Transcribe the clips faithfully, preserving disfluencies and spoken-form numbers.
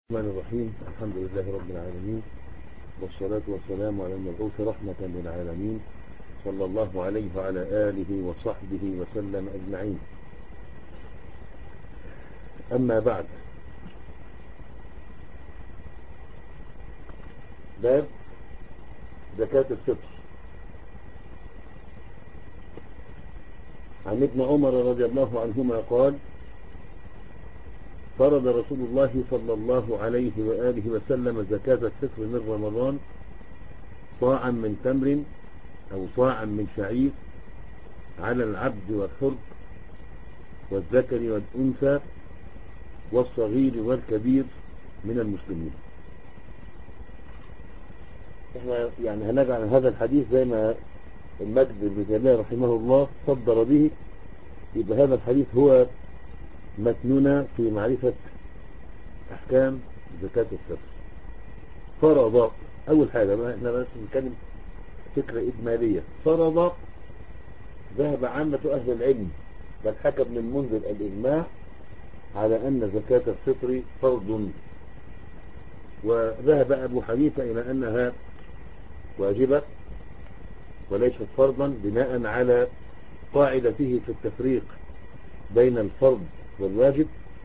الرحمن الرحيم. الحمد لله رب العالمين، والصلاة والسلام على المبعوث رحمة للعالمين، صلى الله عليه وعلى آله وصحبه وسلم أجمعين. أما بعد، باب زكاة الفطر. عن ابن عمر رضي الله عنهما قال: فرض رسول الله صلى الله عليه وآله وسلم زكاة الفطر من رمضان صاعا من تمر أو صاعا من شعير على العبد والحر والذكر والأنثى والصغير والكبير من المسلمين. احنا يعني هنجعل هذا الحديث زي ما المجد بن تيمية رحمه الله صدر به، يبقى هذا الحديث هو متننا في معرفة أحكام زكاة الفطر. فرض، أول حاجة ما احنا بس نتكلم فكرة إجمالية. فرض ذهب عامة أهل العلم، بل حكى ابن المنذر الإجماع على أن زكاة الفطر فرض، وذهب أبو حنيفة إلى أنها واجبة وليست فرضا، بناء على قاعدته في التفريق بين الفرض والواجب.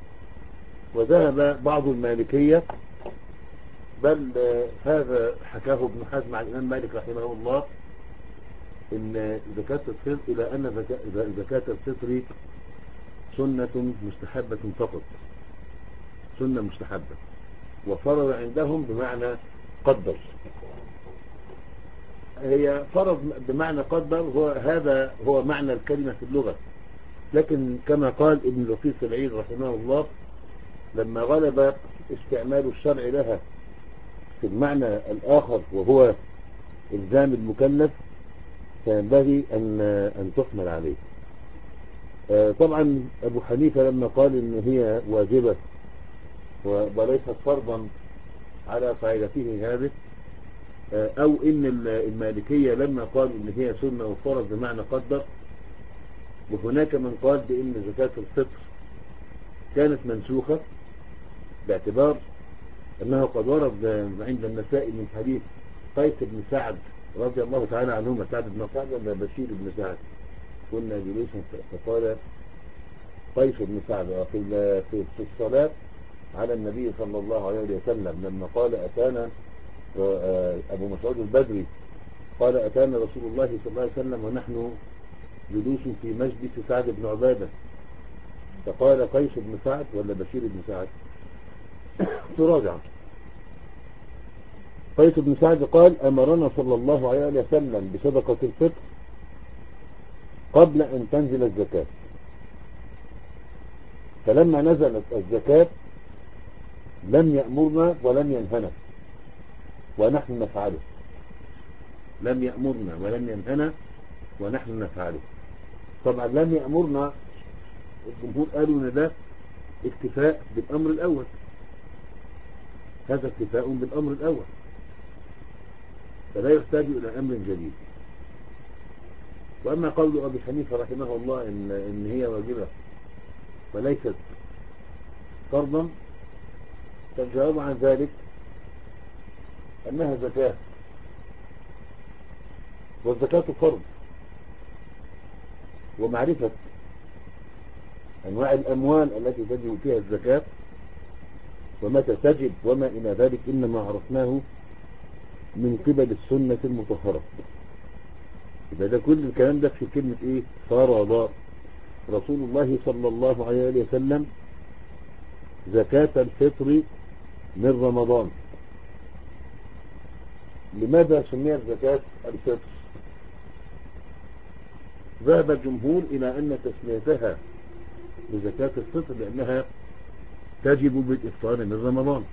وذهب بعض المالكية، بل هذا حكاه ابن حزم عن الإمام مالك رحمه الله، إن زكاة الفطر إلى أن زكاة الفطر سنة مستحبة فقط، سنة مستحبة، وفرض عندهم بمعنى قدر. هي فرض بمعنى قدر، هو هذا هو معنى الكلمة في اللغة، لكن كما قال ابن لطيف العيد رحمه الله، لما غلب استعمال الشرع لها في المعنى الآخر وهو إلزام المكلف، فينبغي أن أن تحمل عليه. طبعا أبو حنيفة لما قال إن هي واجبة وليست فرضا على قاعدته هذه، أو إن المالكية لما قال إن هي سنة وفرض بمعنى قدر، وهناك من قال بإن زكاة الفطر كانت منسوخة، باعتبار أنه قد ورد عند النسائي من حديث قيس بن سعد رضي الله تعالى عنهما، سعد بن سعد ولا بشير بن سعد، كنا جلوسا فقال قيس بن سعد في الصلاة على النبي صلى الله عليه وسلم لما قال أتانا أبو مسعود البدري، قال أتانا رسول الله صلى الله عليه وسلم ونحن جلوس في مجلس سعد بن عبادة، فقال قيس بن سعد ولا بشير بن سعد، تراجع، قيس بن سعد قال: أمرنا صلى الله عليه وسلم بصدقة الفطر قبل أن تنزل الزكاة، فلما نزلت الزكاة لم يأمرنا ولم ينهنا ونحن نفعله، لم يأمرنا ولم ينهنا ونحن نفعله. طبعا لم يأمرنا، الجمهور قالوا ان ده اكتفاء بالأمر الأول، هذا اكتفاء بالأمر الأول، فلا يحتاج إلى أمر جديد. وأما قول أبي حنيفة رحمه الله إن, إن هي واجبة وليست فرضا، فالجواب عن ذلك أنها زكاة، والزكاة فرض، ومعرفة أنواع الأموال التي تجب فيها الزكاة ومتى تجب وما إلى ذلك إنما عرفناه من قبل السنة المطهرة. إذا ده كل الكلام ده في كلمة إيه؟ فرض رسول الله صلى الله عليه وسلم زكاة الفطر من رمضان. لماذا سميت زكاة الفطر؟ ذهب الجمهور إلى أن تسميتها بزكاة الفطر لأنها تجب بالإفطار من رمضان،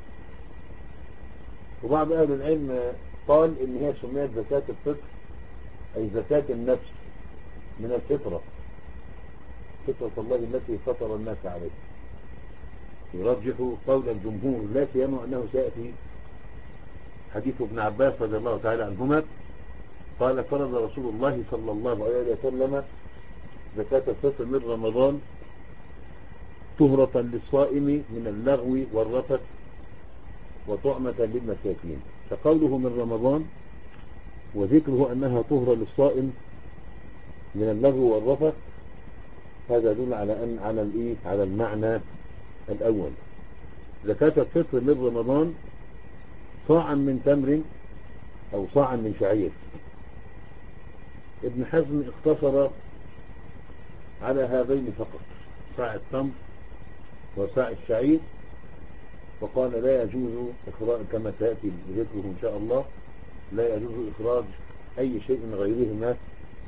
وبعض أهل العلم قال إن هي سميت زكاة الفطر أي زكاة النفس من الفطرة، فطرة الله التي فطر الناس عليه. يرجح قول الجمهور، لا سيما أنه سيأتي حديث ابن عباس رضي الله تعالى عنهما قال: فرض رسول الله صلى الله عليه وسلم زكاة الفطر من رمضان طهرة للصائم من اللغو والرفث وطعمة للمساكين. فقوله من رمضان وذكره أنها طهرة للصائم من اللغو والرفث، هذا يدل على أن على الإيه على المعنى الأول. زكاة الفطر من رمضان صاعا من تمر أو صاعا من شعير. ابن حزم اقتصر على هذين فقط، صاع التمر وصاع الشعير، وقال لا يجوز إخراج كما سيأتي ذكره إن شاء الله، لا يجوز إخراج أي شيء من غيرهما.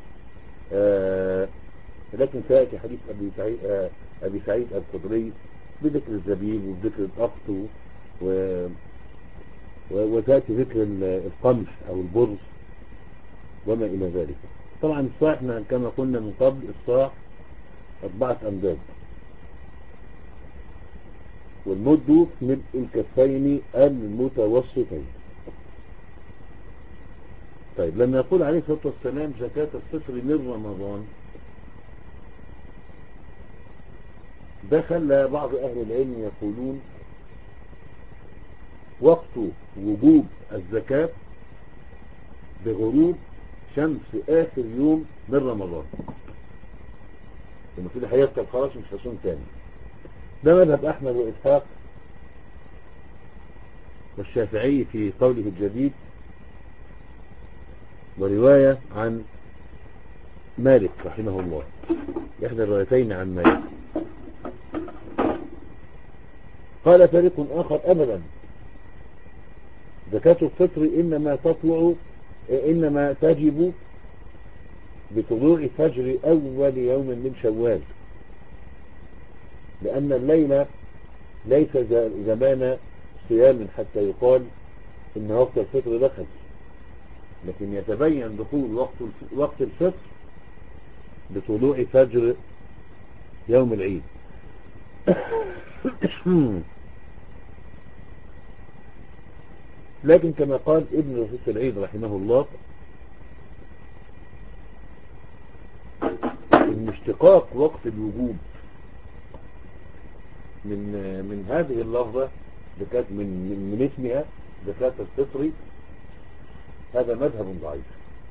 آه لكن سيأتي حديث أبي سعيد, آه أبي سعيد الخدري بذكر الزبيب وبذكر الأخت و وتأتي ذكر القمح أو البرز وما إلى ذلك. طبعا الصاع كما قلنا من قبل الصاع أربعة أمداد، والمد ملء الكفين المتوسطين. طيب لما يقول عليه الصلاة والسلام زكاة الفطر من رمضان، دخل بعض أهل العلم يقولون وقت وجوب الزكاة بغروب شمس آخر يوم من رمضان، لما كده هيركب خلاص مش هصوم تاني. ده مذهب أحمد وإسحاق والشافعي في قوله الجديد، ورواية عن مالك رحمه الله، إحدى الروايتين عن مالك. قال فريق آخر أبدا، زكاة الفطر إنما تطلع إنما تجب بطلوع فجر أول يوم من شوال، لأن الليل ليس زمان صيام حتى يقال إن وقت الفطر دخل، لكن يتبين دخول وقت وقت الفطر بطلوع فجر يوم العيد. لكن كما قال ابن رفيق العيد رحمه الله ان اشتقاق وقت الوجوب من من هذه اللفظة زكاة من من اسمها زكاة الفطر، هذا مذهب ضعيف،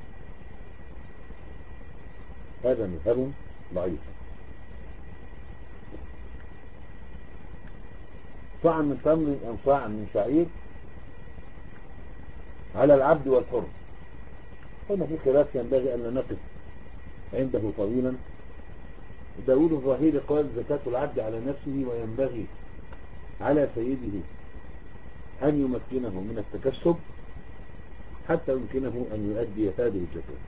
هذا مذهب ضعيف. صاع من تمر أو صاع من شعير على العبد والحر. هنا في خلاف ينبغي أن نقف عنده طويلا. داود الظاهري قال زكاة العبد على نفسه، وينبغي على سيده أن يمكنه من التكسب حتى يمكنه أن يؤدي هذه الزكاة.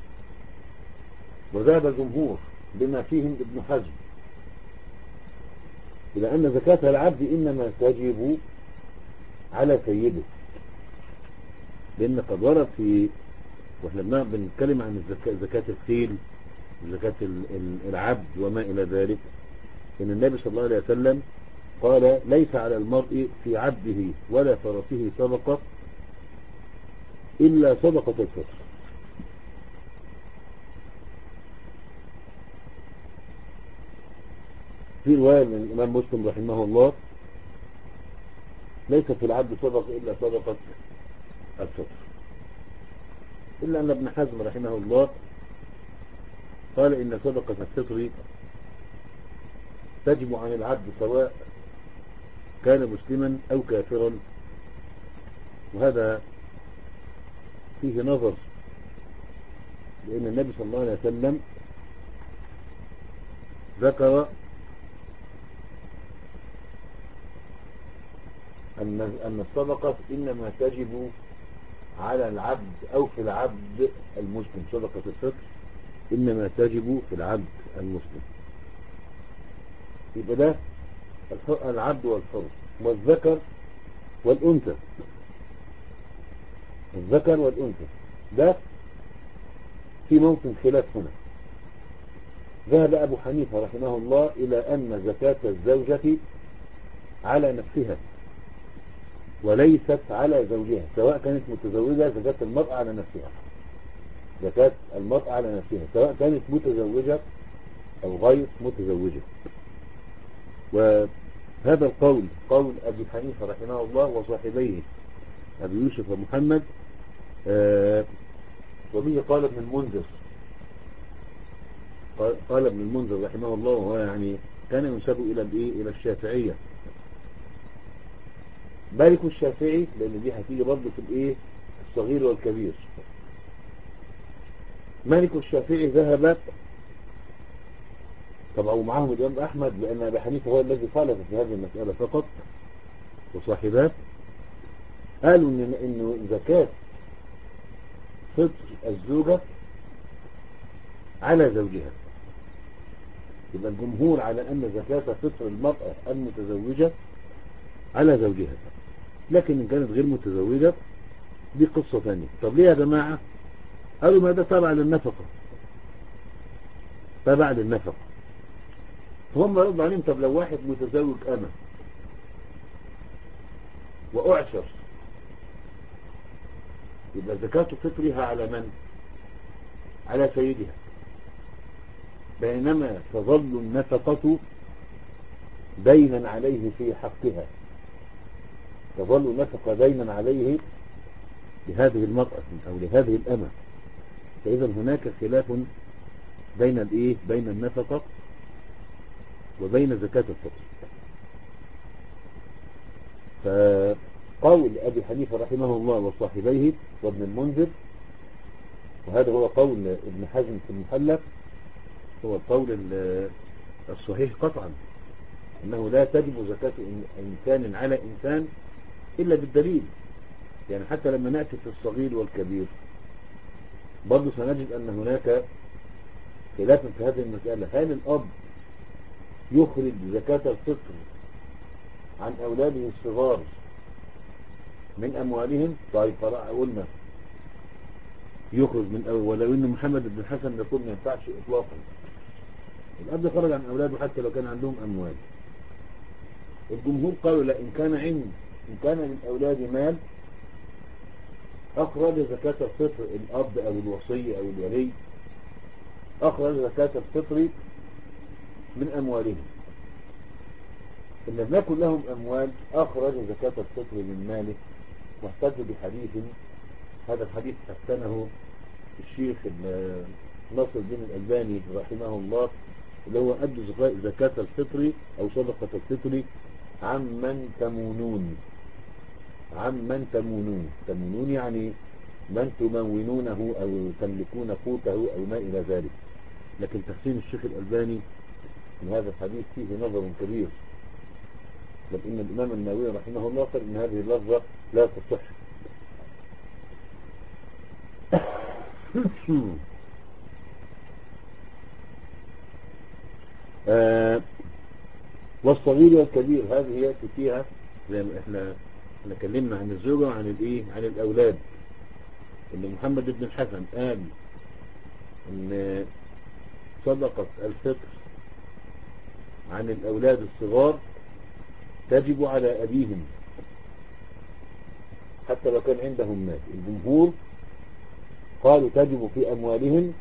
وذهب الجمهور بما فيهم ابن حزم إلى أن زكاة العبد إنما تجب على سيده، لأن قد ورد في واحنا بنتكلم عن الزكاة، زكاة الخيل زكاة العبد وما إلى ذلك، إن النبي صلى الله عليه وسلم قال ليس على المرء في عبده ولا فرسه صدقة إلا صدقة الفطر. في رواية من الإمام مسلم رحمه الله ليس في العبد صدقة إلا صدقة الفطر، إلا أن ابن حزم رحمه الله قال إن صدقة الفطر تجب عن العبد سواء كان مسلما أو كافرا، وهذا فيه نظر، لأن النبي صلى الله عليه وسلم ذكر أن أن الصدقة إنما تجب على العبد أو في العبد المسلم، صدقة الفطر إنما تجب في العبد المسلم. يبقى ده العبد والحر والذكر والأنثى، الذكر والأنثى ده في موطن خلاف هنا. ذهب أبو حنيفة رحمه الله إلى أن زكاة الزوجة على نفسها وليست على زوجها، سواء كانت متزوجة زكاة المرأة على نفسها، زكاة المرأة على نفسها سواء كانت متزوجة أو غير متزوجة. هذا القول قول أبي حنيفة رحمه الله وصاحبيه أبي يوسف ومحمد، آه وبه قال ابن المنذر، قال ابن المنذر رحمه الله، وهو يعني كان ينسب إلى الإيه إلى الشافعية. مالك الشافعي، لأن دي هتيجي برضه في الإيه الصغير والكبير. مالك الشافعي ذهب طبعا ومعهم الإمام أحمد، لأن أبي حنيفة هو الذي خالف في هذه المسألة فقط، وصاحبات قالوا إن إنه زكاة فطر الزوجة على زوجها. يبقى الجمهور على أن زكاة فطر المرأة المتزوجة على زوجها، لكن إن كانت غير متزوجة دي قصة ثانية. طب ليه يا جماعة؟ قالوا ما ده تبع للنفقة، تبع للنفقة. هم يرضى عليهم. طب لو واحد متزوج أنا وأعشر، يبقى زكاة فطرها على من؟ على سيدها، بينما تظل النفقة دينا عليه في حقها، تظل النفقة دينا عليه لهذه المرأة أو لهذه الأمة. فإذا هناك خلاف بين الإيه بين النفقة وبين زكاة الفطر. فقول أبي حنيفة رحمه الله وصاحبيه وابن المنذر، وهذا هو قول ابن حزم في المحلى، هو القول الصحيح قطعا، أنه لا تجب زكاة إنسان على إنسان إلا بالدليل. يعني حتى لما نأتي في الصغير والكبير برضو سنجد أن هناك خلافا في هذه المسألة. هل الأب يخرج زكاة الفطر عن أولاده الصغار من أموالهم؟ طيب قلنا يخرج من أول، ولو أن محمد بن الحسن يقول ما ينفعش إطلاقا، الأب خرج عن أولاده حتى لو كان عندهم أموال. الجمهور قالوا لا، إن كان عند إن كان للأولاد مال أخرج زكاة الفطر الأب أو الوصي أو الولي، أخرج زكاة الفطر من أموالهم. إن لم يكن لهم أموال أخرج زكاة الفطر من ماله، واحتج بحديث، هذا الحديث حسنه الشيخ ناصر الدين الألباني رحمه الله، اللي هو أدوا زكاة الفطر أو صدقة الفطر عمن تمونون. عمن تمونون، تمونون يعني من تمونونه أو تملكون قوته أو ما إلى ذلك. لكن تحسين الشيخ الألباني من هذا الحديث فيه نظر كبير، بل إن الإمام النووي رحمه الله قال إن هذه اللفظة لا تصح. آه والصغير والكبير هذه يأتي فيها زي ما احنا احنا كلمنا عن الزوجة وعن الايه عن الأولاد. إن محمد بن الحسن قال إن صدقة الفطر عن الأولاد الصغار تجب على أبيهم حتى لو كان عندهم مال. الجمهور قالوا تجب في أموالهم،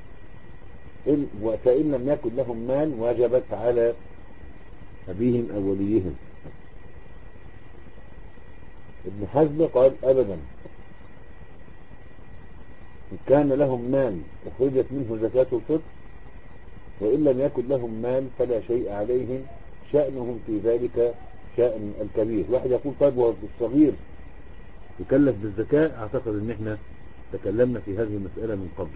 فإن لم يكن لهم مال وجبت على أبيهم أو وليهم. ابن حزم قال أبدا، إن كان لهم مال أخرجت منه زكاة الفطر، وإن لم يكن لهم مال فلا شيء عليهم، شأنهم في ذلك شأن الكبير. واحد يقول طيب هو الصغير يكلف بالزكاة؟ أعتقد أن احنا تكلمنا في هذه المسألة من قبل،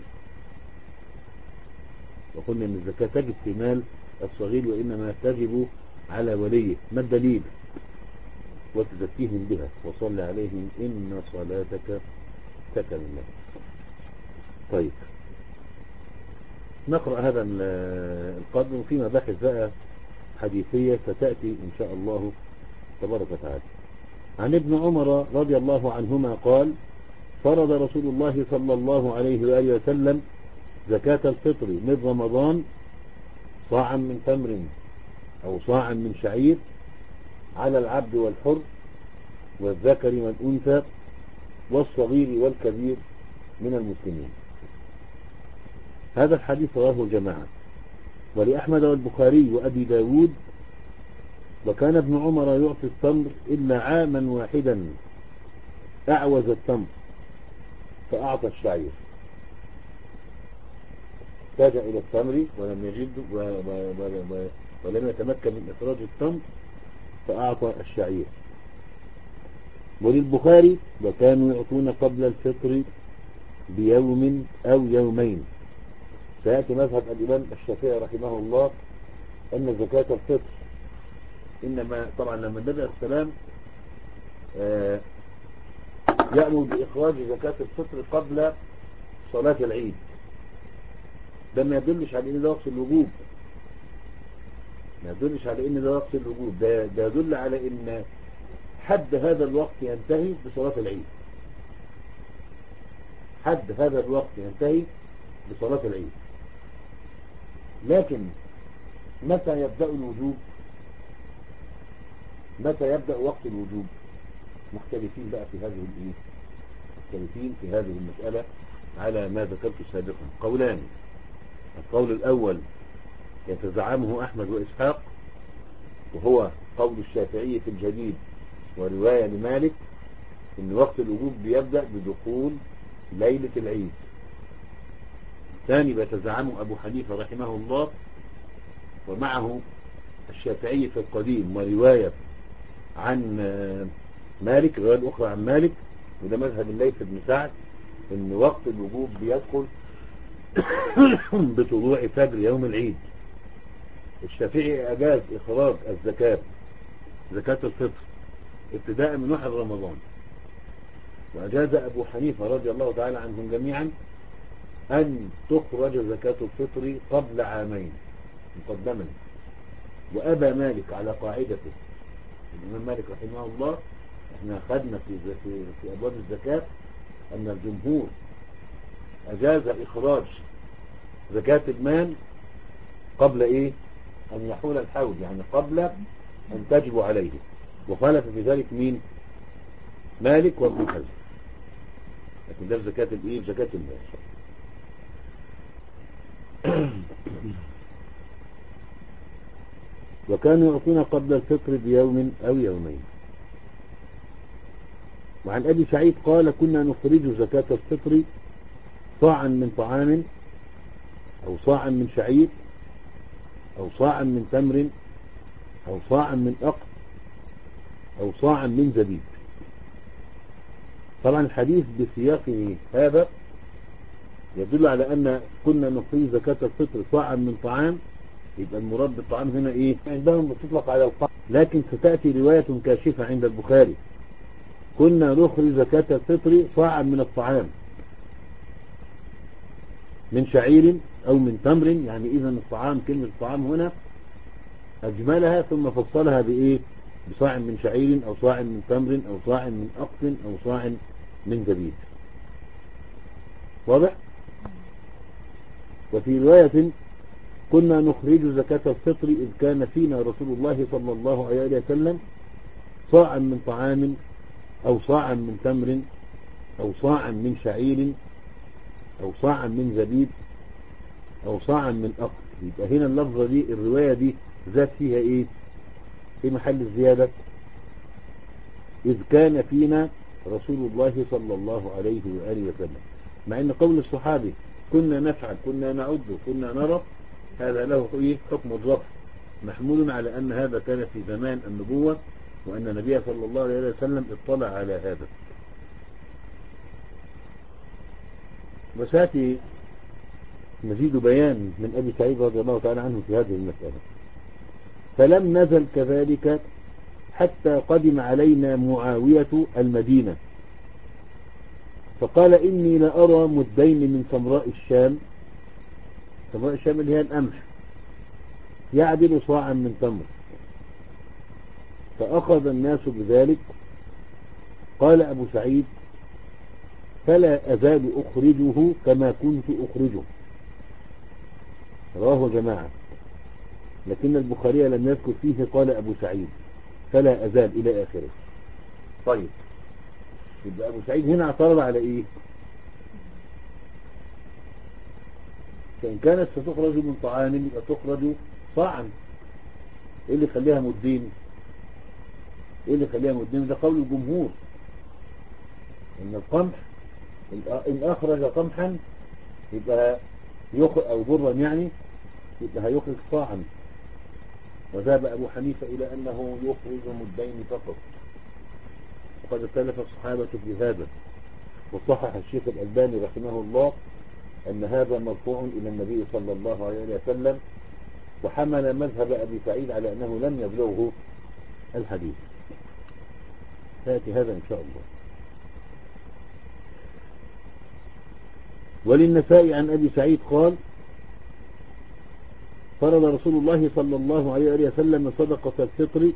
وقلنا أن الزكاة تجب في مال الصغير وإنما تجب على وليه. ما الدليل؟ وتزكيهم بها وصل عليهم إن صلاتك سكن لهم. طيب نقرأ هذا القدر في مباحث بقى حديثية ستأتي إن شاء الله تبارك وتعالى. عن ابن عمر رضي الله عنهما قال فرض رسول الله صلى الله عليه وآله وسلم زكاة الفطر من رمضان صاعا من تمر أو صاعا من شعير على العبد والحر والذكر والأنثى والصغير والكبير من المسلمين. هذا الحديث رواه جماعة، ولأحمد والبخاري وأبي داود وكان ابن عمر يعطي التمر إلا عاما واحدا أعوز التمر فأعطى الشعير، احتاج إلى التمر ولم يجد و... و... و... و... ولم يتمكن من إخراج التمر فأعطى الشعير. وللبخاري وكانوا يعطون قبل الفطر بيوم أو يومين. سيأتي مذهب الإمام الشافعي رحمه الله أن زكاة الفطر إنما طبعا لما النبي عليه السلام آه يأمر بإخراج زكاة الفطر قبل صلاة العيد، ده ما يدلش على إن ده وقت الوجوب، ما يدلش على إن ده وقت الوجوب، ده, ده يدل على إن حد هذا الوقت ينتهي بصلاة العيد، حد هذا الوقت ينتهي بصلاة العيد. لكن متى يبدأ الوجوب، متى يبدأ وقت الوجوب، مختلفين بقى في هذه الايه، مختلفين في هذه المسألة على ما ذكرت سابقا. قولان، القول الأول يتزعمه أحمد وإسحاق وهو قول الشافعي في الجديد ورواية لمالك إن وقت الوجوب بيبدأ بدخول ليلة العيد. ثاني بيتزعمه أبو حنيفة رحمه الله ومعه الشافعي في القديم ورواية عن مالك، رواية أخرى عن مالك وده مذهب الليث بن سعد، إن وقت الوجوب بيدخل بطلوع فجر يوم العيد. الشافعي أجاز إخراج الزكاة، زكاة الفطر، ابتداء من واحد رمضان، وأجاز أبو حنيفة رضي الله تعالى عنهم جميعا أن تخرج زكاة الفطر قبل عامين مقدما. وأبى مالك على قاعدته، الإمام مالك رحمه الله، احنا خدنا في, في, في أبواب الزكاة أن الجمهور أجاز إخراج زكاة المال قبل إيه أن يحول الحول، يعني قبل أن تجب عليه، وخالف في ذلك مين؟ مالك وابن حزم. لكن ده زكاة الإيه؟ زكاة المال. وكانوا يعطون قبل الفطر بيوم أو يومين. وعن أبي سعيد قال كنا نخرج زكاة الفطر صاعا من طعام أو صاعا من شعير أو صاعا من تمر أو صاعا من أقط أو صاعا من زبيب. طبعا الحديث بسياقه هذا يدل على أن كنا نخرج زكاة الفطر صاعا من طعام، يبقى المراد بالطعام هنا إيه؟ عندهم بتطلق على الطعام، لكن ستأتي رواية كاشفة عند البخاري كنا نخرج زكاة الفطر صاعا من الطعام من شعير أو من تمر، يعني إذا الطعام، كلمة الطعام هنا أجملها ثم فصلها بإيه؟ بصاع من شعير أو صاع من تمر أو صاع من أقط أو صاع من زبيب. واضح؟ وفي رواية كنا نخرج زكاة الفطر إذ كان فينا رسول الله صلى الله عليه وسلم صاعا من طعام أو صاعا من تمر أو صاعا من شعير أو صاعا من زبيب أو صاعا من أقط. يبقى هنا اللفظة دي، الرواية دي ذات فيها إيه؟ في محل الزيادة إذ كان فينا رسول الله صلى الله عليه وآله وسلم، مع أن قول الصحابي كنا نفعل كنا نعد كنا نرى هذا له إيه؟ حكم الرفع، محمول على أن هذا كان في زمان النبوة وأن النبي صلى الله عليه وسلم اطلع على هذا. وساتي مزيد بيان من أبي سعيد رضي الله تعالى عنه في هذه المسألة. فلم نزل كذلك حتى قدم علينا معاوية المدينة فقال إني لأرى مدين من سمراء الشام، سمراء الشام اللي هي القمح، يعدل صاعا من تمر، فأخذ الناس بذلك. قال أبو سعيد فلا أزال أخرجه كما كنت أخرجه، رواه جماعة، لكن البخاري لم يذكر فيه قال أبو سعيد فلا أزال إلى آخره. طيب يبقى أبو سعيد هنا اعترض على إيه؟ فإن كانت ستخرج من طعام يبقى تخرج صاعا، إيه اللي يخليها مدين؟ ايه اللي خليها مدينة؟ ده قول الجمهور ان القمح ان اخرج قمحا يبقى يخرج، او برا يعني يبقى هيخرج صاعا. وذهب ابو حنيفة الى انه يخرج مدين فقط، وقد اختلف الصحابة في هذا، وصحح الشيخ الألباني رحمه الله أن هذا مرفوع إلى النبي صلى الله عليه وسلم، وحمل مذهب أبي سعيد على أنه لم يبلغه الحديث. سيأتي هذا إن شاء الله. وللنسائي عن أبي سعيد قال: فرض رسول الله صلى الله عليه وسلم صدقة الفطر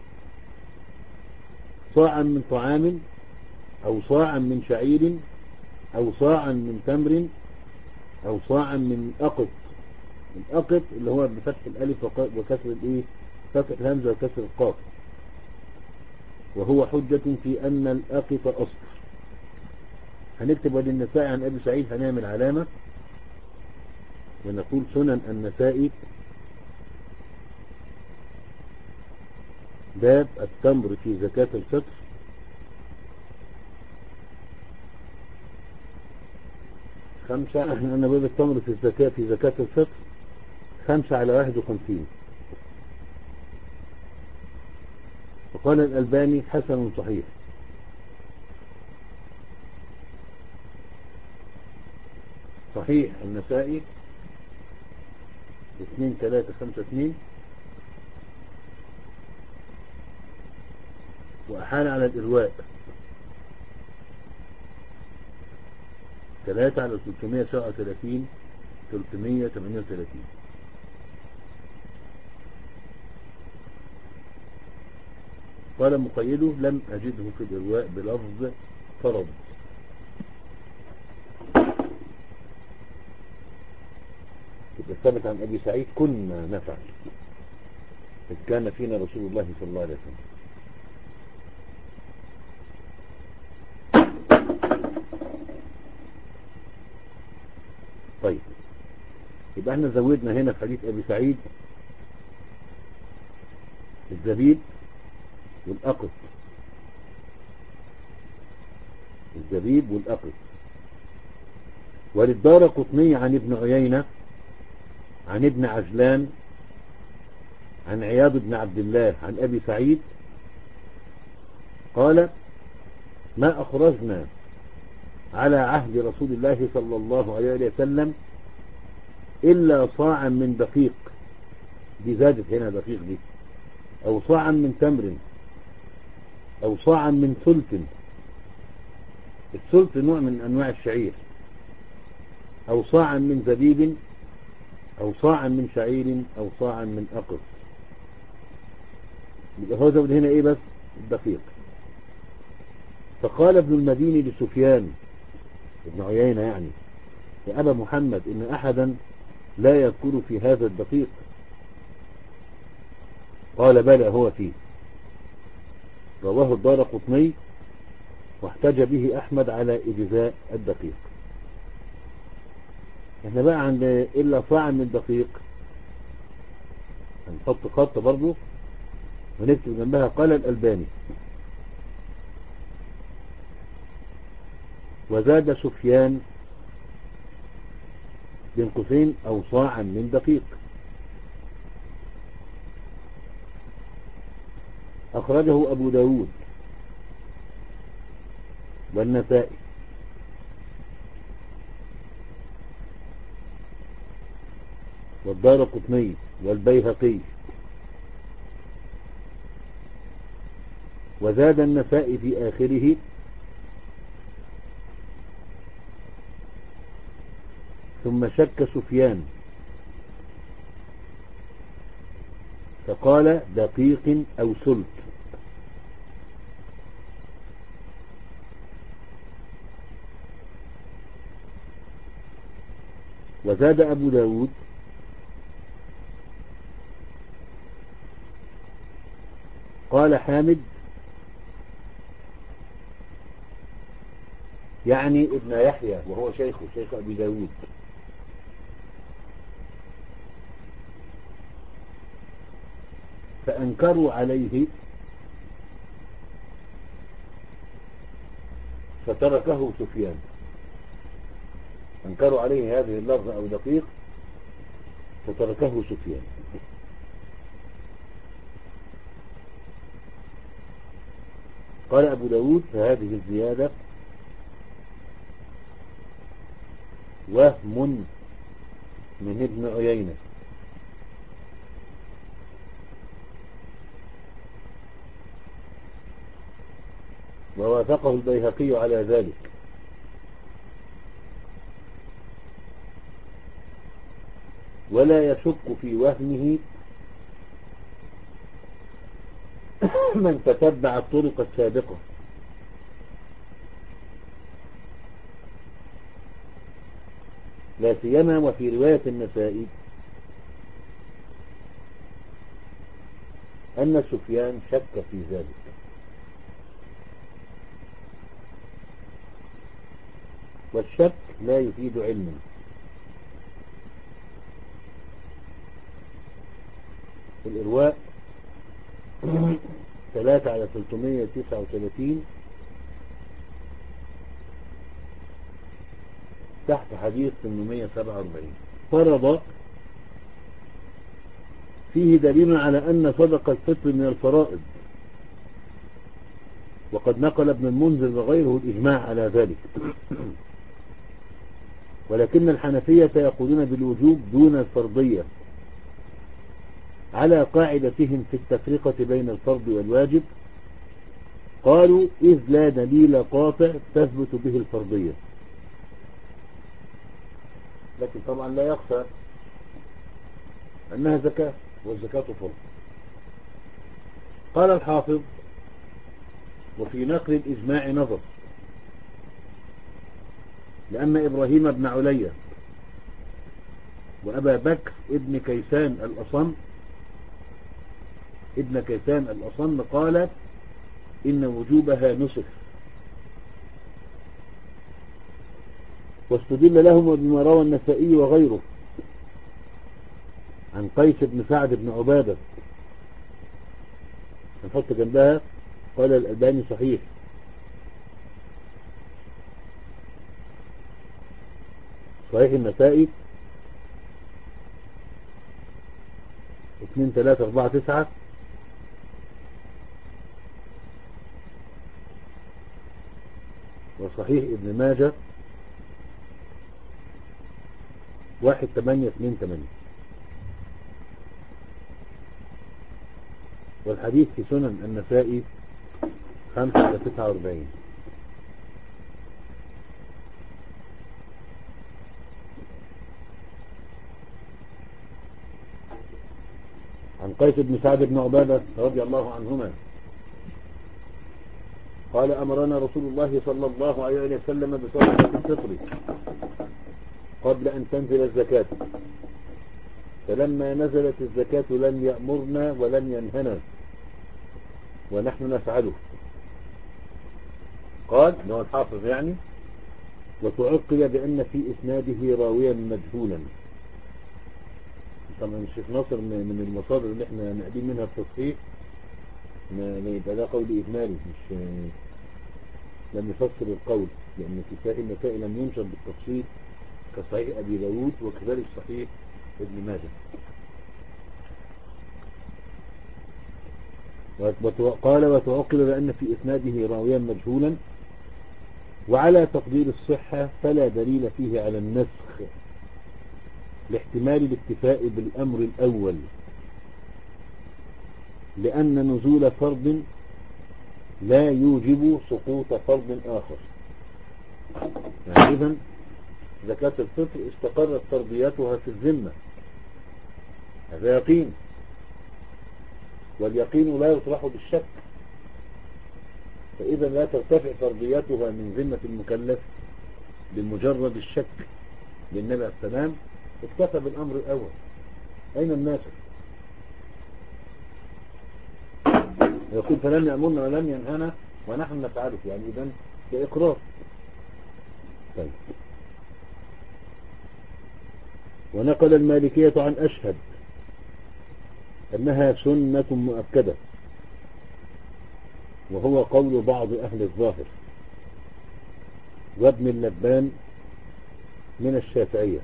صاعا من طعام، أو صاعا من شعير، أو صاعا من تمر، أو صاعا من أقط. الأقط اللي هو بفتح الألف وكسر الإيه، فتح الهمزة وكسر القاف، وهو حجة في أن الأقط أصل. هنكتب وللنسائي عن أبي سعيد، هنعمل علامة ونقول سنن النسائي باب التمر في زكاة الفطر خمسة. أنا باب التمر في الزكاة في زكاة الفطر خمسة على واحد وخمسين. وقال الألباني حسن صحيح. صحيح النسائي اثنين ثلاثة خمسة اثنين، وأحال على الإرواء ثلاثة على ثلاثمائة وسبعة وثلاثين ثلاثمائة وثمانية وثلاثين. قال مقيده: لم أجده في الإرواء بلفظ فرض. ثبت عن أبي سعيد: كنا نفعل إذ كان فينا رسول الله صلى الله عليه وسلم. طيب، يبقى احنا زودنا هنا في حديث أبي سعيد الزبيب والأقط، الزبيب والأقط. وللدارقطني عن ابن عيينة عن ابن عجلان عن عياض بن عبد الله عن أبي سعيد قال: ما أخرجنا على عهد رسول الله صلى الله عليه وسلم إلا صاعا من دقيق، دي زادت هنا دقيق دي، أو صاعا من تمر، أو صاعا من ثلث. الثلث نوع من أنواع الشعير، أو صاعا من زبيب، أو صاعا من شعير، أو صاعا من أقط. هو زود هنا إيه بس؟ الدقيق. فقال ابن المديني لسفيان ابن عيينة يعني: يا أبا محمد، إن أحدا لا يذكر في هذا الدقيق. قال: بلى هو فيه. رواه الدارقطني واحتج به أحمد على إجزاء الدقيق. احنا بقى عند إلا صاع من دقيق هنحط خط برضو ونكتب جنبها: قال الألباني. وزاد سفيان بن قوسين: أو صاعا من دقيق. أخرجه أبو داود والنسائي والدارقطني والبيهقي. وزاد النسائي في آخره: ثم شك سفيان فقال: دقيق أو سلط. وزاد أبو داود: قال حامد يعني ابن يحيى وهو شيخه شيخ أبي داود: فأنكروا عليه فتركه سفيان. أنكروا عليه هذه اللفظة أو دقيق فتركه سفيان. قال أبو داود فهذه الزيادة وهم من ابن عيينة، ووافقه البيهقي على ذلك، ولا يشك في وهمه من تتبع الطرق السابقة، لا سيما وفي رواية النسائي أن سفيان شك في ذلك. والشك لا يفيد علما، الإرواء ثلاثة على ثلاثمائة وتسعة وثلاثين تحت حديث ثمانمائة وسبعة وأربعين. فرض فيه دليل على أن صدقة الفطر من الفرائض، وقد نقل ابن المنذر وغيره الإجماع على ذلك، ولكن الحنفية يقولون بالوجوب دون الفرضية على قاعدتهم في التفرقة بين الفرض والواجب. قالوا إذ لا دليل قاطع تثبت به الفرضية، لكن طبعا لا يخفى أنها زكاة، والزكاة فرض. قال الحافظ وفي نقل الإجماع نظر، لأن إبراهيم بن علية وأبا بكر ابن كيسان الأصم ابن كيسان الأصم قال إن وجوبها نسخ، واستدل لهم بما روى النسائي وغيره عن قيس بن سعد بن عبادة، نحط جنبها قال الألباني صحيح، صحيح النسائي اثنين ثلاثة أربعة تسعة، وصحيح ابن ماجه واحد ثمانية اثنين ثمانية، والحديث في سنن النسائي خمسة على تسعة وأربعين. عن قيس بن سعد بن عبادة رضي الله عنهما قال أمرنا رسول الله صلى الله عليه وسلم بصدقة الفطر قبل أن تنزل الزكاة، فلما نزلت الزكاة لم يأمرنا ولم ينهنا ونحن نفعله. قال هو الحافظ يعني، وتعقل بأن في إسناده راويا مجهولا. طبعا الشيخ ناصر من المصادر اللي احنا نقدم منها التصحيح ما يبقى ده قول إجمالي، مش لم يفسر القول، لأن كتاب النسائي لم ينشر بالتفصيل كصحيح أبي داود وكذلك صحيح ابن ماجه. قال وتعقل بأن في إسناده راويا مجهولا، وعلى تقدير الصحة فلا دليل فيه على النسخ لاحتمال الاكتفاء بالأمر الأول، لأن نزول فرض لا يوجب سقوط فرض آخر. يعني إذن زكاة الفطر استقرت فرضياتها في الذمة، هذا يقين، واليقين لا يطرح بالشك، فإذا لا ترتفع فرضياتها من ذمة المكلف بمجرد الشك، للنبي عليه السلام اكتفى بالأمر الأول. أين الناس؟ يقول فلن يأمرنا ولن ينهانا ونحن نفعله، يعني إذن بإقرار. طيب. ونقل المالكية عن أشهد أنها سنة مؤكدة، وهو قول بعض أهل الظاهر، وابن اللبان من الشافعية.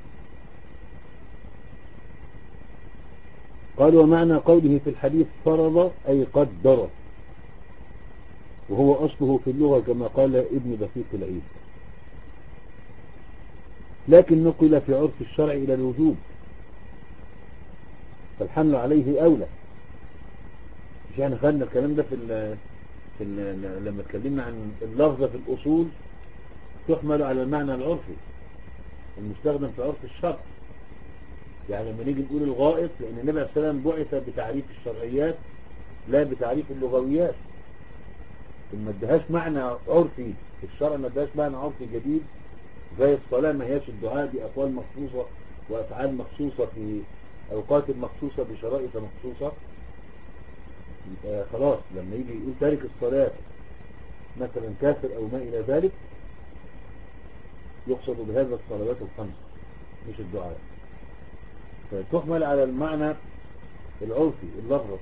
قال ومعنى قوله في الحديث فرض أي قدر، وهو أصله في اللغة كما قال ابن دقيق العيد، لكن نقل في عرف الشرع إلى الوجوب، فالحمل عليه أولى. مش احنا خدنا الكلام ده في ال في ال لما اتكلمنا عن اللفظة في الأصول تحمل على المعنى العرفي المستخدم في عرف الشرع. يعني لما نيجي نقول الغائط، لأن النبي عليه الصلاة والسلام بعث بتعريف الشرعيات لا بتعريف اللغويات، ما ادهاش معنى عرفي في الشرع، ما ادهاش معنى عرفي جديد زي الصلاة، ما هياش الدعاء دي أقوال مخصوصة وأفعال مخصوصة في أوقات مخصوصة بشرائط مخصوصة. خلاص لما يجي يقول تارك الصلاة مثلا كافر أو ما إلى ذلك، يقصد بهذا الصلوات الخمس مش الدعاء، فتحمل على المعنى العرفي اللفظ.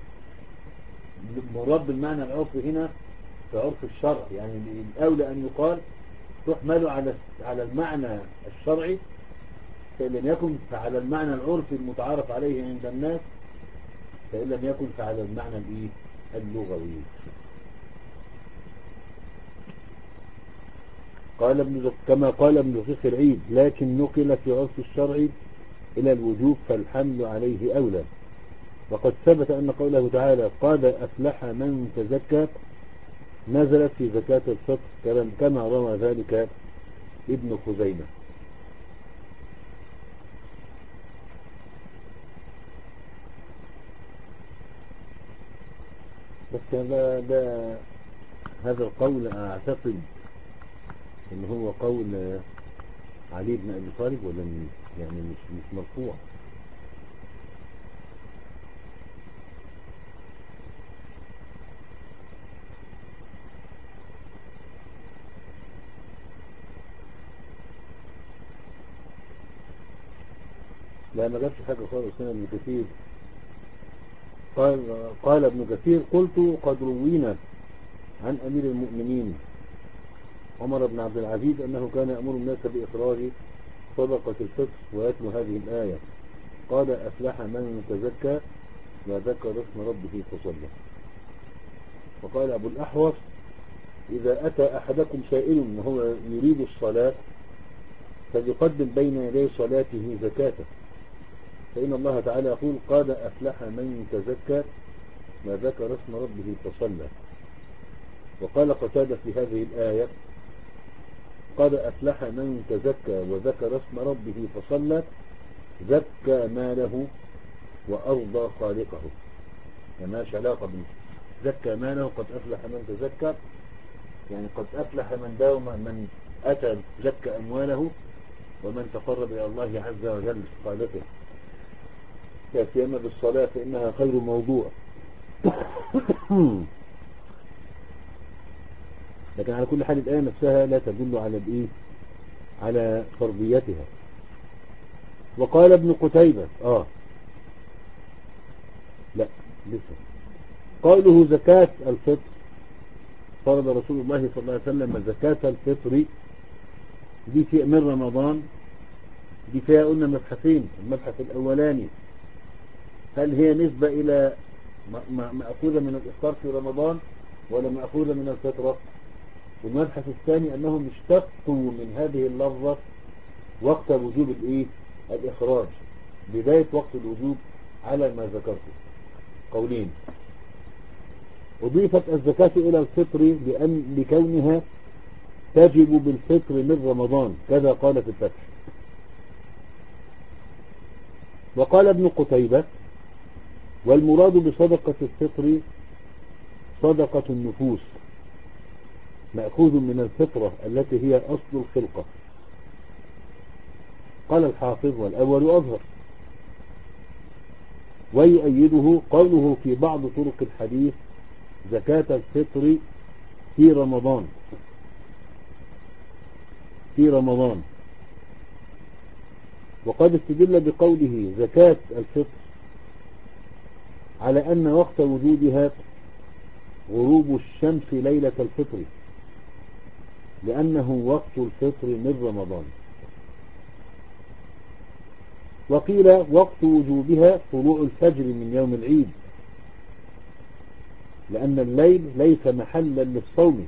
مراد بالمعنى العرفي هنا في عرف الشرع، يعني الأولى أن يقال تحمل على على المعنى الشرعي، فإن لم يكن فعلى المعنى العرفي المتعارف عليه عند الناس، فإن لم يكن فعلى المعنى الإيه اللغوي. قال ابن كما قال ابن دقيق العيد لكن نقل في عرف الشرع إلى الوجوب فالحمل عليه أولى. وقد ثبت أن قوله تعالى قد أفلح من تزكى نزلت في زكاة الفطر كما روى ذلك ابن خزيمة. بس هذا ده هذا القول أعتقد إن هو قول علي بن أبي طالب، ولا يعني مش مش مرفوع. لا ما جابش حاجة خالص هنا ابن كثير. قال قال ابن كثير قلت قد روينا عن أمير المؤمنين عمر بن عبد العزيز أنه كان يأمر الناس بإخراج صدقة الفطر ويتلو هذه الآية قال أفلح من تزكى وذكر اسم ربه فصلى. وقال أبو الأحوص إذا أتى أحدكم سائل وهو يريد الصلاة فليقدم بين يدي صلاته زكاته، فإن الله تعالى يقول قد أفلح من تزكى وذكر اسم ربه فصلى. وقال قتادة في هذه الآية قد أفلح من تزكى وذكر اسم ربه فصلى زكى ماله وأرضى خالقه. ماش علاقة به زكى ماله قد أفلح من تزكى، يعني قد أفلح من داوم من أتى زكى أمواله ومن تقرب إلى الله عز وجل خالقه، لا سيما بالصلاة فإنها خير موضوع. لكن على كل حال الآية نفسها لا تدل على الإيه على فرضيتها. وقال ابن قتيبة آه لا لسه قوله زكاة الفطر فرض رسول الله صلى الله عليه وسلم زكاة الفطر دي في من رمضان، دي فيها قلنا مبحثين. المبحث الأولاني هل هي نسبة إلى مأخوذة من الإفطار في رمضان ولا مأخوذة من الفطرة؟ والمبحث الثاني أنهم اشتقوا من هذه اللفظة وقت وجوب الإيه الإخراج، بداية وقت الوجوب على ما ذكرته. قولين: أضيفت الزكاة إلى الفطر لأن لكونها تجب بالفطر من رمضان كذا قال في الفتح. وقال ابن قتيبة: والمراد بصدقة الفطر صدقة النفوس مأخوذ من الفطرة التي هي أصل الخلقة. قال الحافظ: والأول أظهر. ويؤيده قوله في بعض طرق الحديث زكاة الفطر في رمضان في رمضان وقد استدل بقوله زكاة الفطر على أن وقت وجودها غروب الشمس ليلة الفطر، لأنه وقت الفطر من رمضان. وقيل وقت وجوبها طلوع الفجر من يوم العيد، لأن الليل ليس محلا للصوم،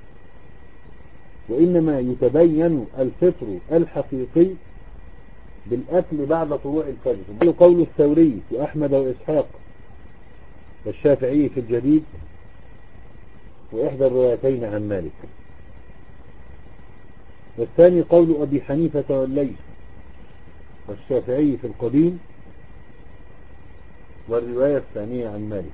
وإنما يتبين الفطر الحقيقي بالأكل بعد طلوع الفجر. قول الثوري وأحمد وإسحاق والشافعي في الجديد وإحدى الروايتين عن مالك. والثاني قول أبي حنيفة والليث والشافعي في القديم، والرواية الثانية عن مالك.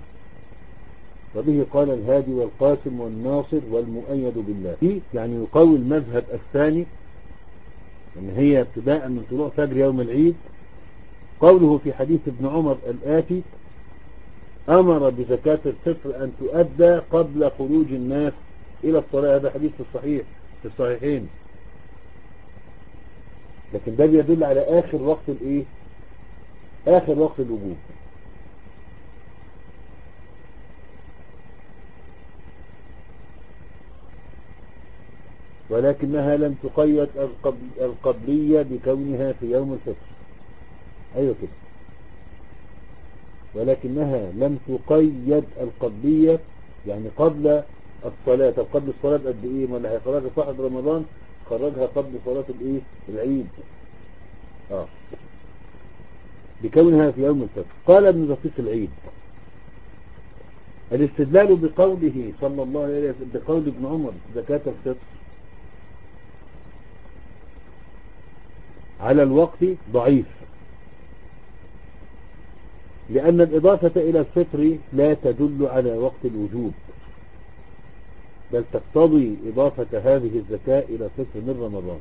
وبه قال الهادي والقاسم والناصر والمؤيد بالله، يعني يقوي المذهب الثاني ان هي ابتداء من طلوع فجر يوم العيد. قوله في حديث ابن عمر الآتي: أمر بزكاة الفطر أن تؤدى قبل خروج الناس إلى الصلاة. هذا حديث في الصحيح في الصحيحين، لكن ده بيدل على آخر وقت الإيه؟ آخر وقت الوجوب. ولكنها لم تقيد القبلية بكونها في يوم الفطر. أيوة كده. ولكنها لم تقيد القبلية، يعني قبل الصلاة. طب قبل الصلاة قد إيه؟ ما اللي هيخرجها صاحب رمضان خرجها قبل صلاة الإيه؟ العيد. آه بكونها في يوم الفطر. قال ابن دقيق العيد: الاستدلال بقوله صلى الله عليه وسلم بقول ابن عمر زكاة الفطر على الوقت ضعيف، لأن الإضافة إلى الفطر لا تدل على وقت الوجوب، بل تقتضي إضافة هذه الزكاة إلى الفطر من رمضان.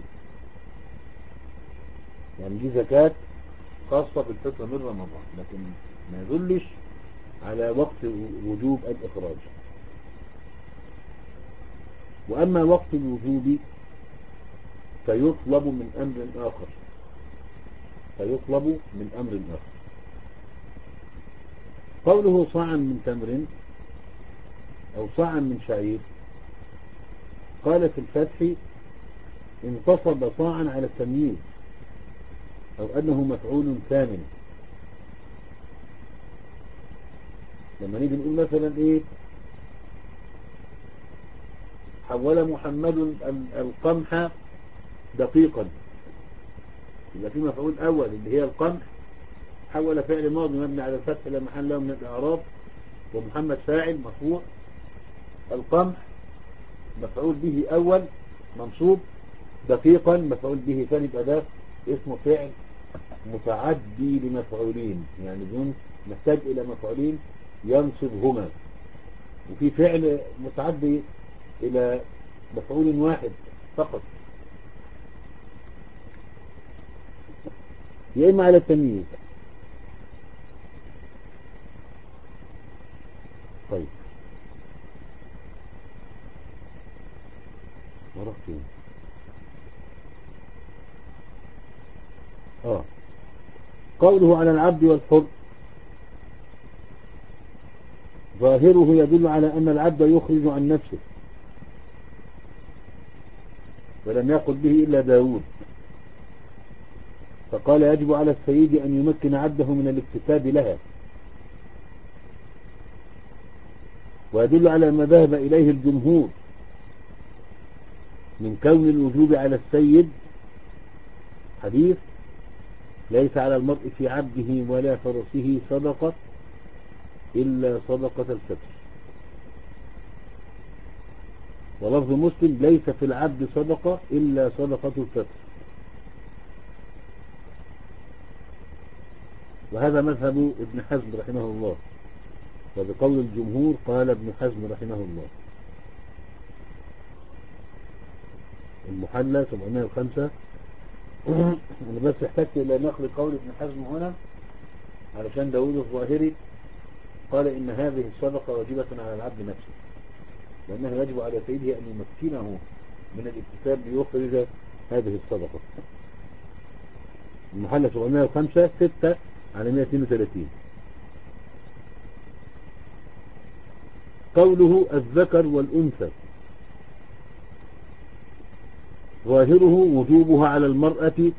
يعني دي زكاة خاصة بالفطر من رمضان، لكن ما يدلش على وقت وجوب الإخراج. وأما وقت الوجوب فيطلب من أمر آخر فيطلب من أمر آخر قوله صاعا من تمر أو صاعا من شعير. قال في الفتح: انتصب صاعا على التمييز، أو أنه مفعول ثامن. لما نيجي نقول مثلا إيه: حول محمد القمح دقيقا، يبقى في مفعول أول اللي هي القمح، حول فعل ماضي مبني على الفتح لا محل له من الإعراب، ومحمد فاعل مرفوع، القمح مفعول به أول منصوب، دقيقا مفعول به ثاني، يبقى ده اسمه فعل متعدي لمفعولين، يعني بدون محتاج إلى مفعولين ينصبهما. وفي فعل متعدي إلى مفعول واحد فقط، يا إما على التمييز. طيب ورقتين آه قوله على العبد والحر، ظاهره يدل على أن العبد يخرج عن نفسه، ولم يقل به إلا داود، فقال: يجب على السيد أن يمكن عبده من الاكتساب لها. ويدل على ما ذهب إليه الجمهور من كون الوجوب على السيد حديث: ليس على المرء في عبده ولا فرسه صدقة إلا صدقة الفطر. ولفظ مسلم: ليس في العبد صدقة إلا صدقة الفطر. وهذا مذهب ابن حزم رحمه الله، وبقول الجمهور قال ابن حزم رحمه الله. المحلى سبعمائة وخمسة. أنا بس احتجت إلى نقل قول ابن حزم هنا علشان داود الظاهري قال إن هذه الصدقة واجبة على العبد نفسه، لأنه يجب على سيده أن يمكنه من الاكتساب ليخرج هذه الصدقة. المحلى سبعمائة وخمسة ستة على مائة واثنين وثلاثين. قوله الذكر والأنثى، ظاهره وجوبها على المرأة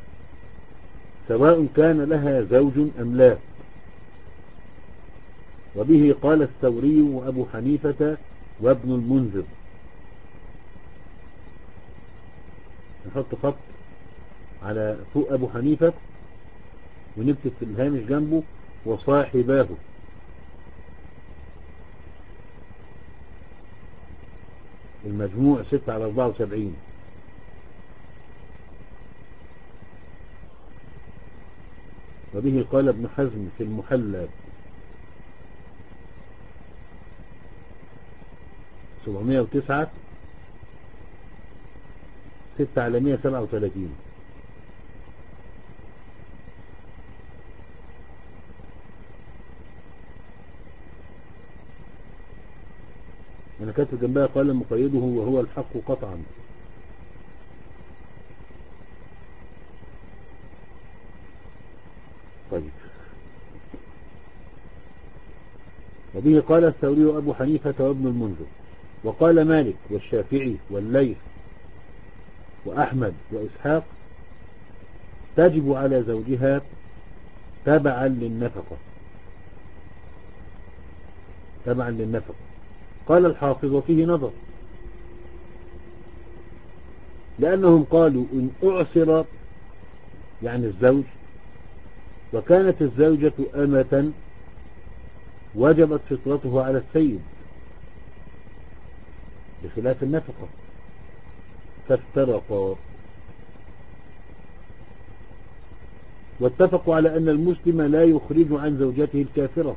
سواء كان لها زوج أم لا. وبه قال الثوري وأبو حنيفة وابن المنذر. نحط خط على فوق أبو حنيفة ونكتب في الهامش جنبه وصاحباه. المجموع ستة على أربعة وسبعين. وبه قال ابن حزم في المحلى سبعمائة وتسعة ستة على مائة وسبعة وثلاثين. أنا كاتب جنبها قال مقيده وهو الحق قطعا. طيب. وبه قال الثوري وأبو حنيفة وابن المنذر. وقال مالك والشافعي والليث وأحمد وإسحاق تجب على زوجها تبعا للنفقة. تبعا للنفقة. قال الحافظ وفيه نظر، لأنهم قالوا إن أعسر يعني الزوج وكانت الزوجة أمة وجبت فطرته على السيد بخلاف النفقة، فافترقا. واتفقوا على أن المسلم لا يخرج عن زوجته الكافرة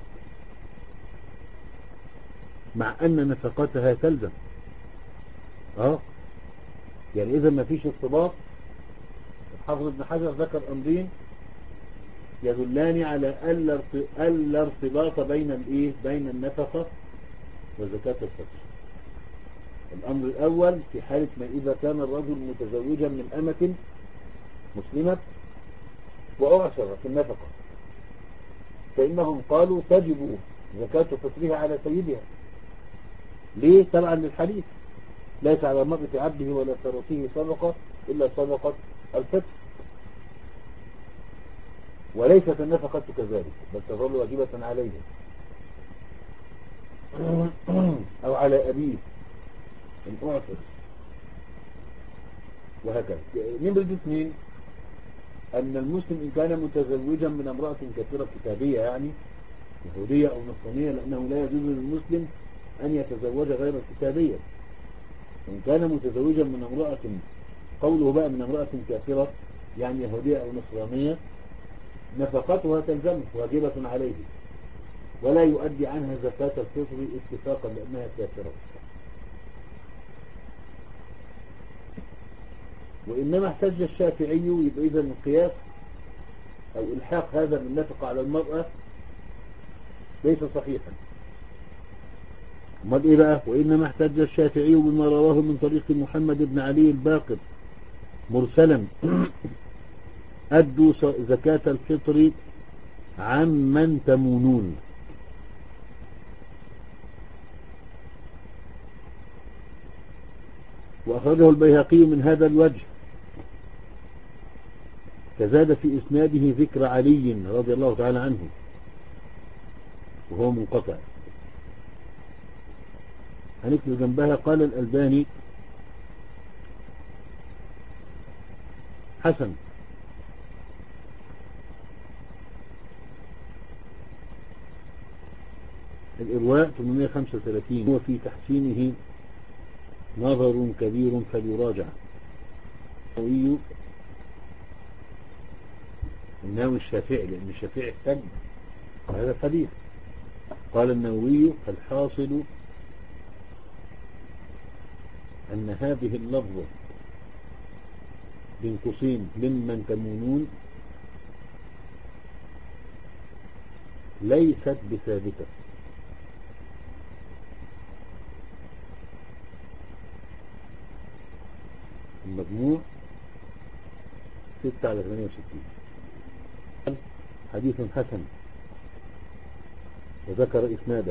مع أن نفقتها تلزم. اه يعني إذا ما فيش ارتباط. الحافظ ابن حجر ذكر أمرين يدلان على ألا ارتباط بين الإيه بين النفقة وزكاة الفطر. الأمر الأول في حالة ما إذا كان الرجل متزوجا من أمة مسلمة وأعسر في النفقة، فإنهم قالوا تجب زكاة فطرها على سيدها. ليه؟ تبعا للحديث ليس على مرأة عبده ولا فرسه صدقة إلا صدقة الفطر. وليست النفقة كذلك بل تظل واجبة عليه أو على أبيه إن أعسر، وهكذا. نمرة اثنين أن المسلم إن كان متزوجا من امرأة كثيرة كتابية يعني يهودية أو نصرانية، لأنه لا يجوز للمسلم أن يتزوج غير الكتابية. إن كان متزوجا من امرأة قوله بقى من امرأة كافرة يعني يهودية أو نصرانية نفقتها تلزمه واجبة عليه ولا يؤدي عنها زكاة الفطر اتفاقا لأنها كافرة. وإنما احتج الشافعي يبقى إذا القياس أو إلحاق هذا بالنفقة على المرأة ليس صحيحا. امال إيه بقى؟ وإنما احتج الشافعي بما رواه من طريق محمد بن علي الباقر مرسلا أدوا زكاة الفطر عمن تمونون. وأخرجه البيهقي من هذا الوجه، فزاد في إسناده ذكر علي رضي الله تعالى عنه وهو منقطع. هنكتب جنبها قال الألباني حسن. الإرواء ثمانمائة وخمسة وثلاثين وفي تحسينه نظر كبير فليراجع. النووي النووي الشافعي لأن الشافعي احتج هذا الحديث. قال النووي فالحاصل أن هذه اللفظة بين قوسين ممن تمونون ليست بثابتة. المجموع ستة على ثمانية وستين. حديث حسن وذكر إسناده.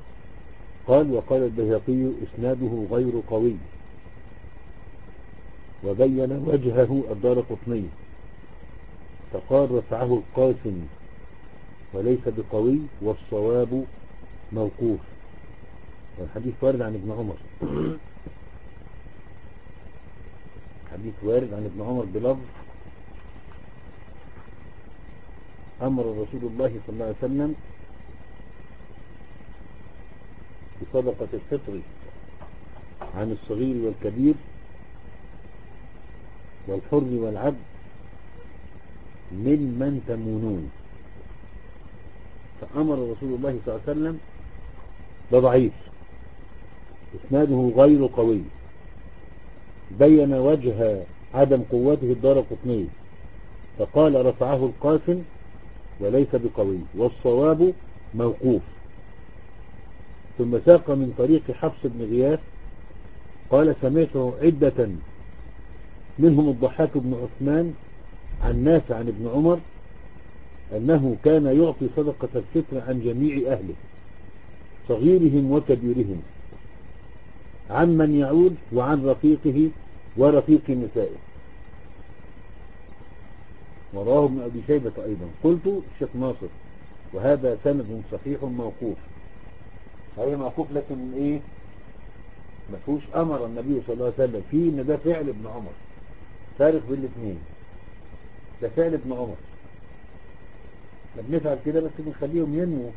قال وقال البيهقي إسناده غير قوي وبين وجهه الدارقطني فقال رفعه القاسم وليس بقوي والصواب موقوف. والحديث وارد عن ابن عمر حديث وارد عن ابن عمر بلفظ أمر رسول الله صلى الله عليه وسلم بصدقة الفطر عن الصغير والكبير والحر والعبد ممن تمونون. فأمر رسول الله صلى الله عليه وسلم بضعيف إسناده غير قوي، بين وجه عدم قوته الدارقطني فقال رفعه القاسم وليس بقوي والصواب موقوف. ثم ساق من طريق حفص بن غياث قال سمعته عدة منهم الضحاك بن عثمان عن نافع عن ابن عمر أنه كان يعطي صدقة الفطر عن جميع أهله صغيرهم وكبيرهم عن من يعود وعن رفيقه ورفيق نسائه. وراه ابن أبي شيبة أيضا. قلت الشيخ ناصر وهذا سند صحيح موقوف. هي موقوف لكن ايه ما فيهوش امر النبي صلى الله عليه وسلم فيه ان ده فعل ابن عمر، فارق بين الاثنين. ده فعل ابن عمر بنفعل كده بس بنخليهم ينمو.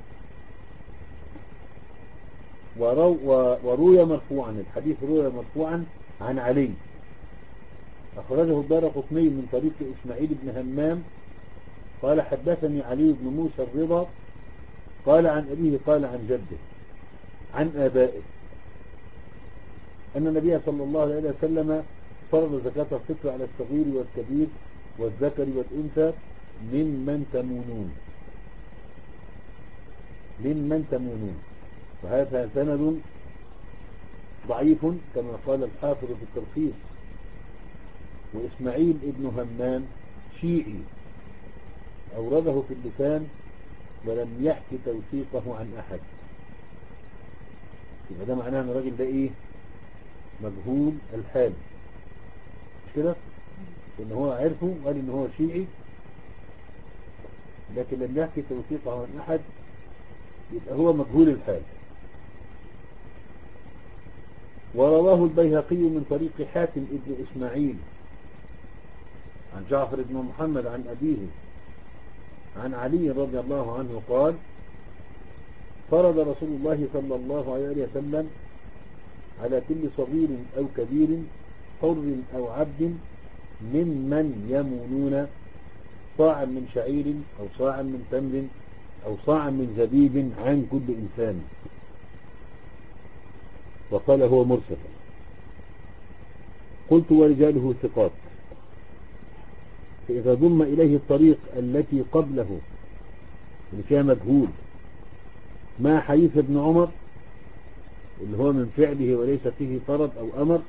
ورو وروي مرفوعا الحديث روي مرفوعا عن علي أخرجه الدارقطني من طريق إسماعيل بن همام قال حدثني علي بن موسى الرضا قال عن أبيه قال عن جده عن آبائه أن النبي صلى الله عليه وسلم فرض زكاة الفطر على الصغير والكبير والذكر والأنثى ممن تمونون ممن تمونون. وهذا سند ضعيف كما قال الحافظ في التلخيص. وإسماعيل ابن همام شيعي أورده في اللسان ولم يحكي توثيقه عن أحد. يبقى ده معناه أن الراجل ده إيه مجهول الحال مش كده؟ إن هو عرفه قال إن هو شيعي لكن لم يحكي توثيقه عن أحد يبقى هو مجهول الحال. ورواه البيهقي من طريق حاتم ابن إسماعيل عن جعفر بن محمد عن أبيه عن علي رضي الله عنه قال فرض رسول الله صلى الله عليه وسلم على كل صغير أو كبير حر أو عبد ممن يمونون صاعا من شعير أو صاعا من تمر أو صاعا من زبيب عن كل إنسان. وقال هو مرسل. قلت ورجاله ثقات. فإذا ضم إليه الطريق التي قبله اللي فيها مجهول مع حديث ابن عمر اللي هو من فعله وليس فيه فرض أو أمر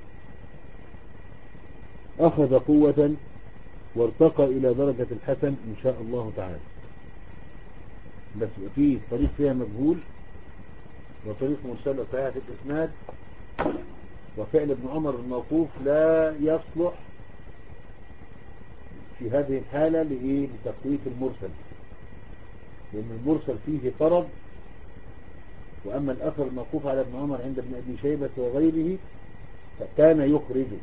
أخذ قوة وارتقى إلى درجة الحسن إن شاء الله تعالى. بس فيه طريق فيها مجهول وطريق مرسل صحيح في الإسناد وفعل ابن عمر الموقوف لا يصلح في هذه الحالة لإيه لتقوية المرسل لأن المرسل فيه فرض. وأما الأثر الموقوف على ابن عمر عند ابن أبي شيبة وغيره فكان يخرجه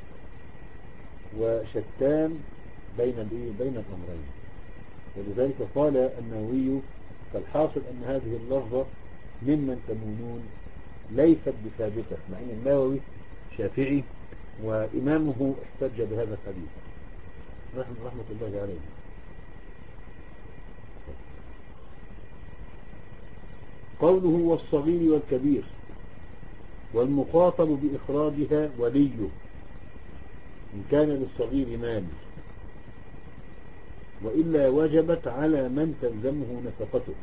وشتان بين بين الأمرين. ولذلك قال النووي فالحاصل أن هذه اللفظة ممن تمونون ليست بثابتة مع أن النووي شافعي وإمامه احتج بهذا الحديث رحمة الله عليه. قوله والصغير والكبير والمخاطب بإخراجها وليه إن كان للصغير مال وإلا وجبت على من تلزمه نفقته.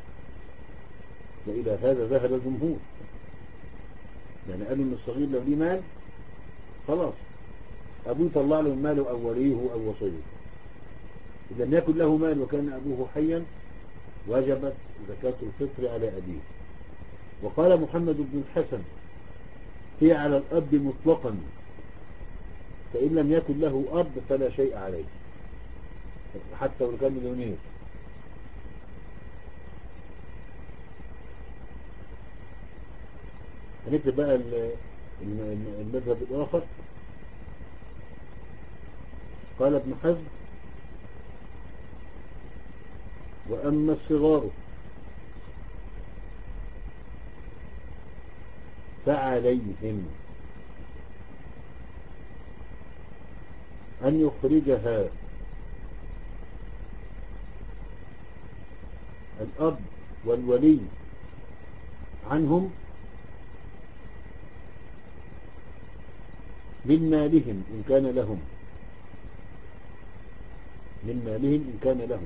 وإلى هذا ذهب الجمهور يعني قالوا إن الصغير لو ليه مال خلاص أبوه طلع له ماله أو وليه أو وصيه. إذا لم يكن له مال وكان أبوه حيا وجبت زكاة الفطر على أبيه. وقال محمد بن الحسن هي على الأب مطلقا فإن لم يكن له أب فلا شيء عليه حتى لو كان مليونير. هنكتب بقى المذهب الآخر. قال ابن حزم: وأما الصغار فعليهم أن يخرجها الأب والولي عنهم من مالهم إن كان لهم من مالهم إن كان لهم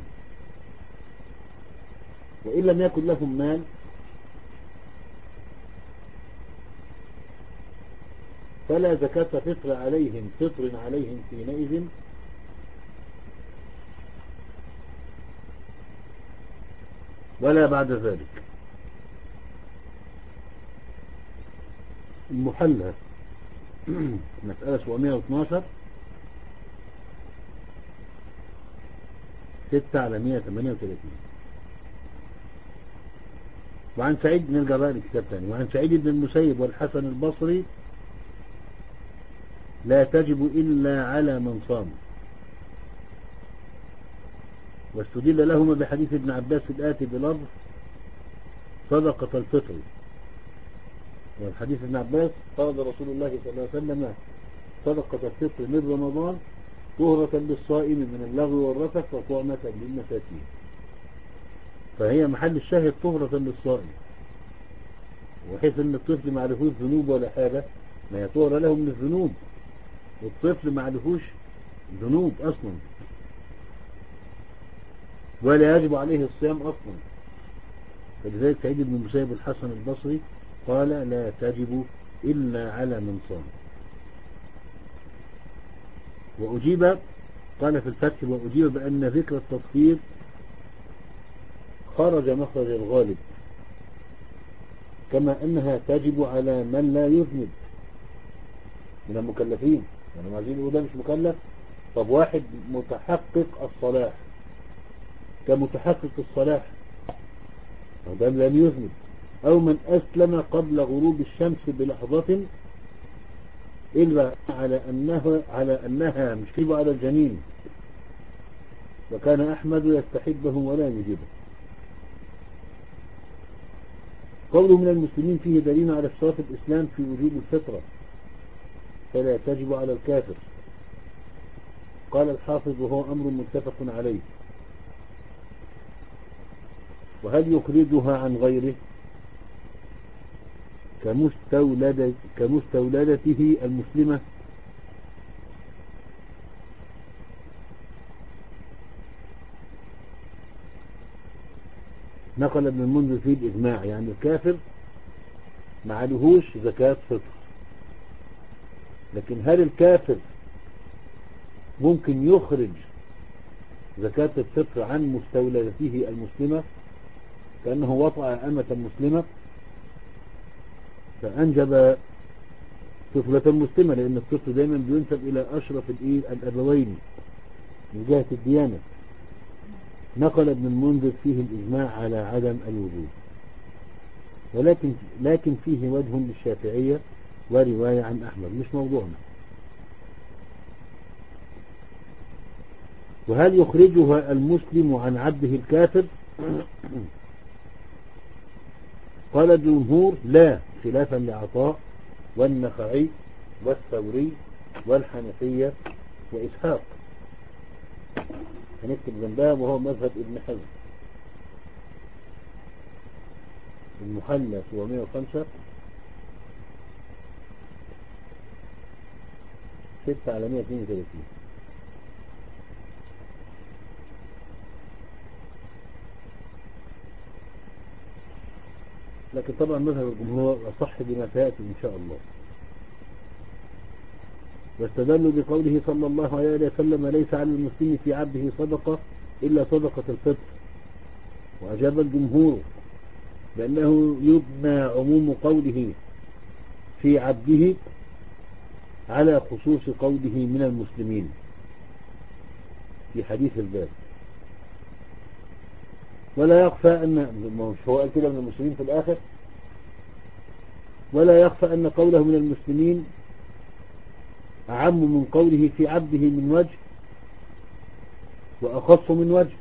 وإن لم يكن لهم مال فلا زكاة فطر عليهم فطر عليهم حينئذ ولا بعد ذلك. المحلى مسألة سبعمائة واثناشر ستة على مائة وثمانية وثلاثين. وعن سعيد، نرجع بقى للكتاب تاني. وعن سعيد بن المسيب والحسن البصري: لا تجب إلا على من صام. واستدل لهما بحديث ابن عباس الآتي بلفظ صدقة الفطر. والحديث ابن عباس: قال رسول الله صلى الله عليه وسلم: صدقة الفطر من رمضان طهرة للصائم من اللغو والرفث وطعمة للمساكين. فهي محل الشاهد طهرة للصائم، وحيث ان الطفل ما عليهوش ذنوب ولا حاجة، ما هي طهرة له من الذنوب، والطفل ما عليهوش ذنوب اصلا ولا يجب عليه الصيام اصلا. فلذلك سعيد بن المسيب الحسن البصري قال: لا تجب إلا على من صام. وأجيب، قال في الفتح: وأجيب بأن ذكر التطهير خرج مخرج الغالب، كما أنها تجب على من لا يذنب من المكلفين. يعني ما عايزين يقول ده مش مكلف. طب واحد متحقق الصلاح كمتحقق الصلاح ده لم يذنب، أو من أسلم قبل غروب الشمس بلحظة إلا على أنها على أنها مش تجب على الجنين، وكان أحمد يستحبه ولا يجبه. قوله من المسلمين فيه دليل على اشتراط الإسلام في وجوب الفطرة، فلا تجب على الكافر. قال الحافظ: وهو أمر متفق عليه. وهل يخرجها عن غيره كمستولدة كمستولدته المسلمة؟ نقل ابن المنذر فيه الإجماع، يعني الكافر ما عليهوش زكاة فطر. لكن هل الكافر ممكن يخرج زكاة الفطر عن مستولدته المسلمة، كأنه وطأ أمة مسلمة فأنجب طفلة مسلمة، لأن الطفل دائما بينسب إلى أشرف الأبوين من جهة الديانة. نقل ابن المنذر فيه الإجماع على عدم الوجوب، ولكن لكن فيه وجه للشافعية ورواية عن أحمد، مش موضوعنا. وهل يخرجها المسلم عن عبده الكافر؟ قال الجمهور: لا، خلافا لعطاء والنخعي والثوري والحنفية وإسحاق. هنكتب جنبها: وهو مذهب ابن حزم. المحلى سبعمائة وخمسة ستة على مائة واثنين وثلاثين. لكن طبعا مذهب الجمهور أصح بما سيأتي إن شاء الله. واستدلوا بقوله صلى الله عليه وسلم: ليس على المسلم في عبده صدقة إلا صدقة الفطر. وأجاب الجمهور بأنه يبنى عموم قوله في عبده على خصوص قوله من المسلمين في حديث الباب. ولا يخفى أن مش هو قال كده من المسلمين في الآخر، ولا يخفى أن قوله من المسلمين أعم من قوله في عبده من وجه وأخص من وجه.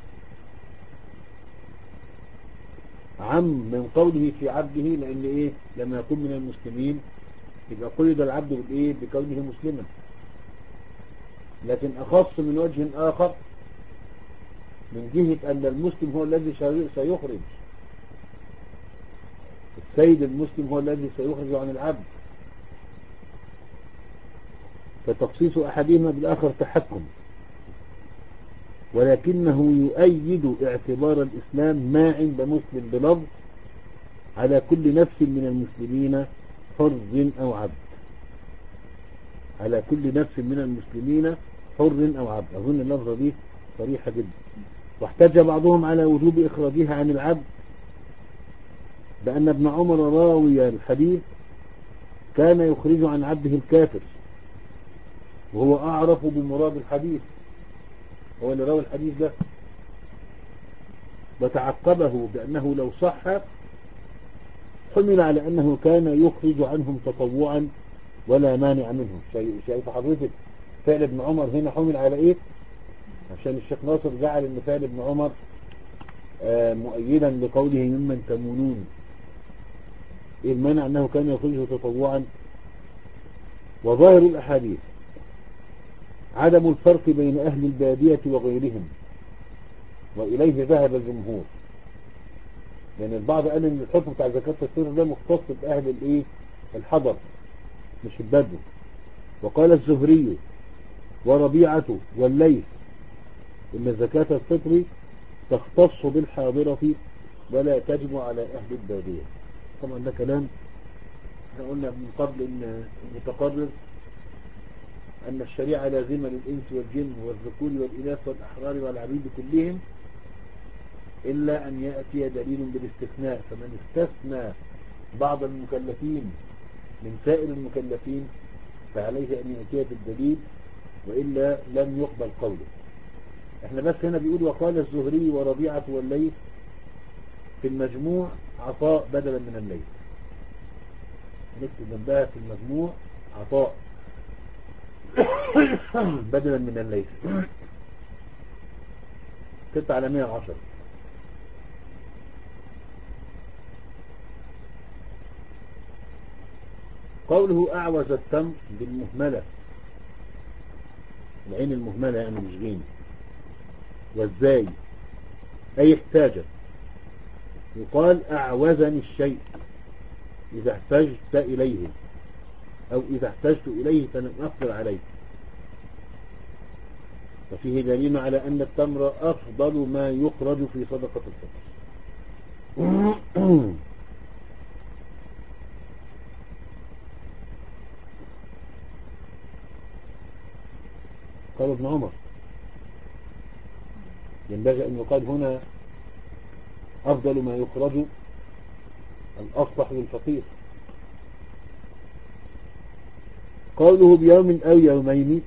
عم من قوله في عبده لأن إيه لما يكون من المسلمين يبقى قيد العبد بالإيه بكونه مسلما، لكن أخص من وجه آخر من جهة أن المسلم هو الذي سيخرج، السيد المسلم هو الذي سيخرج عن العبد، فتخصيص أحدهما بالآخر تحكم، ولكنه يؤيد اعتبار الإسلام ما عند مسلم بلفظ على كل نفس من المسلمين حر أو عبد، على كل نفس من المسلمين حر أو عبد. أظن اللفظة دي صريحة جدا. واحتج بعضهم على وجوب إخراجها عن العبد بأن ابن عمر راوي الحديث كان يخرج عن عبده الكافر، وهو أعرف بمراد الحديث، هو اللي راوي الحديث ده، وتعقبه بأنه لو صح حمل على أنه كان يخرج عنهم تطوعا ولا مانع منه. شايف حضرتك فعل ابن عمر هنا حمل على إيه؟ عشان الشيخ ناصر جعل ان فعل ابن عمر آه مؤيدا لقوله ممن تمونون. ايه المانع انه كان يخرجه تطوعا؟ وظاهر الاحاديث عدم الفرق بين اهل البادية وغيرهم، واليه ذهب الجمهور، لان يعني البعض قال ان الحكم بتاع زكاة الفطر ده مختص باهل الايه الحضر مش البدو. وقال الزهري وربيعة والليث إن زكاة الفطر تختص بالحاضرة ولا تجب على أهل البادية. طبعا ده كلام احنا قلنا من قبل إن المتقرر أن الشريعة لازمة للإنس والجن والذكور والإناث والأحرار والعبيد كلهم إلا أن يأتي دليل بالاستثناء، فمن استثنى بعض المكلفين من سائر المكلفين فعليه أن يأتي بالدليل، وإلا لم يقبل قوله. احنا بس هنا بيقول وقال الزهري وربيعة والليث، في المجموع عطاء بدلا من الليث، نكتب جنبها في المجموع عطاء بدلا من الليث، ستة على مئة وعشرة. قوله أعوز التمر بالمهملة، العين المهملة يعني مش غين، والزاي أي احتاج. يقال أعوزني الشيء إذا احتجت إليه، أو إذا احتجت إليه فلم أقدر عليه. ففيه دليل على أن التمر أفضل ما يخرج في صدقة الفطر. قال ابن عمر ينبغي أن يقال هنا أفضل ما يخرج الأصلح للفقير. قوله بيوم أو يومين،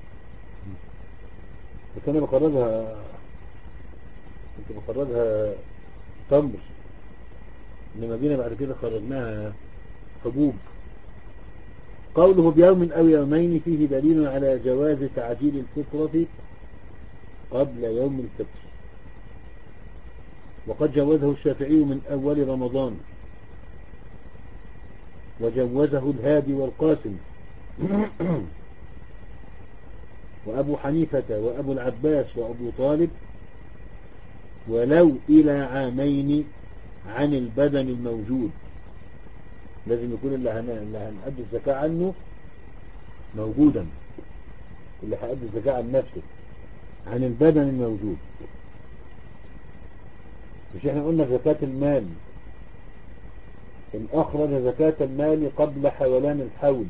بس أنا بخرجها كنت بخرجها تمر، إنما جينا بعد كده خرجناها حبوب. قوله بيوم أو يومين فيه دليل على جواز تعجيل الفطرة قبل يوم الفطر، وقد جوزه الشافعي من أول رمضان، وجوزه الهادي والقاسم وأبو حنيفة وأبو العباس وأبو طالب، ولو إلى عامين عن البدن الموجود. لازم يكون اللي هنأدي الزكاة عنه موجودا، اللي هيأدي الزكاة عن نفسه عن البدن الموجود. مش احنا قلنا زكاة المال إن أخرج زكاة المال قبل حولان الحول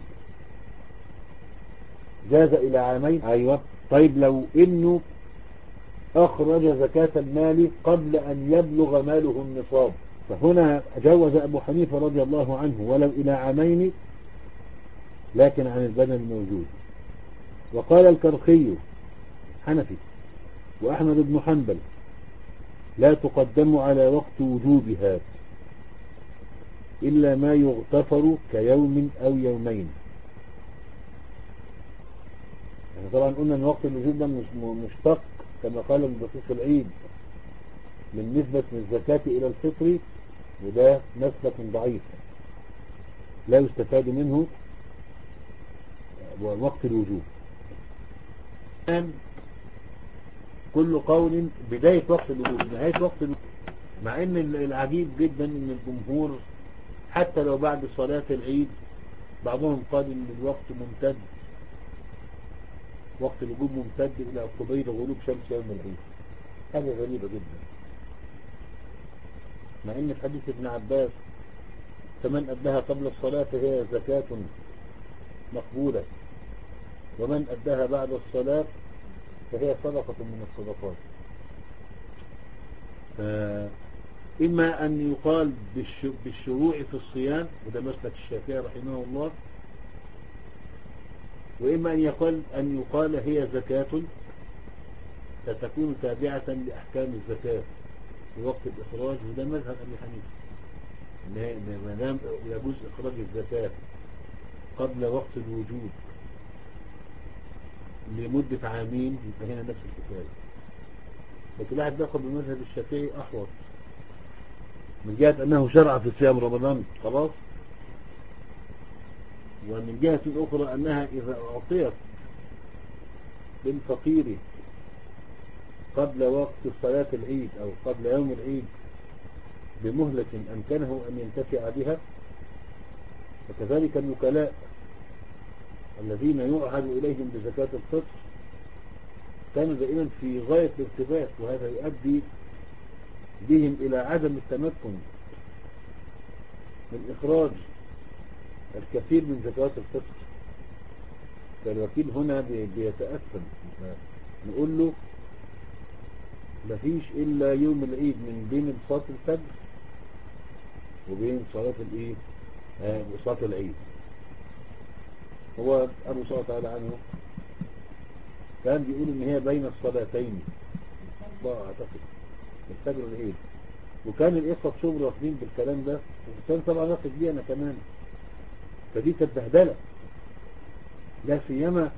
جاز إلى عامين؟ أيوة. طيب لو إنه أخرج زكاة المال قبل أن يبلغ ماله النصاب، فهنا جوز أبو حنيفة رضي الله عنه ولو إلى عامين لكن عن البدن الموجود. وقال الكرخي حنفي وأحمد بن حنبل لا تقدم على وقت وجوبها إلا ما يغتفر كيوم أو يومين. يعني طبعا قلنا أن وقت الوجوب ده مشتق كما قال بخصوص العيد من نسبة من الزكاة إلى الفطر، وده مسلك ضعيف لا يستفاد منه وقت الوجوب. كل قول بداية وقت الوجوب نهاية وقت الوجوب، مع ان العجيب جدا ان الجمهور حتى لو بعد صلاة العيد بعضهم قال ان الوقت ممتد، وقت الوجوب ممتد الى قبيل غروب شمس يوم العيد. حاجة غريبة جدا، مع ان في حديث ابن عباس فمن أداها قبل الصلاة فهي زكاة مقبولة، ومن أداها بعد الصلاة فهي صدقة من الصدقات. إما أن يقال بالشروع في الصيام، وده مسلك الشافعي رحمه الله، وإما أن يقال أن يقال هي زكاة ستكون تابعة لأحكام الزكاة في وقت الإخراج، وده مذهب أبي حنيفة ما دام يجوز إخراج الزكاة قبل وقت الوجوب لمدة عامين يبقى هنا نفس الحكاية. لكن الواحد بياخد بالمذهب الشافعي أحوط من جهة أنه شرع في صيام رمضان خلاص، ومن جهة أخرى أنها إذا أعطيت للفقير قبل وقت صلاة العيد أو قبل يوم العيد بمهلة أمكنه أن ينتفع بها، وكذلك الوكلاء الذين يعهد إليهم بزكاة الفطر كانوا دائما في غاية الارتباك، وهذا يؤدي بهم إلى عدم التمكن من إخراج الكثير من زكاة الفطر. فالوكيل هنا بيتأثم، نقول له مفيش إلا يوم العيد من بين صلاة الفجر وبين صلاة الايه آه صلاة العيد. هو أبو صلى الله عليه عنه كان بيقول إن هي بين الصلاتين الله أعتقد الفجر والعيد، وكان الإخوة الصبر واخدين بالكلام ده، وكان طبعا واخد بيه أنا كمان، فدي كانت بهدلة لا سيما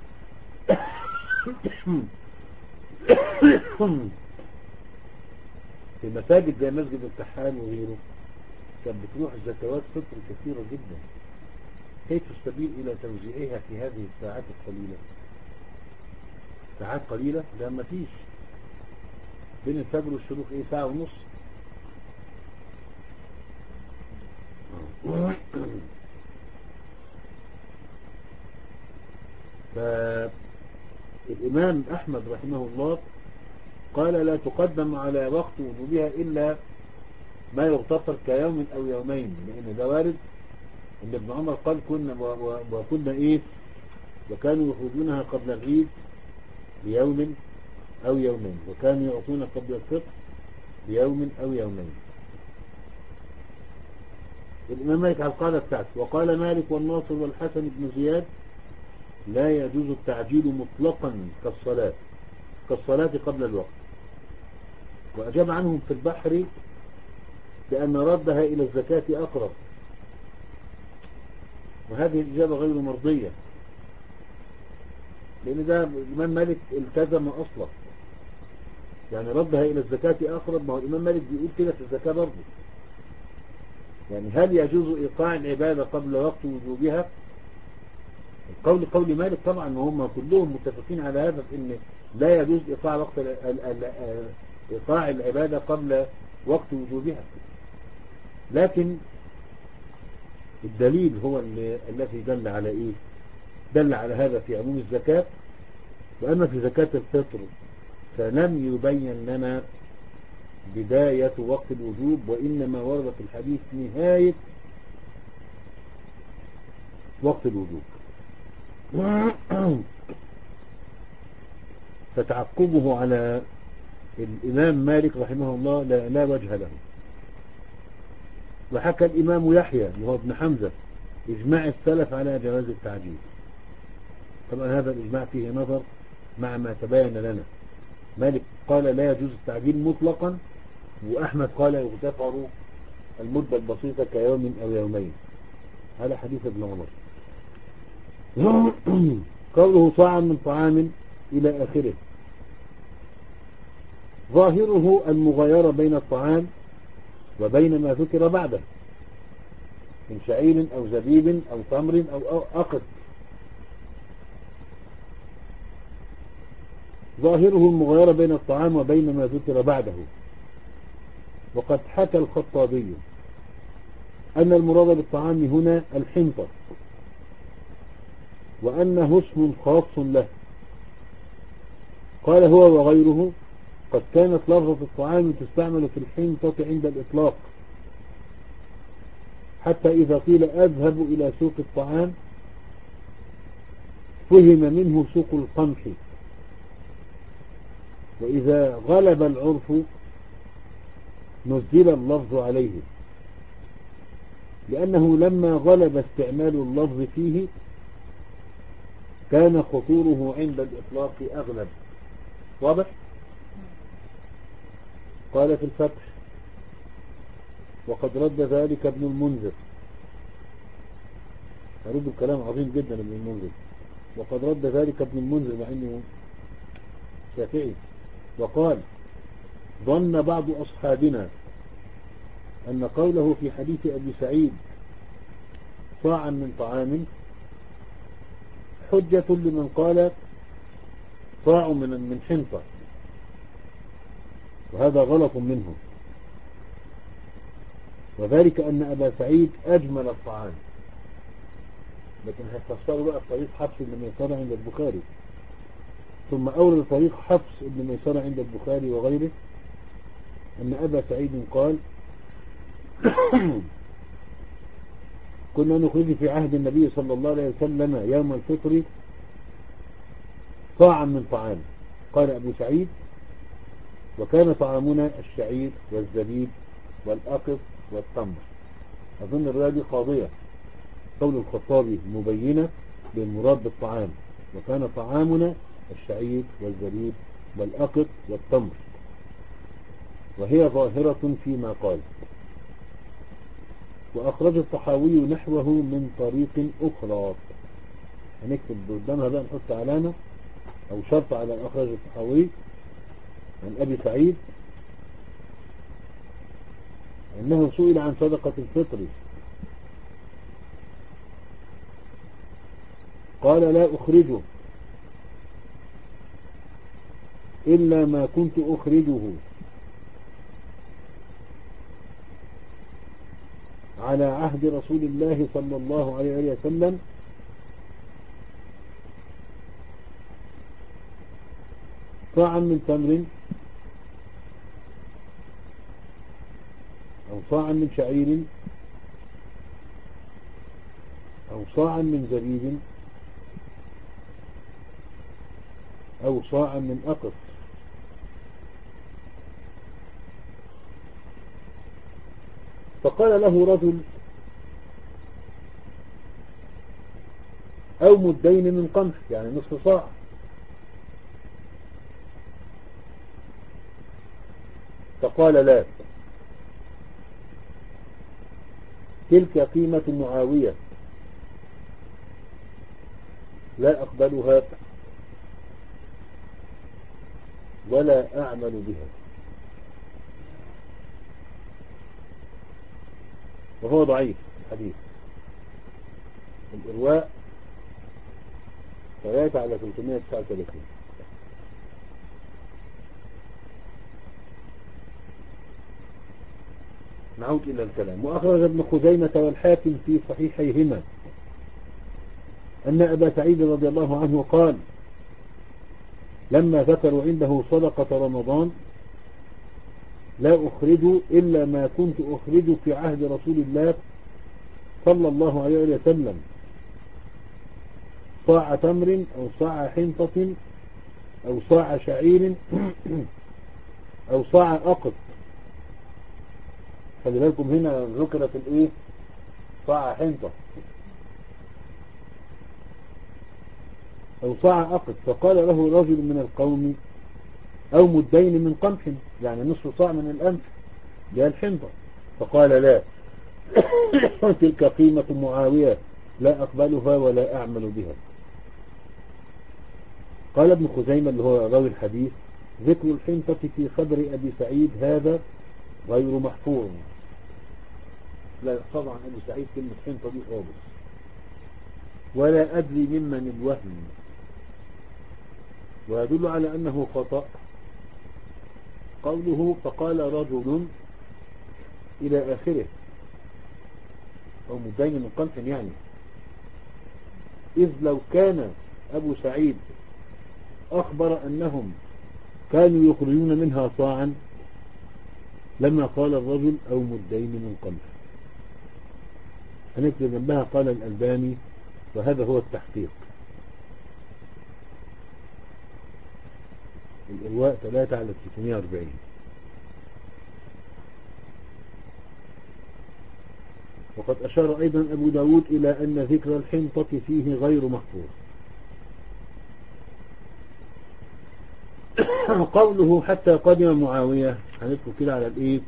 في مساجد زي مسجد الكحان وغيره كانت بتروح الزكوات فطر كثيرة جدا. كيف السبيل إلى توزيعها في هذه الساعات القليلة؟ ساعات قليلة؟ لا ما فيش بين الفجر والشروق ايه ساعة ونص. فالإمام أحمد رحمه الله قال لا تقدم على وقت وجوبها إلا ما يغتفر كيوم أو يومين، لأن ده وارد إن ابن عمر قال كنا وكنا إيه وكانوا يخرجونها قبل العيد بيوم أو يومين، وكانوا يعطون قبل الفطر بيوم أو يومين. الإمام مالك على القاعدة بتاعته. وقال مالك والناصر والحسن بن زياد لا يجوز التعجيل مطلقا كالصلاة كالصلاة قبل الوقت. وأجاب عنهم في البحر بأن ردها إلى الزكاة أقرب، وهذه الإجابة غير مرضية، لأن ده الإمام مالك التزم أصلا، يعني ردها إلى الزكاة أقرب. ما هو الإمام مالك بيقول كده في الزكاة برضه، يعني هل يجوز إيقاع العبادة قبل وقت وجوبها؟ القول قول مالك طبعا، وهم كلهم متفقين على هذا، إن لا يجوز إيقاع وقت إيقاع العبادة قبل وقت وجوبها. لكن الدليل هو الذي دل على إيه؟ دل على هذا في عموم الزكاة. وأما في زكاة الفطر فلم يبين لنا بداية وقت الوجوب، وإنما ورد في الحديث نهاية وقت الوجوب. فتعقبه على الإمام مالك رحمه الله لا, لا وجه له. وحكى الإمام يحيى وهو ابن حمزة إجماع السلف على جواز التعجيل. طبعا هذا الإجماع فيه نظر مع ما تبين لنا. مالك قال لا يجوز التعجيل مطلقا، وأحمد قال يغتفر المدة البسيطة كيوم أو يومين على حديث ابن عمر. قوله صاعا من طعام إلى آخره، ظاهره المغايرة بين الطعام وبين ما ذكر بعده من شعير أو زبيب أو تمر أو أقط. ظاهره المغايرة بين الطعام وبين ما ذكر بعده. وقد حكى الخطابي أن المراد بالطعام هنا الحنطة، وأنه اسم خاص له. قال هو وغيره قد كانت لفظة الطعام تستعمل في الحنطة عند الإطلاق، حتى إذا قيل أذهب إلى سوق الطعام فهم منه سوق القمح. وإذا غلب العرف نزل اللفظ عليه، لأنه لما غلب استعمال اللفظ فيه كان خطوره عند الإطلاق أغلب. واضح؟ قال في الفتح وقد رد ذلك ابن المنذر. أريد الكلام عظيم جدا ابن المنذر. وقد رد ذلك ابن المنذر مع أنه شافعي، وقال ظن بعض أصحابنا أن قوله في حديث أبي سعيد صاعا من طعام حجة لمن قال صاع من من حنطة، وهذا غلط منه. وذلك أن أبا سعيد أجمل الطعام، لكن هيفسروا بقى طريق حفص بن ميسرة عند البخاري، ثم أورد طريق حفص بن ميسرة عند البخاري وغيره أن أبا سعيد قال كنا نخرج في عهد النبي صلى الله عليه وسلم يوم الفطر صاعا من طعام. قال أبو سعيد وكان طعامنا الشعير والزبيب والأقط والتمر. أظن الرواية دي قاضية، قول الخطابي مبينة للمراد بالطعام، وكان طعامنا الشعير والزبيب والأقط والتمر، وهي ظاهرة فيما قال. وأخرج الطحاوي نحوه من طريق أخرى. هنكتب قدامها بقى نحط علامة أو شرط على أخرج الطحاوي عن أبي سعيد أنه سئل عن صدقة الفطر قال لا أخرجه إلا ما كنت أخرجه على عهد رسول الله صلى الله عليه وسلم صاعا من تمر أو صاعا من شعير أو صاعا من زبيب أو صاعا من أقط. فقال له رجل أو مدين من قمح، يعني نصف صاع. فقال لا، تلك قيمة معاوية لا أقبلها ولا أعمل بها. وهو ضعيف الحديث. الإرواء ثلاثة على ثلاثمائة وتسعة وثلاثين. نعود إلى الكلام. وأخرج ابن خزيمة والحاكم في صحيحيهما أن أبا سعيد رضي الله عنه قال لما ذكروا عنده صدقة رمضان لا أخرج إلا ما كنت أخرج في عهد رسول الله صلى الله عليه وسلم صاع تمر أو صاع حنطة أو صاع شعير أو صاع أقط. خلي بالكم هنا ذكرت الايه صاع حنطة أو صاع أقط، فقال له رجل من القوم أو مدين من قمح، يعني نصف صاع من القمح جاء الحنطة، فقال لا تلك قيمة معاوية لا أقبلها ولا أعمل بها. قال ابن خزيمة اللي هو راوي الحديث: ذكر الحنطة في خبر أبي سعيد هذا غير محفوظ، لا يحفظ عن أبي سعيد كلمة حنطة دي خالص، ولا أدري ممن الوهم، ويدل على أنه خطأ قوله فقال رجل إلى آخره، أو مدين من قمح يعني، إذ لو كان أبو سعيد أخبر أنهم كانوا يخرجون منها صاعا لما قال الرجل أو مدين من قمح. هنكتب جنبها قال الألباني، وهذا هو التحقيق. الإرواء ثلاثة على ستمائة وأربعين. وقد أشار أيضا أبو داود إلى أن ذكر الحنطة فيه غير محفوظ. قوله حتى قدم معاوية، هندخل كده على الإيه،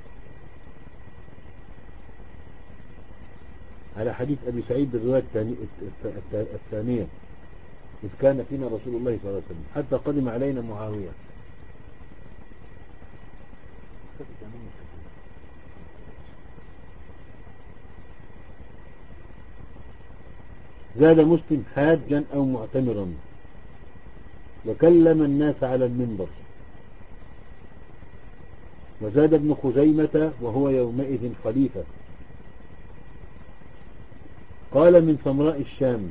على حديث أبي سعيد بالرواية الثانية: إذ كان فينا رسول الله صلى الله عليه وسلم حتى قدم علينا معاوية. زاد مسلم حاجا أو معتمرا، وكلم الناس على المنبر. وزاد ابن خزيمة وهو يومئذ خليفة، قال من سمراء الشام،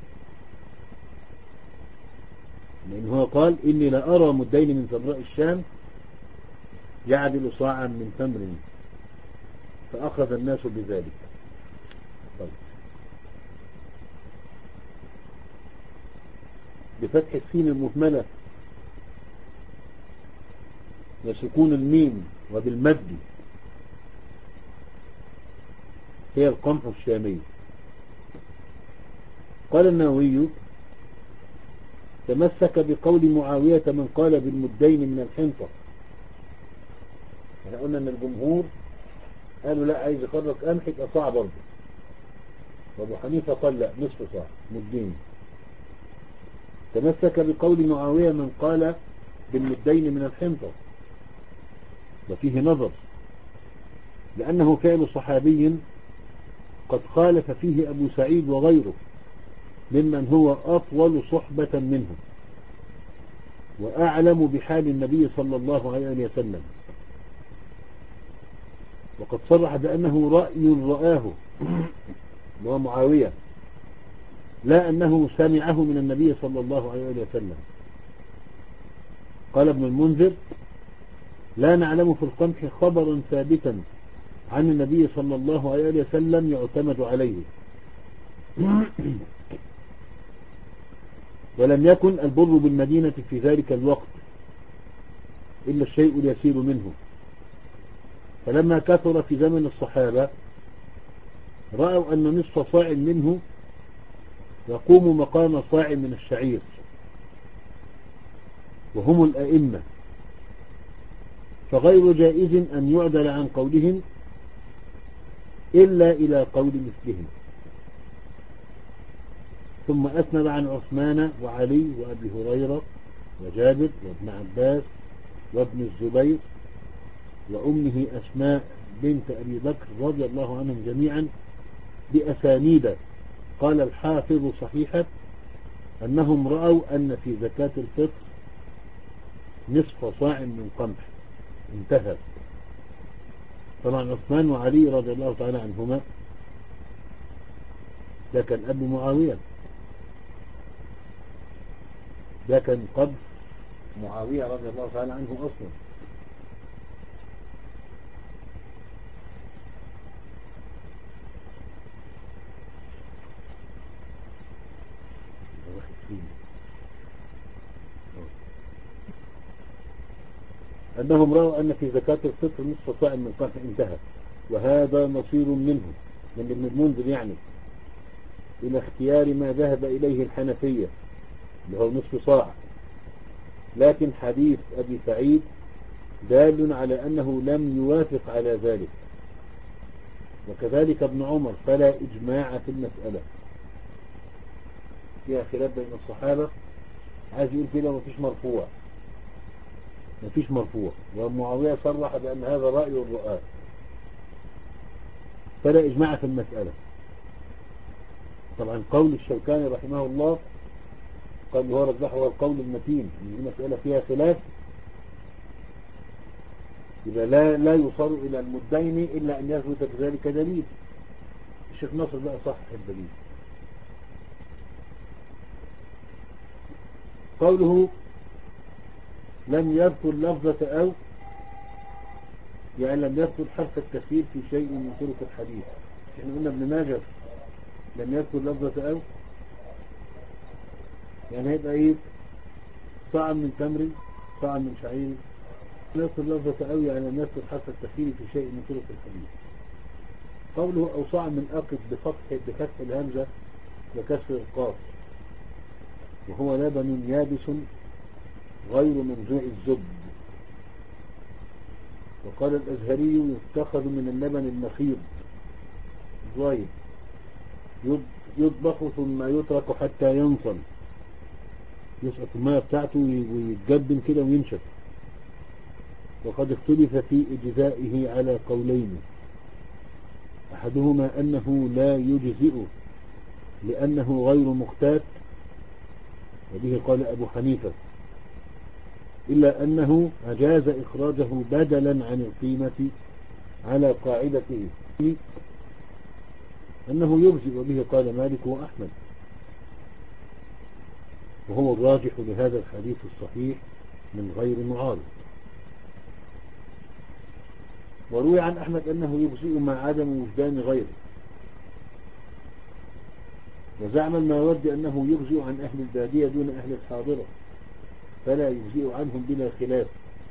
لأن هو قال إني لا أرى مدين من سمراء الشام يعدل صاعا من تمر، فأخذ الناس بذلك. طيب. بفتح السين المهملة وسكون الميم وبالمد هي القمح الشامي. قال النووي: تمسك بقول معاوية من قال بالمدين من الحنطة. احنا قلنا ان الجمهور قالوا لا، عايز يخرج قمح يبقى صاع برضه، وابو حنيفة قال لا، نصف صاع مدين. تمسك بقول معاوية من قال بالمدين من الحنطة، وفيه نظر، لأنه فعل صحابي قد خالف فيه أبو سعيد وغيره ممن هو أطول صحبة منه وأعلم بحال النبي صلى الله عليه وسلم، وقد صرح بأنه رأي رآه وهو معاوية، لا أنه سمعه من النبي صلى الله عليه وسلم. قال ابن المنذر: لا نعلم في القمح خبرا ثابتا عن النبي صلى الله عليه وسلم يعتمد عليه، ولم يكن البر بالمدينة في ذلك الوقت إلا الشيء اليسير منه، فلما كثر في زمن الصحابة رأوا أن نصف صاع منه يقوم مقام صاع من الشعير، وهم الأئمة، فغير جائز أن يعدل عن قولهم إلا إلى قول مثلهم. ثم أسند عن عثمان وعلي وأبي هريرة وجابر وابن عباس وابن الزبير وأمه أسماء بنت أبي بكر رضي الله عنهم جميعا بأسانيد. قال الحافظ صحيحة أنهم رأوا أن في زكاة الفطر نصف صاع من قمح. انتهى. طبعا عثمان وعلي رضي الله تعالى عنهما ده كان أبو معاوية، ده كان قبل معاوية رضي الله تعالى عنه أصلا. أنهم رأوا أن في زكاة الفطر نصف صاع من قمح. انتهى. وهذا نصير منه من ابن المنذر يعني إلى اختيار ما ذهب إليه الحنفية اللي هو نصف صاع، لكن حديث أبي سعيد دال على أنه لم يوافق على ذلك، وكذلك ابن عمر، فلا إجماع في المسألة، فيها خلاف بين الصحابة. عايز يقول كده مفيش مرفوع، مفيش مرفوع، ومعاوية صرح بأن هذا رأي الرؤاة، فلا إجماع في المسألة. طبعا قول الشوكاني رحمه الله قال هو رجحه هو القول المتين، ان دي مسألة فيها خلاف، إذا لا لا يصار إلى المدين إلا أن يثبت بذلك دليل. الشيخ ناصر بقى صح الدليل. قوله لم يذكر لفظة أو، يعني لم يذكر حرف التفسير في شيء من طرق الحديث. احنا قلنا ابن ماجه لم يذكر لفظة أو، يعني هيبقى ايه؟ صاع من تمر، صاع من شعير. لم يذكر لفظة أو يعني لم يذكر حرف التفسير في شيء من طرق الحديث. قوله أو صاع من أقد بفتح بفتح الهمزة وكسر القاف، وهو لبن يابس غير منزوع الزبد. وقال الأزهري يتخذ من اللبن المخيض زايد يطبخ ثم يترك حتى ينصل، يسقط الماء بتاعته ويتجبن كده وينشف. وقد اختلف في إجزائه على قولين، أحدهما أنه لا يجزئ لأنه غير مختات، وبه قال أبو حنيفة، إلا أنه أجاز إخراجه بدلا عن القيمة على قاعدته أنه يجزئ، وبه قال مالك وأحمد، وهو الراجح لهذا الحديث الصحيح من غير معارض. وروي عن أحمد أنه يجزئ مع عدم وجدان غيره. وزعم الماوردي أنه يجزئ عن أهل البادية دون أهل الحاضرة، فلا يجزئ عنهم بلا خلاف.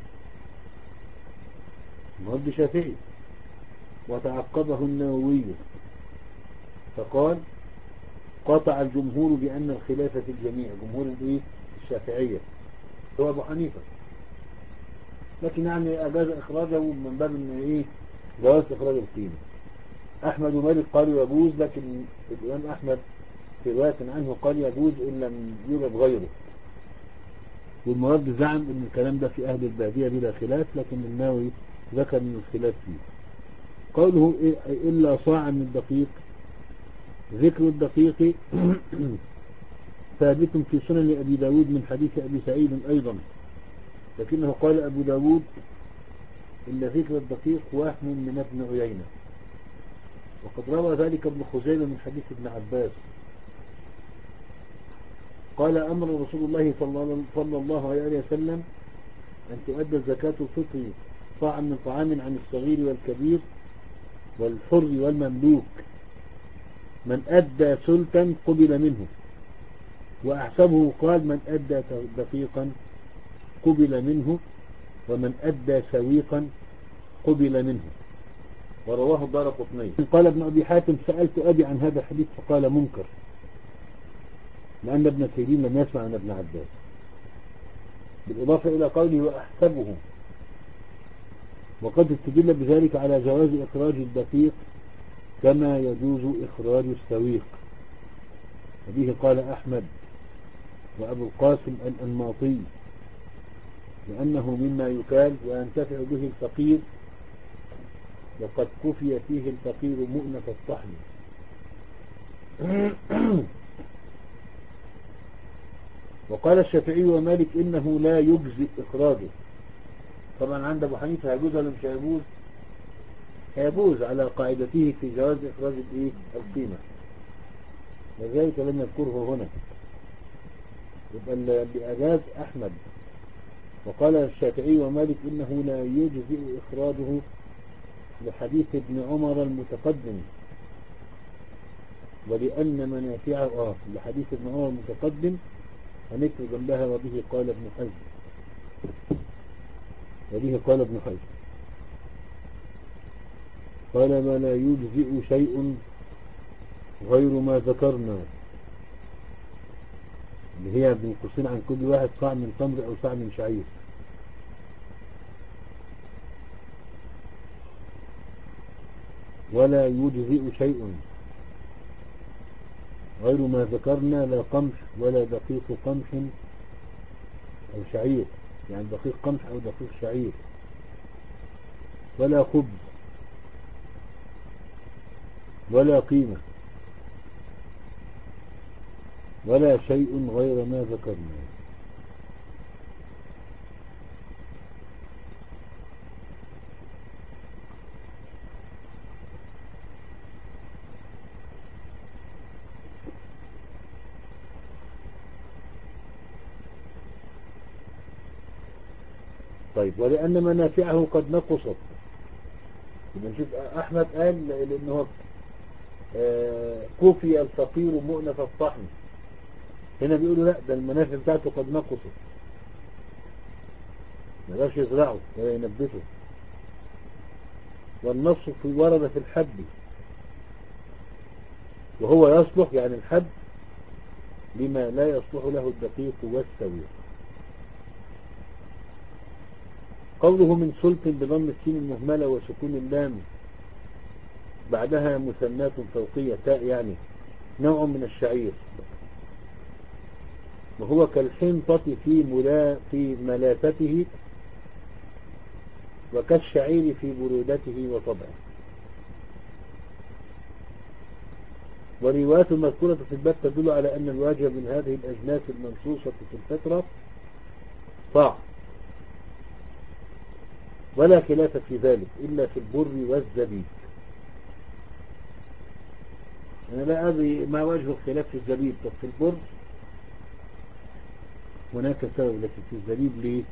الماوردي شافعي، وتعقبه النووي فقال قاطع الجمهور بأن الخلاف في الجميع، جمهور الايه؟ الشافعية، هو أبو حنيفة، لكن يعني أجاز إخراجه من باب إن إيه؟ جواز إخراج القيمة. أحمد ومالك قالوا يجوز، لكن الإمام أحمد في رواية عنه قال يجوز إن لم يوجد غيره. والمورد زعم إن الكلام ده في أهل البادية بلا خلاف، لكن الناوي ذكر من الخلاف فيه. قوله إلا صاع من الدقيق، ذكر الدقيق ثابت في سنن أبي داود من حديث أبي سعيد أيضا، لكنه قال أبو داود إن ذكر الدقيق وهم من ابن عيينة. وقد روى ذلك ابن خزيمة من حديث ابن عباس قال أمر رسول الله صلى الله عليه وسلم أن تؤدى زكاة الفطر صاعا من طعام عن الصغير والكبير والحر والمملوك، من أدى سلطا قبل منه. وأحسبه قال من أدى دقيقا قبل منه، ومن أدى سويقا قبل منه. ورواه الدارقطني. قال ابن أبي حاتم سألت أبي عن هذا الحديث فقال منكر، لأن ابن سيرين لم يسمع عن ابن عباس، بالإضافة إلى قوله وأحسبه. وقد استدل بذلك على جواز إخراج الدقيق كما يجوز إخراج السويق، وبه قال أحمد وأبو القاسم الأنماطي، لأنه مما يكال وينتفع به الفقير، وقد كفي فيه الفقير مؤنة الطحن. وقال الشافعي ومالك إنه لا يجزئ إخراجه. طبعا عند أبو حنيفة يجوز ولا مش يجوز؟ يجوز على قاعدته في جواز إخراج القيمة، وذلك لم يذكره هنا، يبقى بأجاز أحمد. وقال الشافعي ومالك إنه لا يجزئ إخراجه لحديث ابن عمر المتقدم، ولأن منافعه آه لحديث ابن عمر المتقدم هنكتب جنبها وبه قال ابن حزم، وبه قال ابن حزم قال ما لا يجزئ شيء غير ما ذكرنا، اللي هي بين قوسين عن كل واحد صاع من تمر أو صاع من شعير. ولا يجزئ شيء غير ما ذكرنا، لا قمح ولا دقيق قمح أو شعير، يعني دقيق قمح أو دقيق شعير، ولا خبز ولا قيمة ولا شيء غير ما ذكرنا. طيب، ولأن منافعه قد نقصت. يبقى نشوف أحمد قال لأنه كفي الفقير مؤنة الطحن، هنا بيقولوا لا، ده المنافع بتاعته قد نقصت، ما يقدرش يزرعه ولا ينبته. والنص في ورد في الحب، وهو يصلح يعني الحب لما لا يصلح له الدقيق والسويق. قوله من سلط بضم السين المهملة وسكون اللام بعدها مثنات فوقية تاء، يعني نوع من الشعير، وهو كالحنطة في ملا في ملافته وكالشعير في برودته وطبعه. وروايات المذكورة في الباب تدل على أن الواجب من هذه الأجناس المنصوصة في الفترة صاع، ولا خلاف في ذلك إلا في البر والزبيب. أنا لا أدري ما وجه الخلاف في الزبيب. طب في البر هناك سبب، لكن في الزبيب ليه؟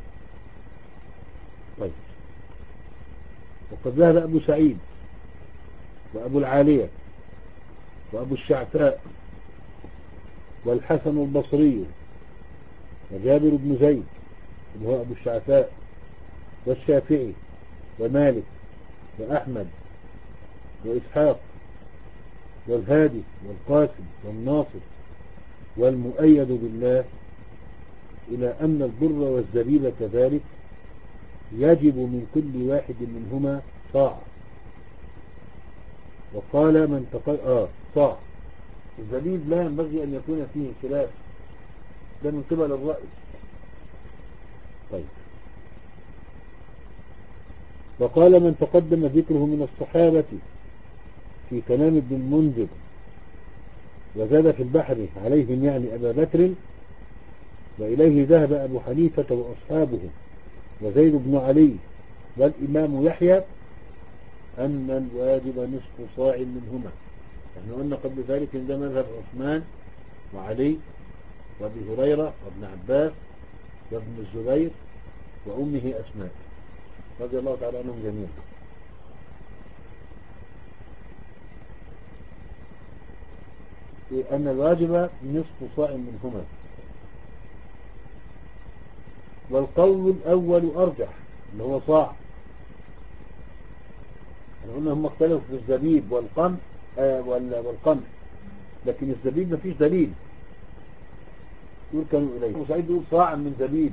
طيب، وقد ذهب أبو سعيد وأبو العالية وأبو الشعفاء والحسن البصري وجابر بن زيد اللي هو أبو الشعفاء والشافعي ومالك وأحمد وإسحاق والهادي والقاسم والناصر والمؤيد بالله إلى أن البر والزبيب كذلك يجب من كل واحد منهما صاع. وقال من تقل آه صاع الزبيب لا ينبغي أن يكون فيه خلاف، ده من قبل الرأي. طيب، وقال من تقدم ذكره من الصحابة في كلام ابن المنذر وزاد في البحر عليهم يعني أبا بكر، وإليه ذهب أبو حنيفة وأصحابه وزيد بن علي والإمام يحيى أن الواجب نصف صاع منهما. احنا قلنا قبل ذلك ان ده مذهب عثمان وعلي وابي هريرة وابن عباس وابن الزبير وأمه أسماء رضي الله تعالى عنهم جميعا. أن الواجب نصف صاع منهما. والقول الأول أرجح اللي هو صاع. احنا قلنا هم اختلفوا في الزبيب والقمح آه والقمح، لكن الزبيب مفيش دليل يقول كانوا إليه. أبو سعيد يقول صاع من زبيب،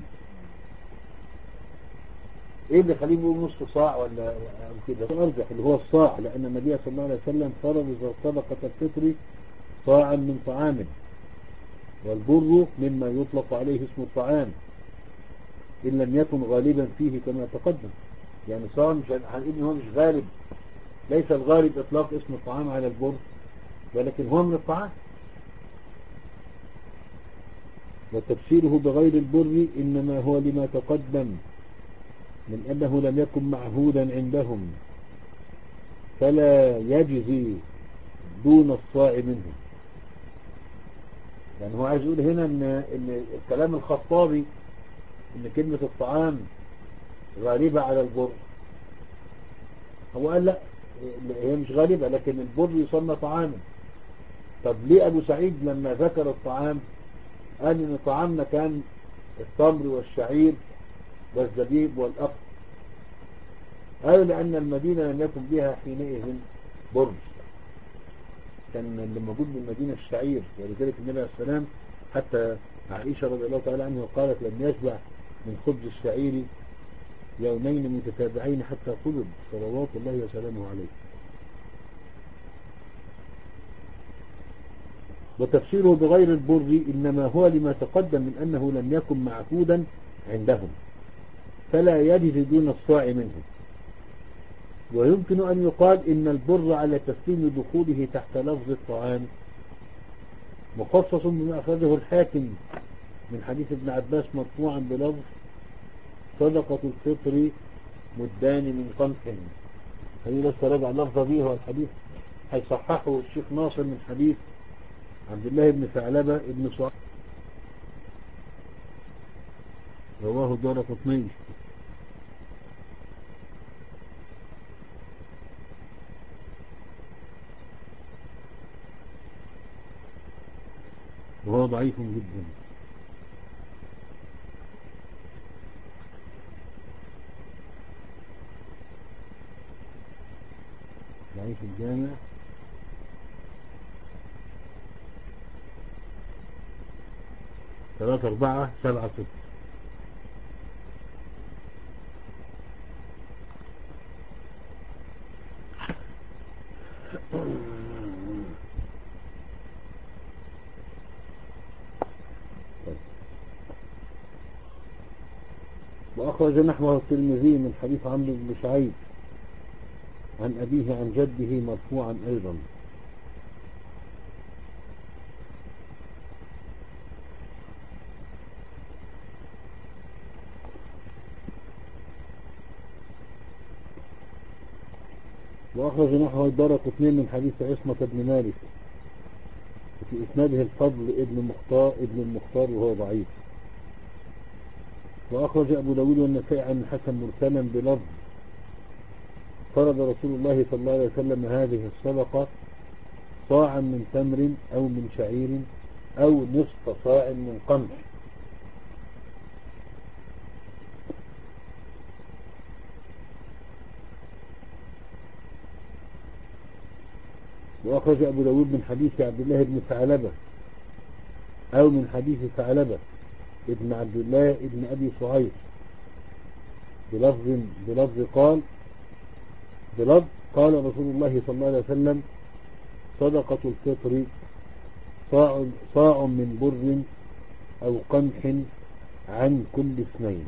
ايه اللي خليه يقول نصف صاع ولا كده؟ أرجح اللي هو الصاع، لأن النبي صلى الله عليه وسلم فرض صدقة الفطر صاعا من طعام، والبر مما يطلق عليه اسم الطعام إن لم يكن غالبا فيه كما تقدم. يعني صاع مش هنقول هو مش غالب، ليس الغالب إطلاق اسم الطعام على البر، ولكن هو من الطعام. وتفسيره بغير البر إنما هو لما تقدم من أنه لم يكن معهودا عندهم فلا يجزي دون الصاع منه. يعني هو عايز يقول هنا إن, إن الكلام الخطابي إن كلمة الطعام غالبة على البر، هو قال لا هي مش غالبة، لكن البر يسمى طعاما. طب ليه أبو سعيد لما ذكر الطعام قال إن طعامنا كان التمر والشعير والزبيب والأقط؟ قالوا لأن المدينة لم يكن بها حينئذ بر، كان اللي موجود بالمدينة الشعير، ولذلك النبي عليه السلام حتى عائشة رضي الله تعالى عنها قالت لم يشبع من خبز الشعير يومين متتابعين حتى قبض صلوات الله وسلامه عليه. وتفسيره بغير البر إنما هو لما تقدم من أنه لم يكن معهودا عندهم فلا يجد دون الصاع منه. ويمكن أن يقال إن البر على تسليم دخوله تحت لفظ الطعام مخصص بما أخرجه الحاكم من حديث ابن عباس مرفوعا بلفظ صدقة الفطر مدان من قمح. هذه لسه راجع اللفظة دي، هو الحديث هيصححه الشيخ ناصر من حديث عبد الله بن ثعلبة ابن صعب رواه الدارقطني. وهو ضعيف جدا. ضعيف الجامع ثلاثة أربعة سبعة ستة. وأخرج نحوه الترمذي من حديث عمرو بن شعيب عن أبيه عن جده مرفوعا أيضا. وأخرج نحوه الدارقطني من حديث عصمة بن مالك في إسناده الفضل ابن مختار ابن المختار وهو ضعيف. وأخرج أبو داود والنسائي عن الحسن مرسلا بلفظ فرض رسول الله صلى الله عليه وسلم هذه الصدقة صاعا من تمر أو من شعير أو نصف صاع من قمح. وأخرج أبو داود من حديث عبد الله بن ثعلبة أو من حديث ثعلبة ابن عبد الله ابن أبي صهيب بلفظ بلفظ قال بلفظ قال رسول الله صلى الله عليه وسلم صدقة الفطر صاع, صاع من بر أو قمح عن كل اثنين.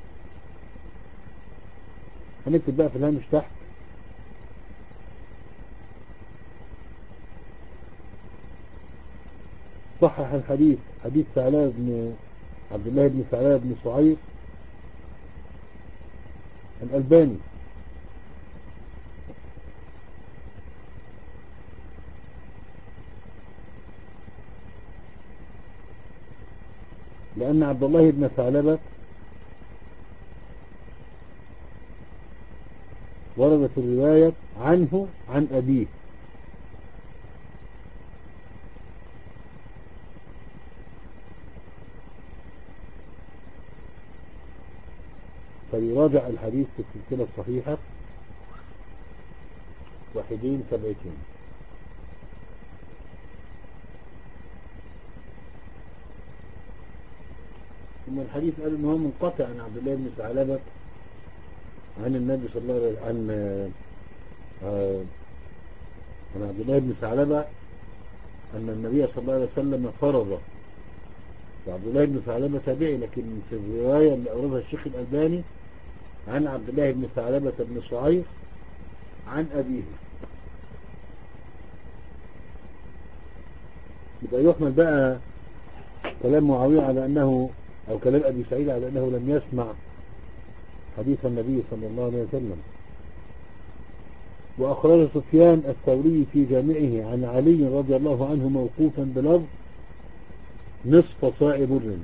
هنكتب بقى في الهامش تحت صحح الحديث حديث ثعلبة بن عبد الله بن ثعلبة بن صعيب الألباني لأن عبد الله بن ثعلبة وردت الرواية عنه عن أبيه فيراجع الحديث في السلسلة الصحيحة واحدين سبعتين. ثم الحديث قال انه منقطع عن عبد الله بن ثعلبة عن النبي صلى الله عليه وسلم عن عن عبد الله بن ثعلبة ان النبي صلى الله عليه وسلم فرض. وعبد الله بن ثعلبة تابعي، لكن في الرواية اللي أوردها الشيخ الألباني عن عبد الله بن ثعلبة بن صعيب عن أبيه. يبقى يحمل بقى كلام معاوية على أنه أو كلام أبي سعيد على أنه لم يسمع حديث النبي صلى الله عليه وسلم. وأخرج سفيان الثوري في جامعه عن علي رضي الله عنه موقوفا بلفظ نصف صاع بر،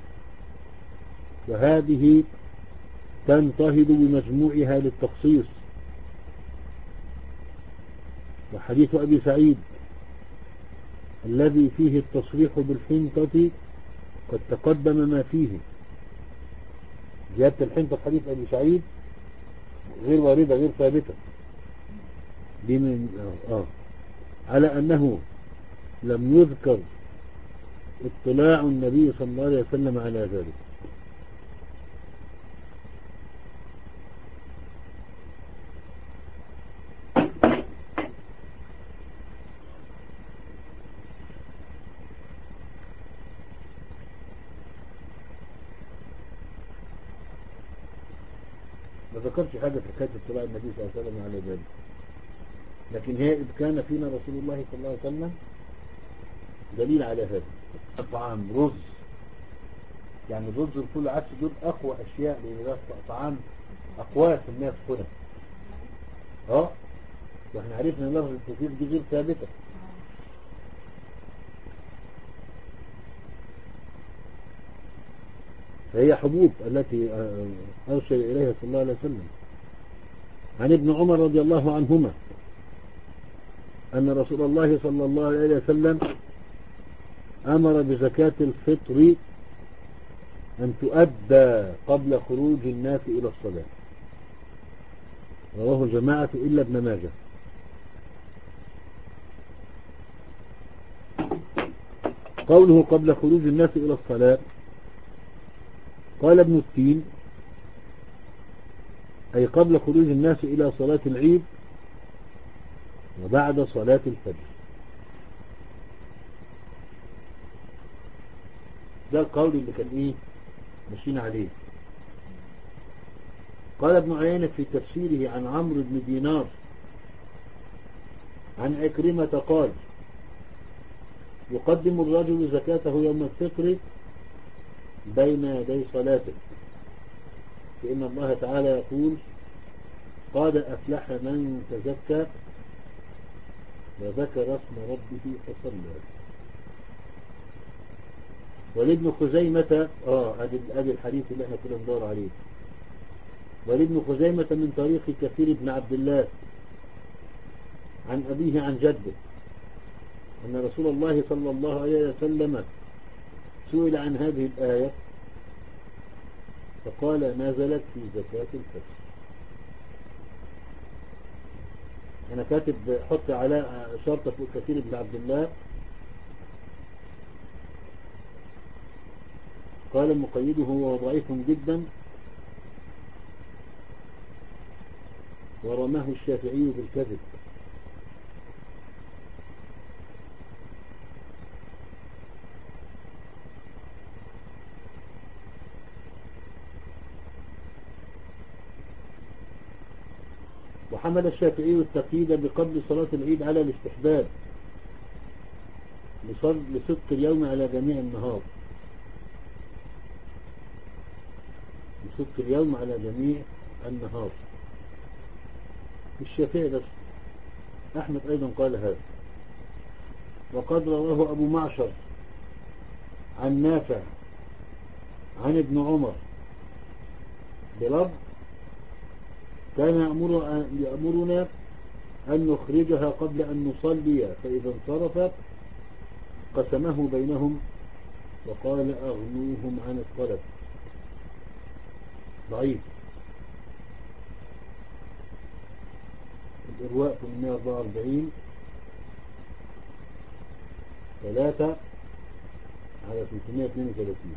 وهذه تنتهض بمجموعها للتخصيص. وحديث أبي سعيد الذي فيه التصريح بالحنطة قد تقدم ما فيه. زيادة الحنطة في حديث أبي سعيد غير واردة غير ثابتة دي من آه. على أنه لم يذكر اطلاع النبي صلى الله عليه وسلم على ذلك. ما ذكرش حاجة في حكاية اطلاع النبي صلى الله عليه وسلم على ذلك، لكن هي إذ كان فينا رسول الله صلى الله عليه وسلم دليل على هذا. الطعام رز، يعني الرز والفول والعدس دول أقوى أشياء، لأن ده طعام أقوات الناس كلها. اه واحنا عرفنا ان لفظ الكثير دي غير ثابتة. فهي حبوب التي أرشد إليها صلى الله عليه وسلم. عن ابن عمر رضي الله عنهما أن رسول الله صلى الله عليه وسلم أمر بزكاة الفطر أن تؤدى قبل خروج الناس إلى الصلاة. رواه جماعة إلا ابن ماجه. قوله قبل خروج الناس إلى الصلاة، قال ابن التين أي قبل خروج الناس إلى صلاة العيد وبعد صلاة الفجر. ده القول اللي كان إيه ماشيين عليه. قال ابن عيينة في تفسيره عن عمرو بن دينار عن عكرمة قال يقدم الرجل زكاته يوم الفطر بين يدي صلاته، فإن الله تعالى يقول قد أفلح من تزكى وذكر اسم ربه فصلى. ولابن خزيمة اه ادي ادي الحديث اللي احنا كنا بندور عليه. ولابن خزيمة من طريق كثير بن عبد الله عن أبيه عن جده أن رسول الله صلى الله عليه وسلم سئل عن هذه الآية فقال نزلت في زكاة الفطر. أنا كاتب حط على شرطة فوق كثير بن عبد الله. قال مقيده هو ضعيف جدا ورماه الشافعي بالكذب. وحمل الشافعي التقييد بقبل صلاة العيد على الاستحباب لصدق اليوم على جميع النهار، لصدق اليوم على جميع النهار. الشافعي بس، أحمد أيضا قال هذا. وقد رواه أبو معشر عن نافع عن ابن عمر بلفظ كان يأمر يأمرنا أن نخرجها قبل أن نصلي، فإذا انصرف قسمه بينهم وقال أغنوهم عن الطلب. ضعيف. الإرواء ثمانمائة وأربعة وأربعين ثلاثة على ثلاثمائة واثنين وثلاثين.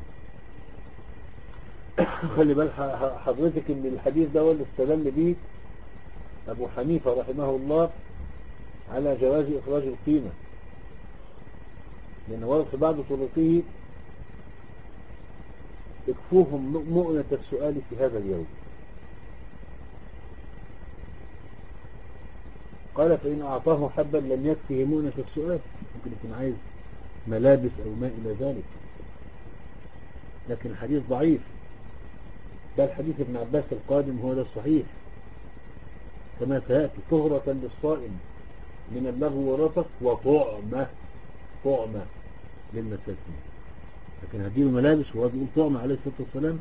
خلي بال حضرتك ان الحديث ده هو اللي استدل به ابو حنيفة رحمه الله على جواز اخراج القيمة، لان ورد في بعض طرقه اكفوهم مؤنة السؤال في هذا اليوم. قال فإن أعطاه حبا لم يكفه مؤنة السؤال، ممكن يكون عايز ملابس أو ما إلى ذلك، لكن الحديث ضعيف. بل حديث ابن عباس القادم هو ده الصحيح كما سيأتي، طهرة للصائم من اللغو ورفث وطعمة طعمة للمساكين. لكن هديه ملابس وهو بيقول طعمة عليه الصلاة والسلام.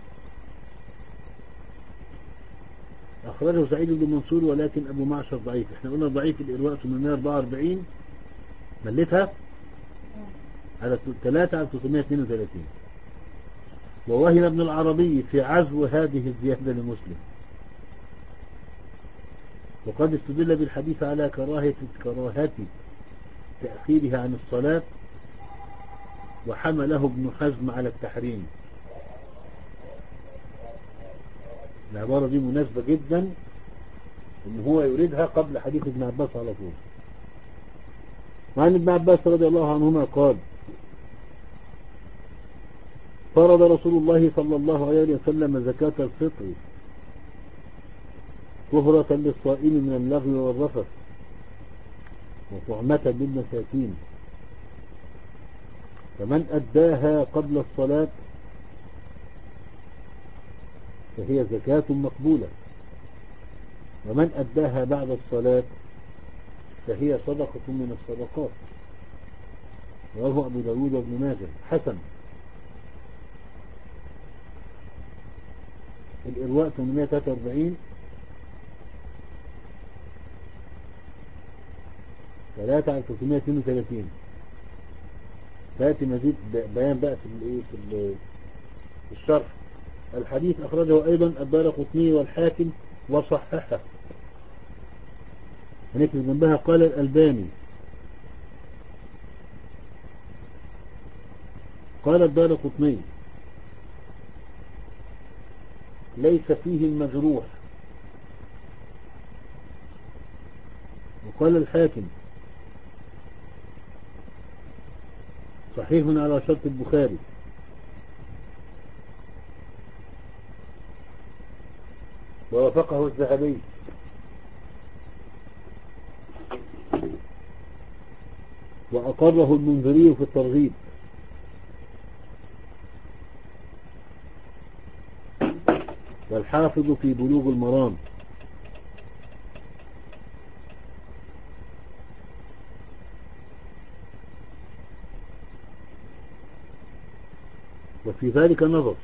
أخرجه سعيد بن منصور ولكن أبو معشر ضعيف. احنا قلنا ضعيف الإرواء ثمانمائة وأربعة وأربعين ملتها على ثلاثة على ثلاثمائة واثنين وثلاثين. ووهم ابن العربي في عزو هذه الزيادة لمسلم، وقد استدل بالحديث على كراهة, كراهة تأخيرها عن الصلاة، وأن الصلاة تقدم على الفطر. وقال ابن عباس في تفسيره عن عمرو بن دينار عن عكرمة قال يقدم الرجل زكاته يوم الفطر بين يدي صلاته، فإذا انصرف قسمه بينهم وقال أغنوهم عن الطلب. وحمله ابن حزم على التحريم. العبارة دي مناسبة جدا ان هو يريدها قبل حديث ابن عباس على طول. وعن ابن عباس رضي الله عنهما قال فرض رسول الله صلى الله عليه وسلم زكاة الفطر طهرة للصائم من اللغو والرفث وطعمة للمساكين، فمن أداها قبل الصلاة فهي زكاة مقبولة، ومن أداها بعد الصلاة فهي صدقة من الصدقات. رواه أبو داود وابن ماجه حسن. الإرواء ثمانمائة وثلاثة وأربعين ثلاثة على ثلاثمائة واثنين وثلاثين. فاتي مزيد بيان بقى في الايه في الشرح. الحديث أخرجه أيضا الدارقطني والحاكم وصححه. هنكتب جنبها قال الألباني. قال الدارقطني ليس فيه المجروح. وقال الحاكم صحيح على شرط البخاري. ووافقه الذهبي. وأقره المنذري في الترغيب. والحافظ في بلوغ المرام. وفي ذلك نظر،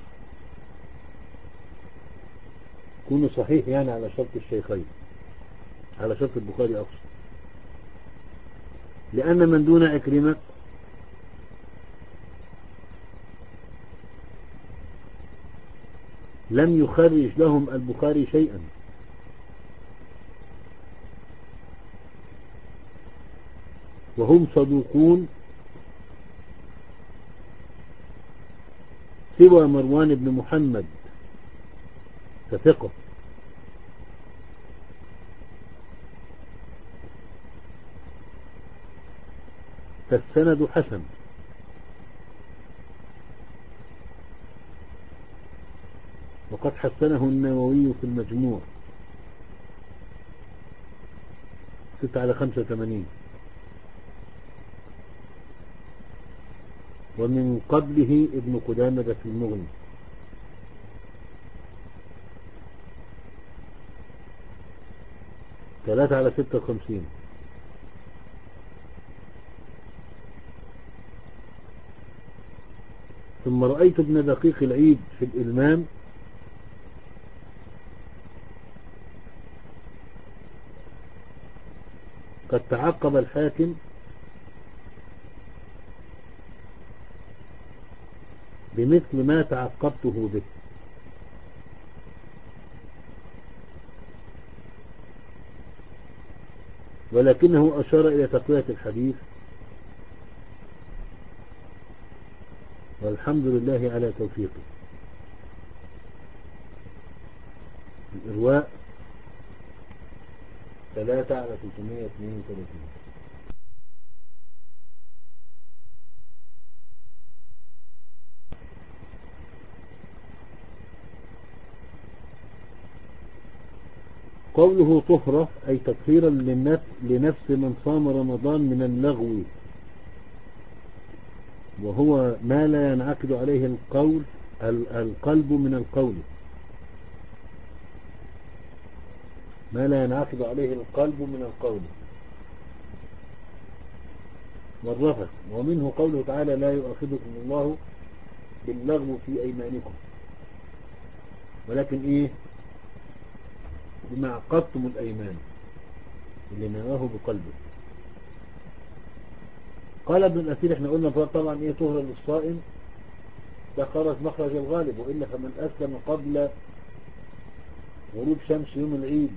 يكون صحيح يعني على شرط الشيخين، على شرط البخاري أقصد، لأن من دون عكرمة لم يخرج لهم البخاري شيئا، وهم صدوقون سوى مروان بن محمد كثقة. فالسند حسن. وقد حسنه النووي في المجموع ستة على خمسة وثمانين. ومن قبله ابن قدامة في المغني. ثلاثة على ستة وخمسين. ثم رأيت ابن دقيق العيد في الإلمام قد تعقب الحاكم بمثل ما تعقبته به، ولكنه أشار إلى تقوية الحديث، والحمد لله على توفيقه. الإرواء ثلاثة على ثلاثمائة واثنين وثلاثين. قوله طهرة أي تطهيرا لنفس من صام رمضان من اللغو، وهو ما لا ينعقد عليه القول القلب من القول، ما لا ينعقد عليه القلب من القول والرفث. ومنه قوله تعالى لا يؤاخذكم الله باللغو في أيمانكم، ولكن إيه بما عقدتم الأيمان اللي نواه بقلبه. قال ابن الأثير احنا قلنا طبعا ايه طهر للصائم ده خرج مخرج الغالب، وإلا فمن أسلم قبل غروب شمس يوم العيد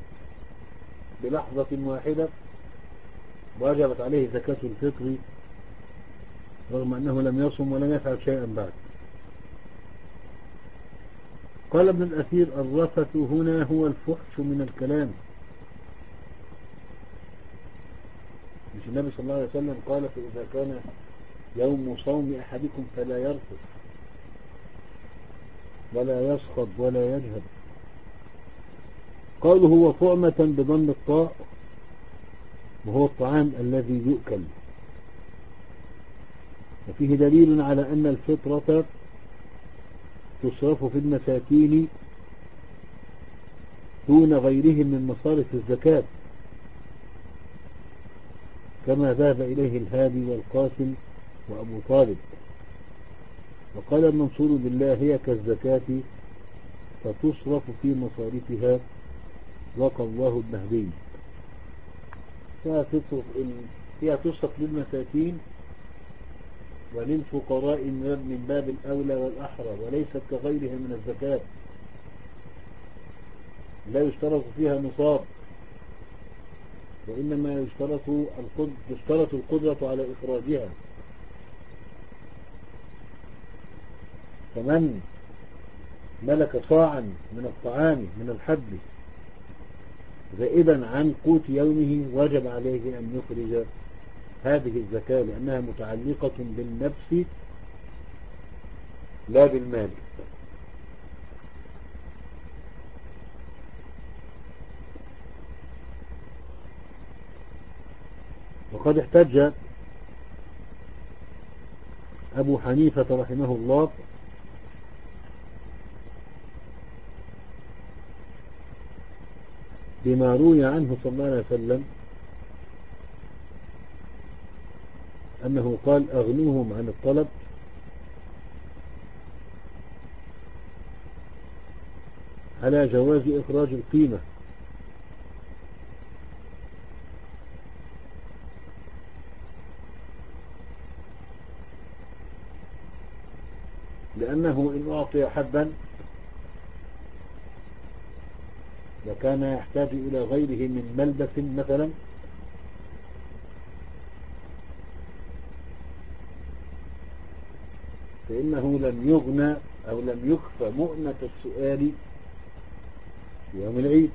بلحظة واحدة وجبت عليه زكاة الفطر رغم أنه لم يصم ولم يفعل شيئا بعد. قال ابن الأثير: الرفث هنا هو الفحش من الكلام. مش النبي صلى الله عليه وسلم قال: فإذا كان يوم صوم أحدكم فلا يرفث ولا يسخط ولا يجهد. قوله هو طعمة بضم الطاء، وهو الطعام الذي يؤكل. وفيه دليل على أن الفطرة تصرف في المساكين دون غيرهم من مصارف الزكاة، كما ذهب إليه الهادي والقاسم وأبو طالب. وقال المنصور بالله: هي كالزكاة فتصرف في مصارفها، وقى الله النهدي. هي تصرف للمساكين وللفقراء من باب الأولى والأحرى، وليست كغيرها من الزكاة، لا يشترط فيها نصاب، وإنما يشترط يشترط القدرة على إخراجها. فمن ملك صاعا من الطعام من الحب زائدا عن قوت يومه وجب عليه أن يخرج هذه الزكاة، لأنها متعلقة بالنفس لا بالمال. وقد احتج أبو حنيفة رحمه الله بما روي عنه صلى الله عليه وسلم أنه قال: أغنوهم عن الطلب، على جواز إخراج القيمة، لأنه إن أعطي حبا لكان يحتاج إلى غيره من ملبس مثلا، فإنه لم يغنى أو لم يخفى مؤنة السؤال في يوم العيد.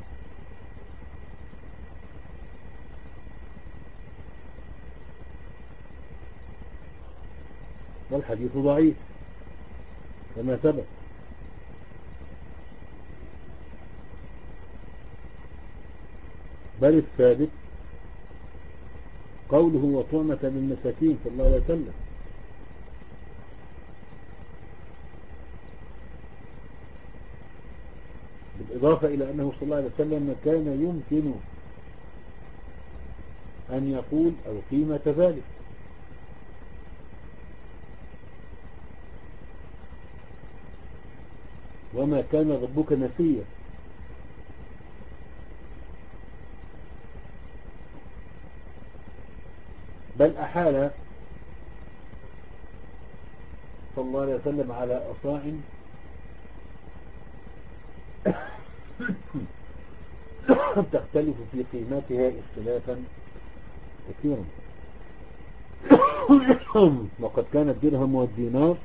والحديث ضعيف كما ثبت. بل الثابت قوله وطعمة للمساكين صلى الله عليه وسلم. بالإضافة إلى أنه صلى الله عليه وسلم كان يمكن أن يقول أو قيمة ذلك، وما كان ربك نسيا. بل أحال صلى الله عليه وسلم على أصاع تختلف في قيمتها اختلافا كثيرا. وقد كان الدرهم والدينار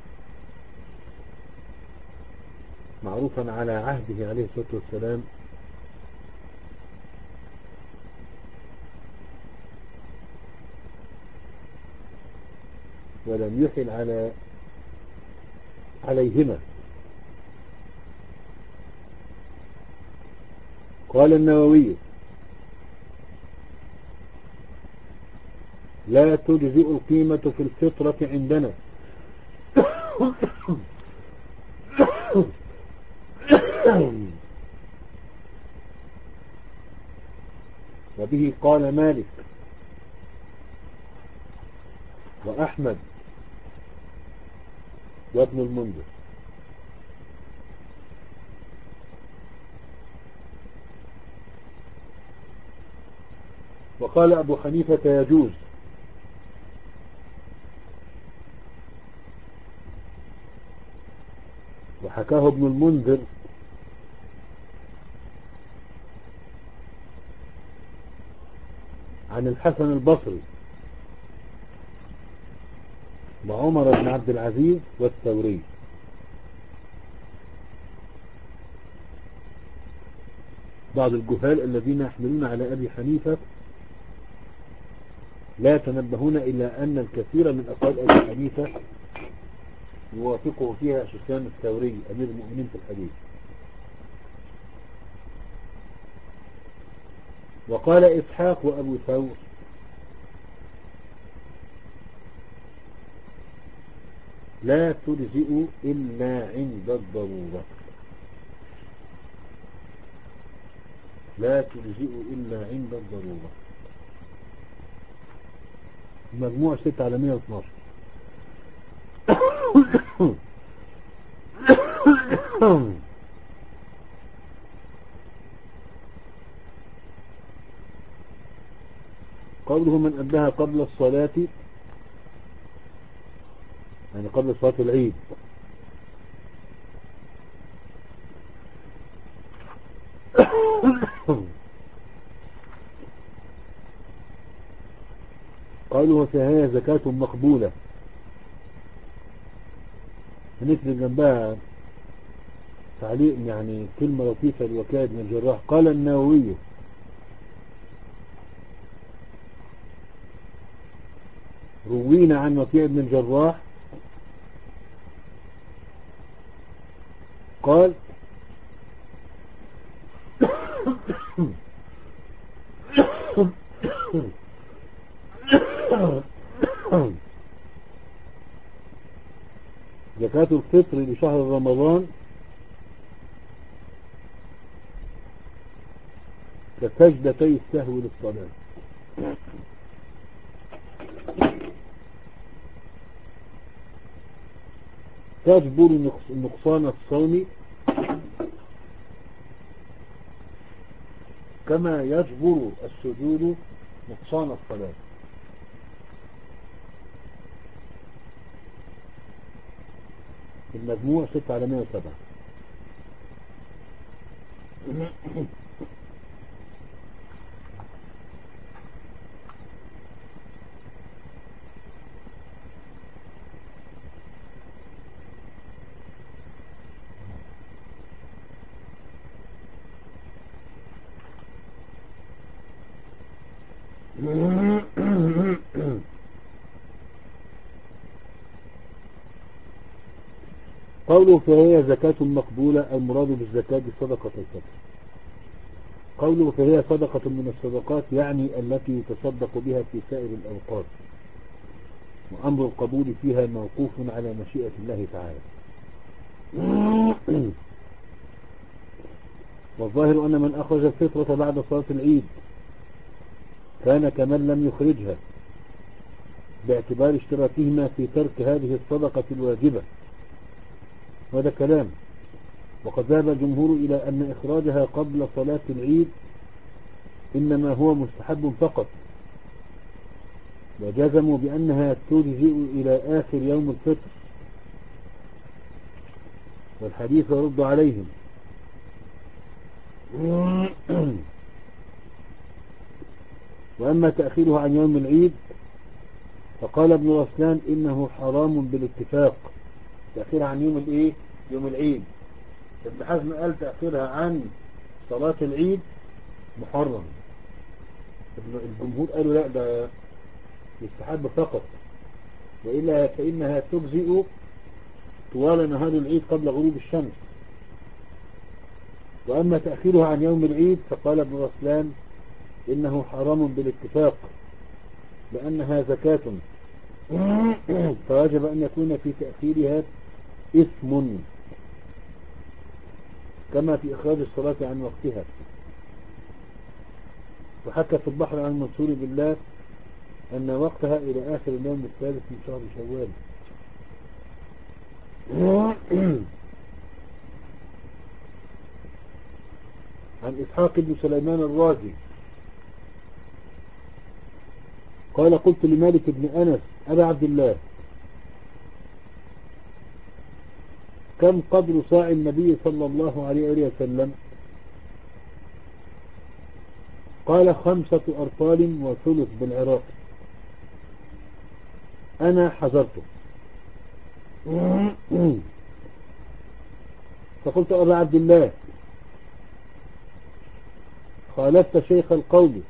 معروفا على عهده عليه الصلاة والسلام ولم يحل على عليهما. قال النووي: لا تجزئ القيمة في الفطرة عندنا، وبه قال مالك وأحمد وابن المنذر. وقال أبو حنيفة يجوز، وحكاه ابن المنذر عن الحسن البصري وعمر بن عبد العزيز والثوري. بعض الجهال الذين يحملون على أبي حنيفة لا يتنبهون إلى أن الكثير من أقوال أبي حنيفة يوافقه فيها سفيان الثوري أمير المؤمنين في الحديث. وقال إسحاق وأبو ثور لا تجزئ إلا عند الضرورة، لا تجزئ إلا عند الضرورة. مجموع ستة على مية واثناشر. قوله من أدها قبل الصلاة، يعني قبل صلاة العيد، قالوا فهي زكاة مقبولة. هنكتب جنبها تعليق يعني كلمة لطيفة لوكيع بن الجراح. قال النووي روينا عن وكيع بن الجراح قال زكاة الفطر لشهر رمضان كسجدتي السهو للصلاة. تجبر نقصان الصوم كما يجبر السجود نقصان الصلاة. المجموع ستة على مية وسبعة. قوله فهي زكاة مقبولة، المراد بالزكاة صدقة الفطر. قوله فهي صدقة من الصدقات يعني التي يتصدق بها في سائر الأوقات، وأمر القبول فيها موقوف على مشيئة الله تعالى. والظاهر أن من أخرج الفطرة بعد صلاة العيد كان كمن لم يخرجها باعتبار اشتراكهما في ترك هذه الصدقة الواجبة، وهذا كلام. وقد ذهب الجمهور إلى أن إخراجها قبل صلاة العيد إنما هو مستحب فقط، وجزموا بأنها تجزئ إلى آخر يوم الفطر، والحديث يرد عليهم. وأما تأخيرها عن يوم العيد فقال ابن رسلان إنه حرام بالاتفاق. تأخيرها عن يوم الايه يوم العيد، ابن حزم قال تأخيرها عن صلاة العيد محرم. الجمهور قالوا لا، ده يستحب فقط، وإلا فإنها تجزئ طوال نهار العيد قبل غروب الشمس. وأما تأخيرها عن يوم العيد فقال ابن رسلان إنه حرام بالاتفاق لأنها زكاة، فوجب أن يكون في تأخيرها إثم كما في إخراج الصلاة عن وقتها. وحكى في البحر عن منصور بالله أن وقتها إلى آخر اليوم الثالث من شهر شوال. عن إسحاق بن سليمان الرازي قال قلت لمالك بن أنس أبا عبد الله كم قدر صاع النبي صلى الله عليه وسلم؟ قال خمسة أرطال وثلث بالعراق. أنا حذرته فقلت أبا عبد الله خالفت شيخ القول.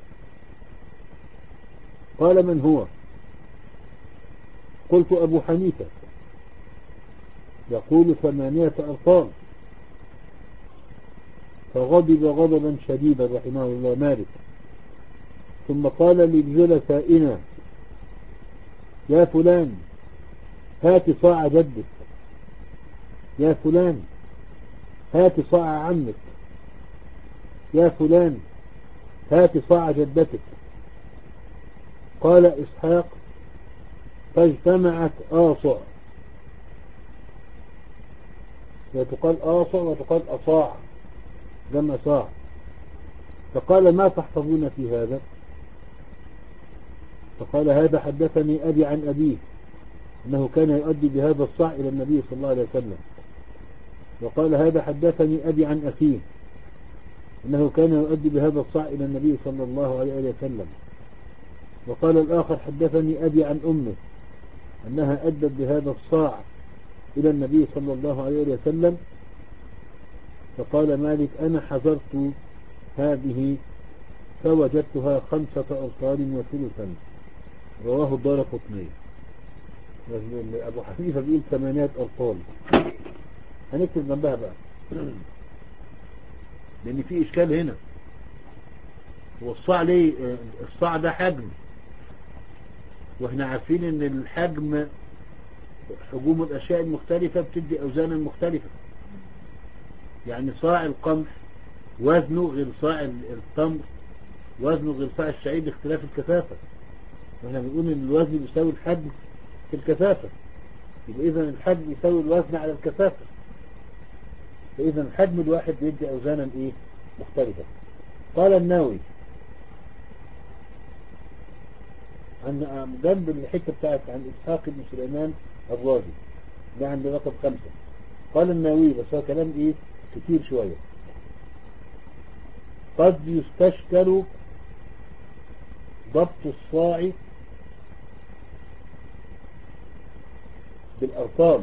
قال من هو؟ قلت أبو حنيفة يقول ثمانية أرطال. فغضب غضبا شديدا رحمه الله مالك، ثم قال لجلسائنا يا فلان هات صاع جدك، يا فلان هات صاع عمك، يا فلان هات صاع جدتك. قال إسحاق فاجتمعت آصع، وتقال آصع وتقال أصاع جمع صاع. فقال ما تحفظون في هذا؟ فقال هذا حدثني أبي عن أبيه أنه كان يؤدي بهذا الصاع إلى النبي صلى الله عليه وسلم. وقال هذا حدثني أبي عن أخيه أنه كان يؤدي بهذا الصاع إلى النبي صلى الله عليه وسلم. وقال الآخر حدثني أبي عن أمه أنها أدت بهذا الصاع إلى النبي صلى الله عليه وسلم. فقال مالك أنا حذرت هذه فوجدتها خمسة أرطال وثلثا. رواه الدارقطني. أبو حنيفة بيقول ثمانية أرطال، هنكتب جنبها بقى لأن في إشكال هنا. هو الصاع ليه؟ الصاع ده حجم، واحنا عارفين ان الحجم حجوم الأشياء المختلفة بتدي أوزانا مختلفة. يعني صاع القمح وزنه غير صاع التمر، وزنه غير صاع الشعير باختلاف الكثافة. واحنا بنقول ان الوزن بيساوي الحجم في الكثافة، يبقى اذا الحجم يساوي الوزن على الكثافة. فاذا الحجم الواحد بيدي أوزانا ايه مختلفة. قال النووي عن جنب الحتة بتاعت عن إسحاق بن سليمان الرازي ده عند رقم خمسة. قال النووي بس هو كلام ايه كتير شوية. قد يستشكل ضبط الصاع بالأرقام،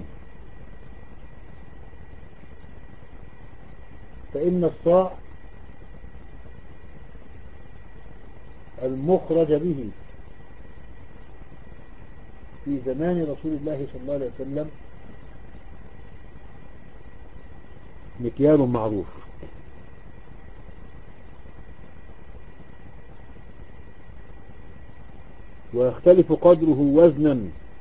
فإن الصاع المخرج به في زمان رسول الله صلى الله عليه وسلم مكيال معروف، ويختلف قدره وزنا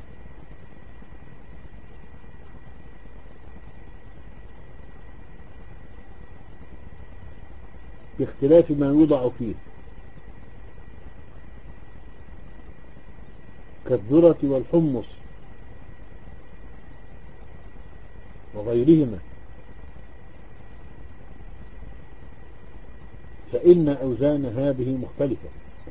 باختلاف ما يوضع فيه كالذرة والحمص وغيرهما، فإن أوزان هذه مختلفة.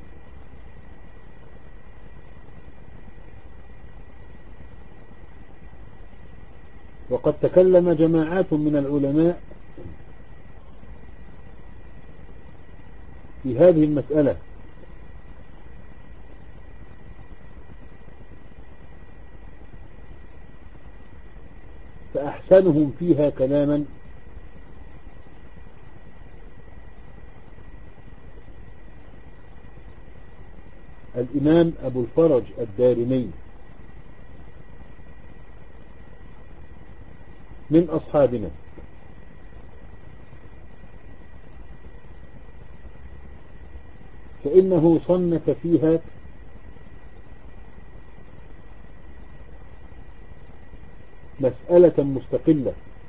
وقد تكلم جماعات من العلماء في هذه المسألة، فأحسنهم فيها كلاما الإمام أبو الفرج الدارمي من أصحابنا، فإنه صنف فيها مسألة مستقلة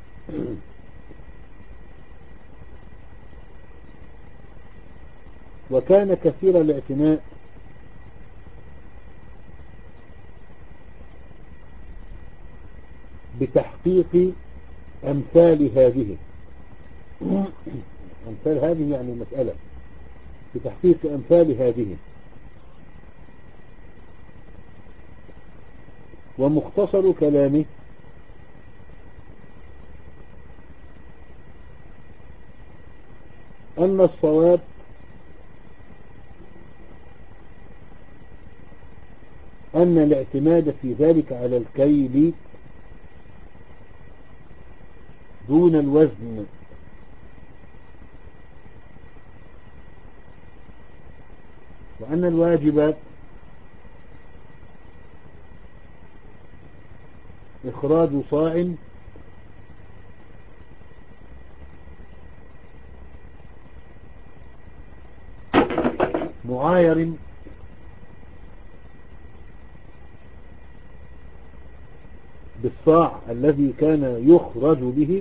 وكان كثير الاعتناء بتحقيق أمثال هذه أمثال هذه يعني مسألة بتحقيق أمثال هذه. ومختصر كلامه أن الصواب أن الاعتماد في ذلك على الكيل دون الوزن. وأن الواجب إخراج صاع معاير بالصاع الذي كان يخرج به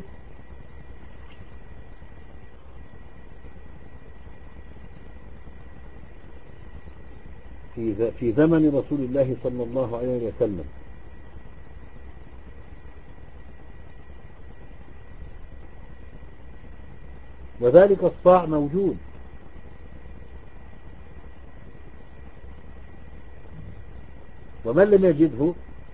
في في زمن رسول الله صلى الله عليه وسلم. وذلك الصاع موجود، ومن لم يجده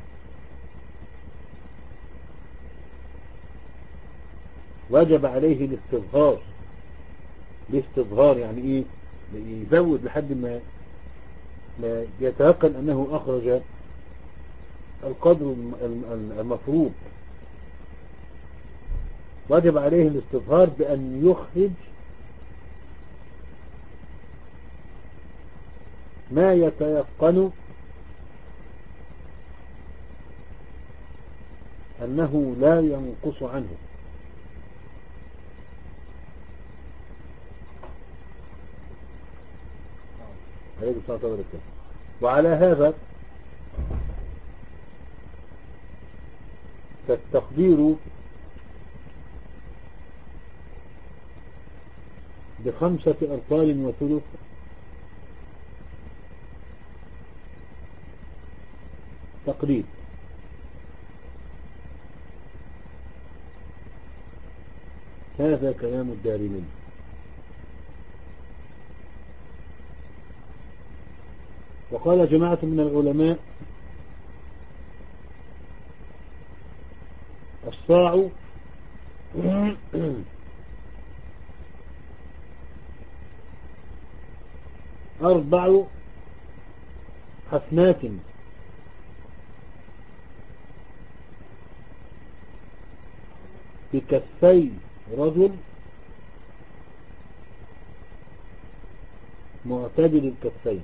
وجب عليه الاستظهار. الاستظهار يعني ايه؟ يزود لحد ما ما يتيقن انه اخرج القدر المفروض. وجب عليه الاستظهار بان يخرج ما يتيقن انه لا ينقص عنه. عليه الصلاة والسلام. وعلى هذا فالتقدير بخمسة أرطال وثلث تقريب. هذا كلام الدارمي. وقال جماعة من العلماء الصاع أربع حفنات بكفي رجل معتدل الكفين.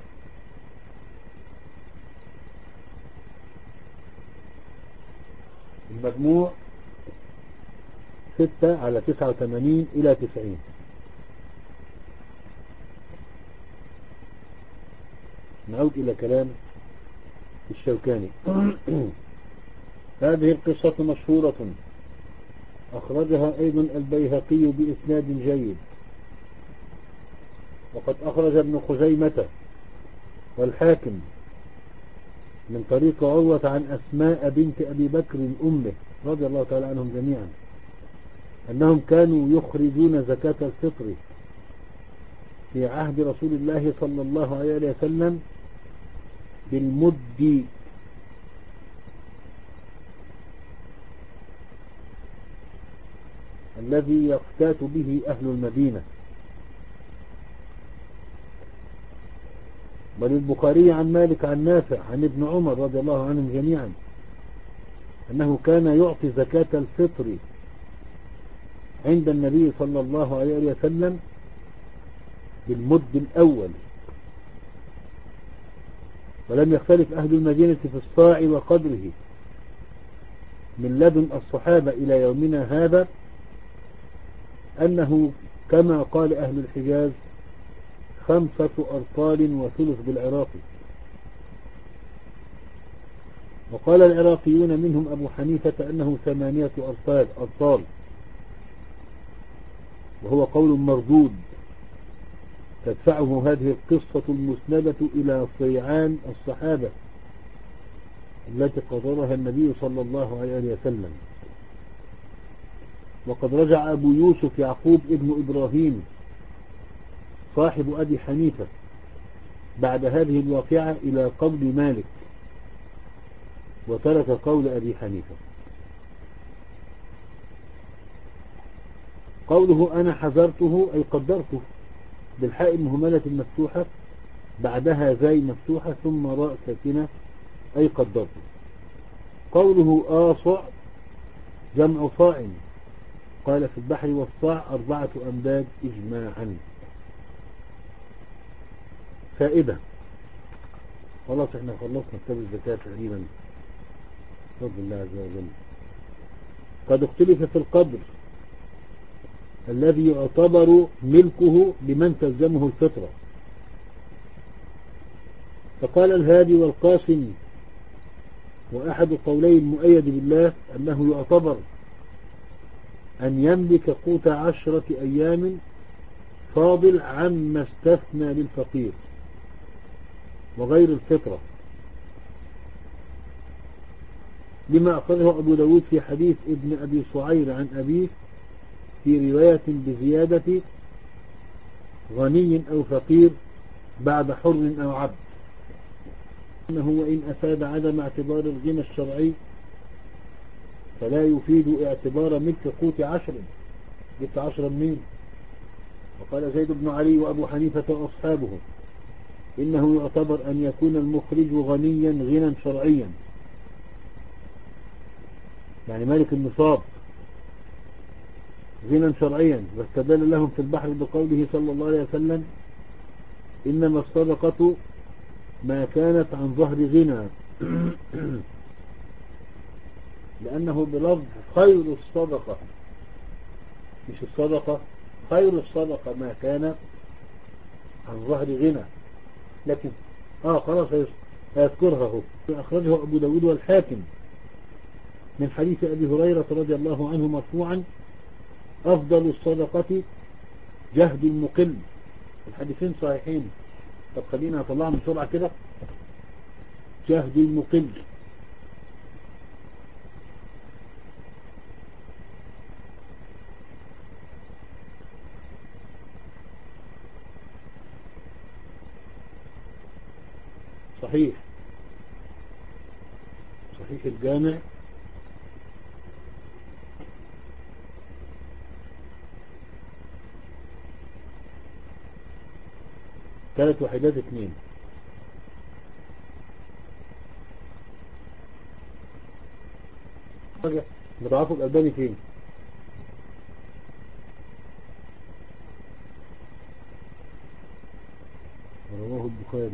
المجموع ستة على تسعة وثمانين إلى تسعين. نعود إلى كلام الشوكاني. هذه القصة مشهورة أخرجها أيضا البيهقي بإسناد جيد، وقد أخرج ابن خزيمة والحاكم من طريق عروة عن أسماء بنت أبي بكر أمه رضي الله تعالى عنهم جميعا أنهم كانوا يخرجون زكاة الفطر في عهد رسول الله صلى الله عليه وسلم بالمد الذي يقتات به أهل المدينة. وللبخاري عن مالك عن نافع عن ابن عمر رضي الله عنهم جميعا أنه كان يعطي زكاة الفطر عند النبي صلى الله عليه وسلم بالمد الأول. ولم يختلف أهل المدينة في الصاع وقدره من لدن الصحابة إلى يومنا هذا أنه كما قال أهل الحجاز خمسة أرطال وثلث بالعراق. وقال العراقيون منهم أبو حنيفة أنه ثمانية أرطال أرطال وهو قول مردود تدفعه هذه القصة المسندة إلى صيعان الصحابة التي قدرها النبي صلى الله عليه وسلم. وقد رجع أبو يوسف يعقوب ابن إبراهيم صاحب أبي حنيفة بعد هذه الواقعة إلى قول مالك وترك قول أبي حنيفة. قوله أنا حذرته أي قدرته بالحاء المهملة المفتوحة بعدها زاي مفتوحة ثم راء ساكنة أي قدرته. قوله آصع جمع صاع قال في البحر والصاع أربعة أمداد إجماعا. فائدة. خلاص احنا خلصنا كتاب الزكاة تقريبا بفضل الله عز وجل. قد اختلف في القدر الذي يعتبر ملكه لمن تلزمه الفطرة، فقال الهادي والقاسم وأحد قولي المؤيد بالله أنه يعتبر أن يملك قوت عشرة أيام فاضل عما استثنى للفقير وغير الفطرة، لما أخرجه أبو داود في حديث ابن أبي صعير عن أبيه في رواية بزيادة غني أو فقير بعد حر أو عبد، إنه وإن أفاد عدم اعتبار الغنى الشرعي فلا يفيد اعتبار ملك قوت عشر. جبت عشرة منين؟ وقال زيد بن علي وأبو حنيفة وأصحابه إنه يعتبر أن يكون المخرج غنيا غنى شرعيا، يعني مالك النصاب غنى شرعيا، واستدل لهم في البحر بقوله صلى الله عليه وسلم إنما الصدقة ما كانت عن ظهر غنى لأنه بلفظ خير الصدقة، مش الصدقة، خير الصدقة ما كان عن ظهر غنى، لكن اه خلاص هيذكرها هو. أخرجه أبو داود والحاكم من حديث أبي هريرة رضي الله عنه مرفوعا أفضل الصدقة جهد المقل. الحديثين صحيحين. طب خلينا نطلعهم بسرعة كده. جهد المقل صحيح، صحيح الجامع ثلاث وحدات اثنين. مضاعفه الألباني فين؟ رواه البخاري.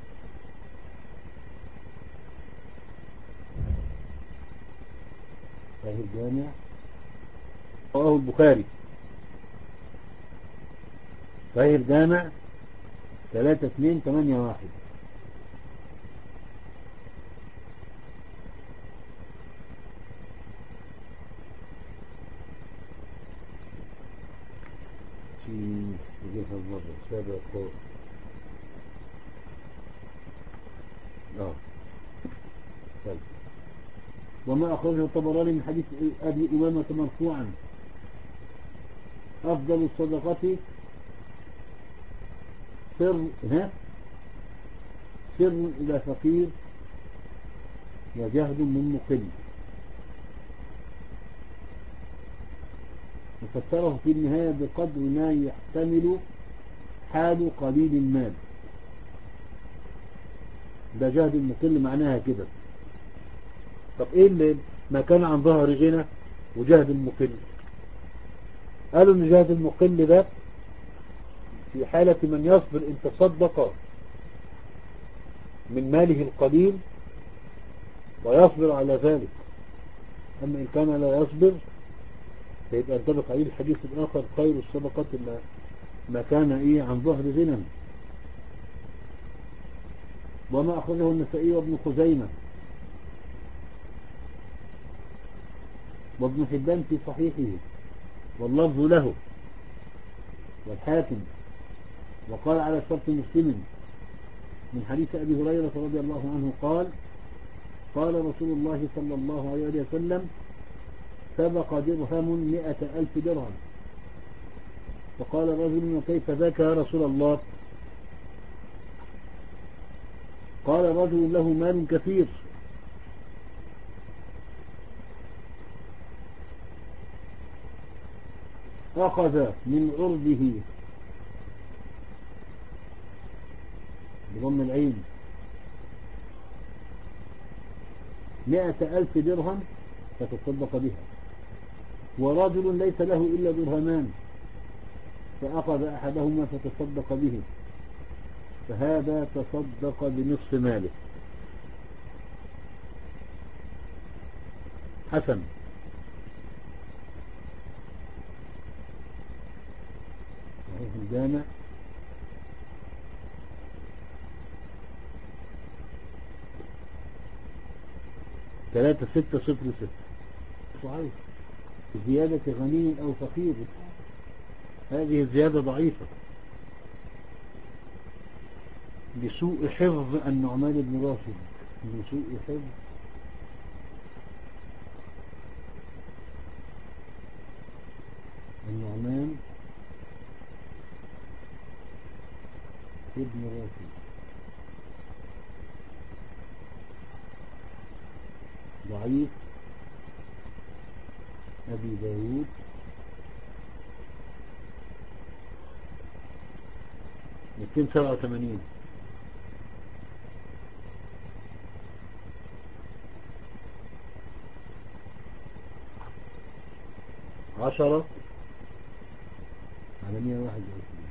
صحيح الجامع رواه البخاري. صحيح الجامع ثلاثة اثنين ثمانية واحد. في وجهة المرة السابع قول اه طيب. وما أخرجه الطبراني من حديث أبي أمامة مرفوعا أفضل الصدقة سر ها سر إلى فقير وجهد من مقل، وفسره في النهاية بقدر ما يحتمل حال قليل المال. ده جهد المقل معناها كده. طب ايه اللي ما كان عن ظهر غنى وجهد المقل؟ قالوا ان جهد المقل ده في حالة من يصبر ان تصدق من ماله القليل ويصبر على ذلك، اما ان كان لا يصبر فيبقى ينطبق عليه الحديث الاخر خير الصدقات ما, ما كان ايه عن ظهر غنى. وما اخرجه النسائي وابن خزيمة وابن حبان في صحيحه واللفظ له والحاكم، وقال على شرط مسلم من حديث أبي هريرة رضي الله عنه قال قال رسول الله صلى الله عليه وسلم سبق درهم مئة ألف درهم، فقال رجل وكيف ذاك يا رسول الله؟ قال رجل له مال كثير أخذ من عرضه بضم العين مئة ألف درهم فتصدق بها، ورجل ليس له إلا درهمان فأخذ أحدهما فتصدق به فهذا تصدق بنصف ماله. حسن. صحيح الجامع ثلاثة ستة صفر ستة. صحيح. زيادة غني أو فقير هذه الزيادة ضعيفة لسوء حفظ النعمان بن راشد، لسوء حفظ النعمان ابن راشد ضعيف أبي داود مئتين وسبعة وثمانين. عشرة على مئة واحد وعشرين.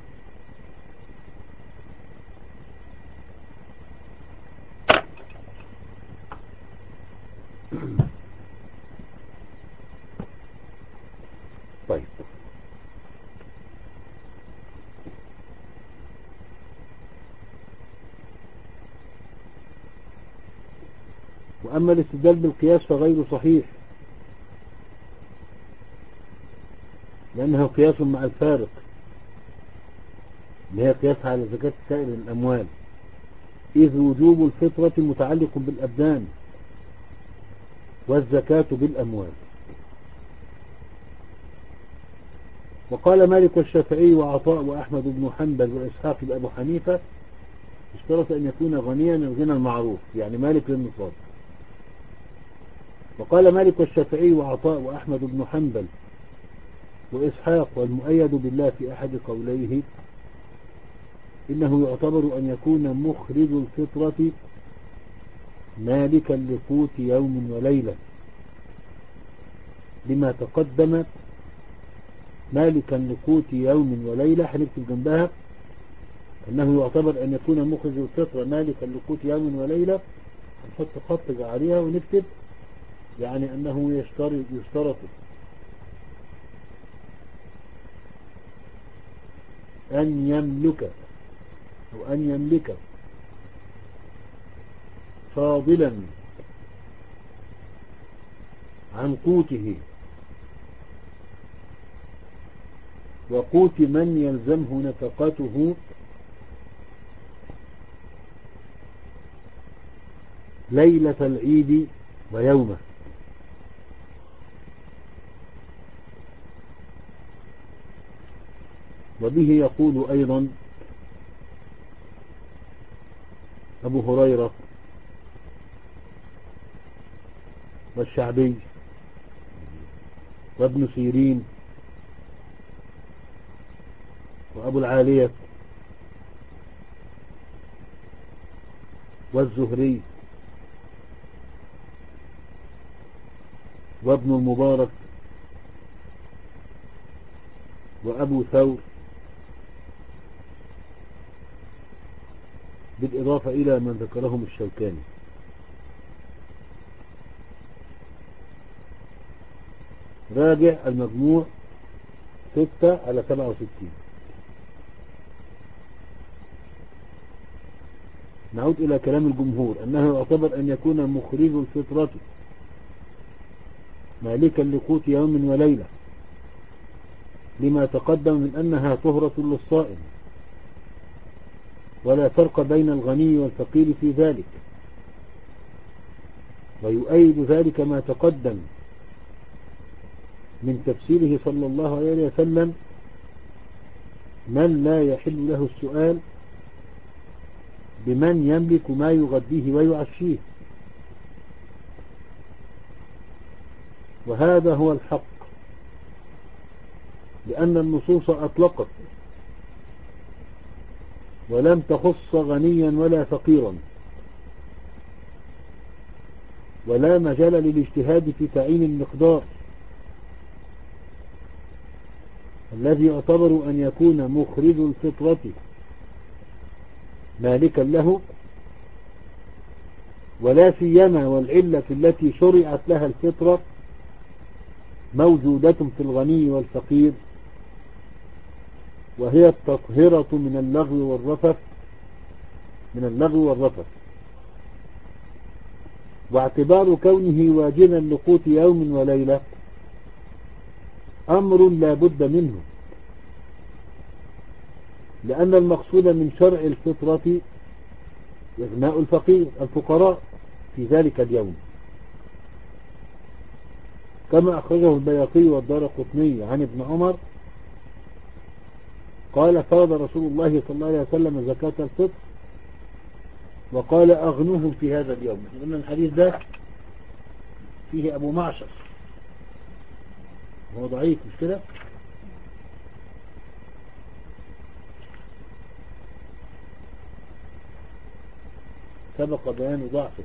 طيب وأما الاستدلال بالقياس فغير صحيح لأنه قياس مع الفارق اللي هي قياس على زكاة سائر الأموال، إذ وجوب الفطرة متعلق بالأبدان والزكاة بالأموال. وقال مالك والشافعي وعطاء وأحمد بن حنبل وإسحاق أبو حنيفة اشترط أن يكون غنيا الغنى المعروف، يعني مالك للنصاب. وقال مالك والشافعي وعطاء وأحمد بن حنبل وإسحاق والمؤيد بالله في أحد قوليه إنه يعتبر أن يكون مخرج الفطرة مالكا لقوت يوم وليلة لما تقدم. مالكا لقوت يوم وليلة هنكتب جنبها أنه يعتبر أن يكون مخرج الفطرة مالكا لقوت يوم وليلة، هنحط خط عليها ونكتب يعني أنه يشترط يشترط أن يملك أو أن يملك فاضلا عن قوته وقوت من يلزمه نفقته ليلة العيد ويومه. وبه يقول أيضا أبو هريرة والشعبي وابن سيرين وأبو العالية والزهري وابن المبارك وأبو ثور بالإضافة إلى من ذكرهم الشوكاني. راجع المجموع ستة على سبعة وستين. نعود إلى كلام الجمهور أنه يعتبر أن يكون مخرج الفطرة مالكا لقوت يوم وليلة لما تقدم من أنها طهرة للصائم، ولا فرق بين الغني والفقير في ذلك. ويؤيد ذلك ما تقدم من تفسيره صلى الله عليه وسلم من لا يحل له السؤال بمن يملك ما يغذيه ويعشيه، وهذا هو الحق، لأن النصوص أطلقت ولم تخص غنيا ولا فقيرا، ولا مجال للاجتهاد في تعيين المقدار، الذي يعتبر أن يكون مخرج الفطرة مالكا له، ولا سيما والعلة التي شرعت لها الفطرة موجودة في الغني والفقير، وهي التطهرة من اللغو والرفث من اللغو والرفث واعتبار كونه واجبا لقوت يوم وليلة أمر لا بد منه، لأن المقصود من شرع الفطرة إغناء الفقير الفقراء في ذلك اليوم، كما أخرجه البيهقي والدارقطني عن ابن عمر قال فرض رسول الله صلى الله عليه وسلم زكاة الفطر وقال أغنوهم في هذا اليوم. احنا قلنا الحديث ده فيه أبو معشر، هو ضعيف مش كده؟ سبق بيان ضعفه.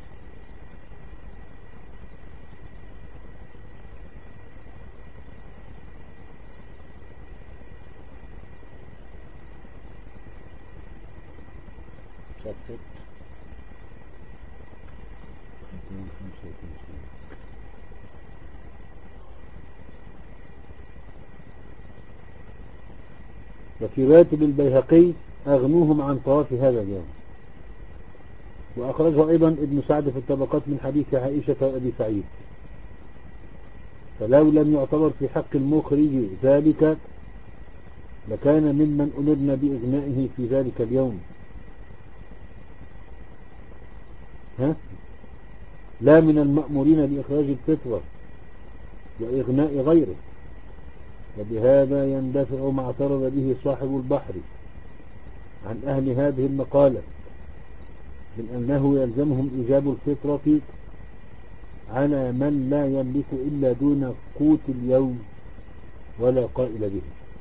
صفحة وفي رواية للبيهقي أغنوهم عن طواف هذا اليوم. وأخرجه أيضا ابن سعد في الطبقات من حديث عائشة وأبي سعيد. فلو لم يعتبر في حق المخرج ذلك لكان ممن أمرنا بإغنائه في ذلك اليوم، ها؟ لا من المأمورين بإخراج الفطرة وإغناء غيره. وبهذا يندفع ما اعترض به صاحب البحر عن أهل هذه المقالة من أنه يلزمهم إيجاب الفطرة على من لا يملك إلا دون قوت اليوم ولا قائل به.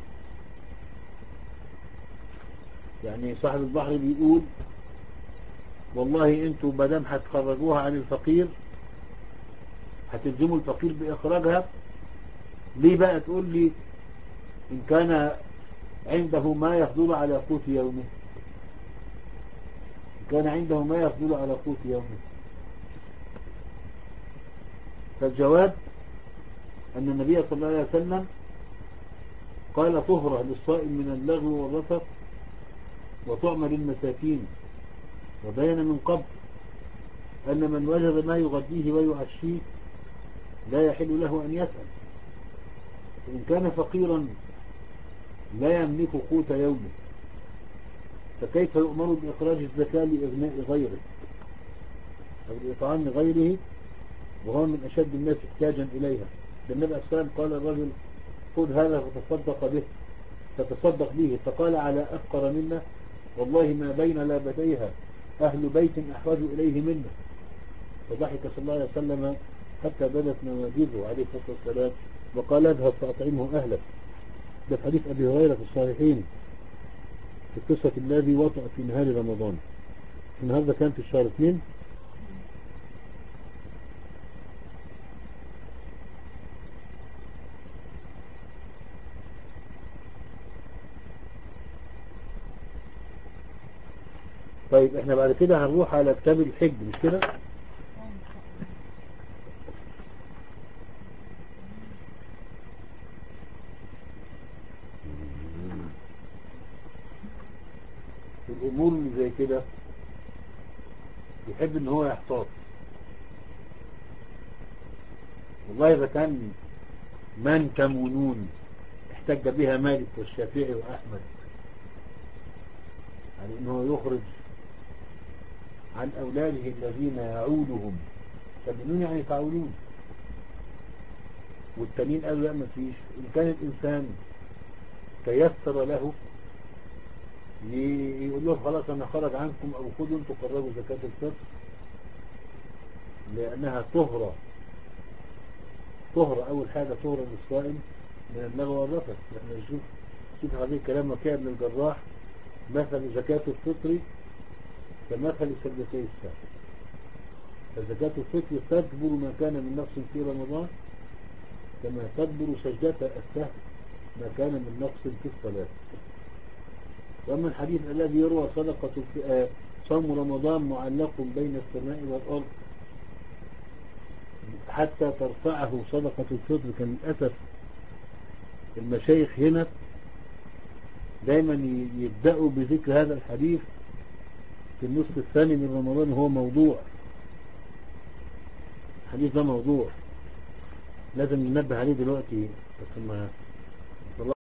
يعني صاحب البحر بيقول والله انتوا مادام هتخرجوها عن الفقير هتلزموا الفقير بإخراجها، ليه بقى تقول لي إن كان عنده ما يفضل على قوت يومه، إن كان عنده ما يفضل على قوت يومه. فالجواب أن النبي صلى الله عليه وسلم قال طهرة للصائم من اللغو والرفث وطعم للمساكين، وبين من قبل أن من وجد ما يغديه ويعشيه لا يحل له أن يسأل، فإن كان فقيرا لا يملك قوت يومه فكيف يؤمر بإخراج الزكاة لإغناء غيره أو لإطعام غيره وهو من أشد الناس احتاجا إليها؟ النبي صلى الله عليه وسلم قال الرجل خذ هذا فتصدق به فتصدق به، فقال على أفقر منا والله ما بين لابتيها أهل بيت أحوج إليه منا، فضحك صلى الله عليه وسلم حتى بدت نواجذه عليه الصلاة والسلام وقال اذهب فأطعمه أهلك. ده في حديث أبي هريرة في الصحيحين في قصة الذي وطأ في نهار رمضان. النهار ده كان في الشهر اثنين. طيب احنا بعد كده هنروح على كتاب الحج مش كده؟ الامور اللي زي كده يحب ان هو يحتاط. والله اذا كان من كمونون احتج بها مالك والشافعي واحمد يعني انه يخرج عن اولاده الذين يعولهم، تمنون يعني تعولون، والتانيين قالوا لا ما فيش. ان كان الانسان تيسر له يقول له خلاص انا خرج عنكم او خذوا انتوا قرروا زكاة الفطر لانها طهرة طهرة اول حاجة طهرة للصائم من اللغو والرفث. احنا نشوف شوف هذه الكلام وكيع بن الجراح مثل زكاة الفطر كمثل سجدتي السهل، فزكاة الفطر تدبر ما كان من نقص في رمضان كما تدبر سجدة السهل ما كان من نقص في الصلاة. وأما الحديث الذي يروى صدقة في صوم رمضان معلق بين السماء والأرض حتى ترفعه صدقة الفطر، كان للأسف المشايخ هنا دايما يبدأوا بذكر هذا الحديث في النصف الثاني من رمضان، وهو موضوع. الحديث ده موضوع لازم ننبه عليه دلوقتي، بس ما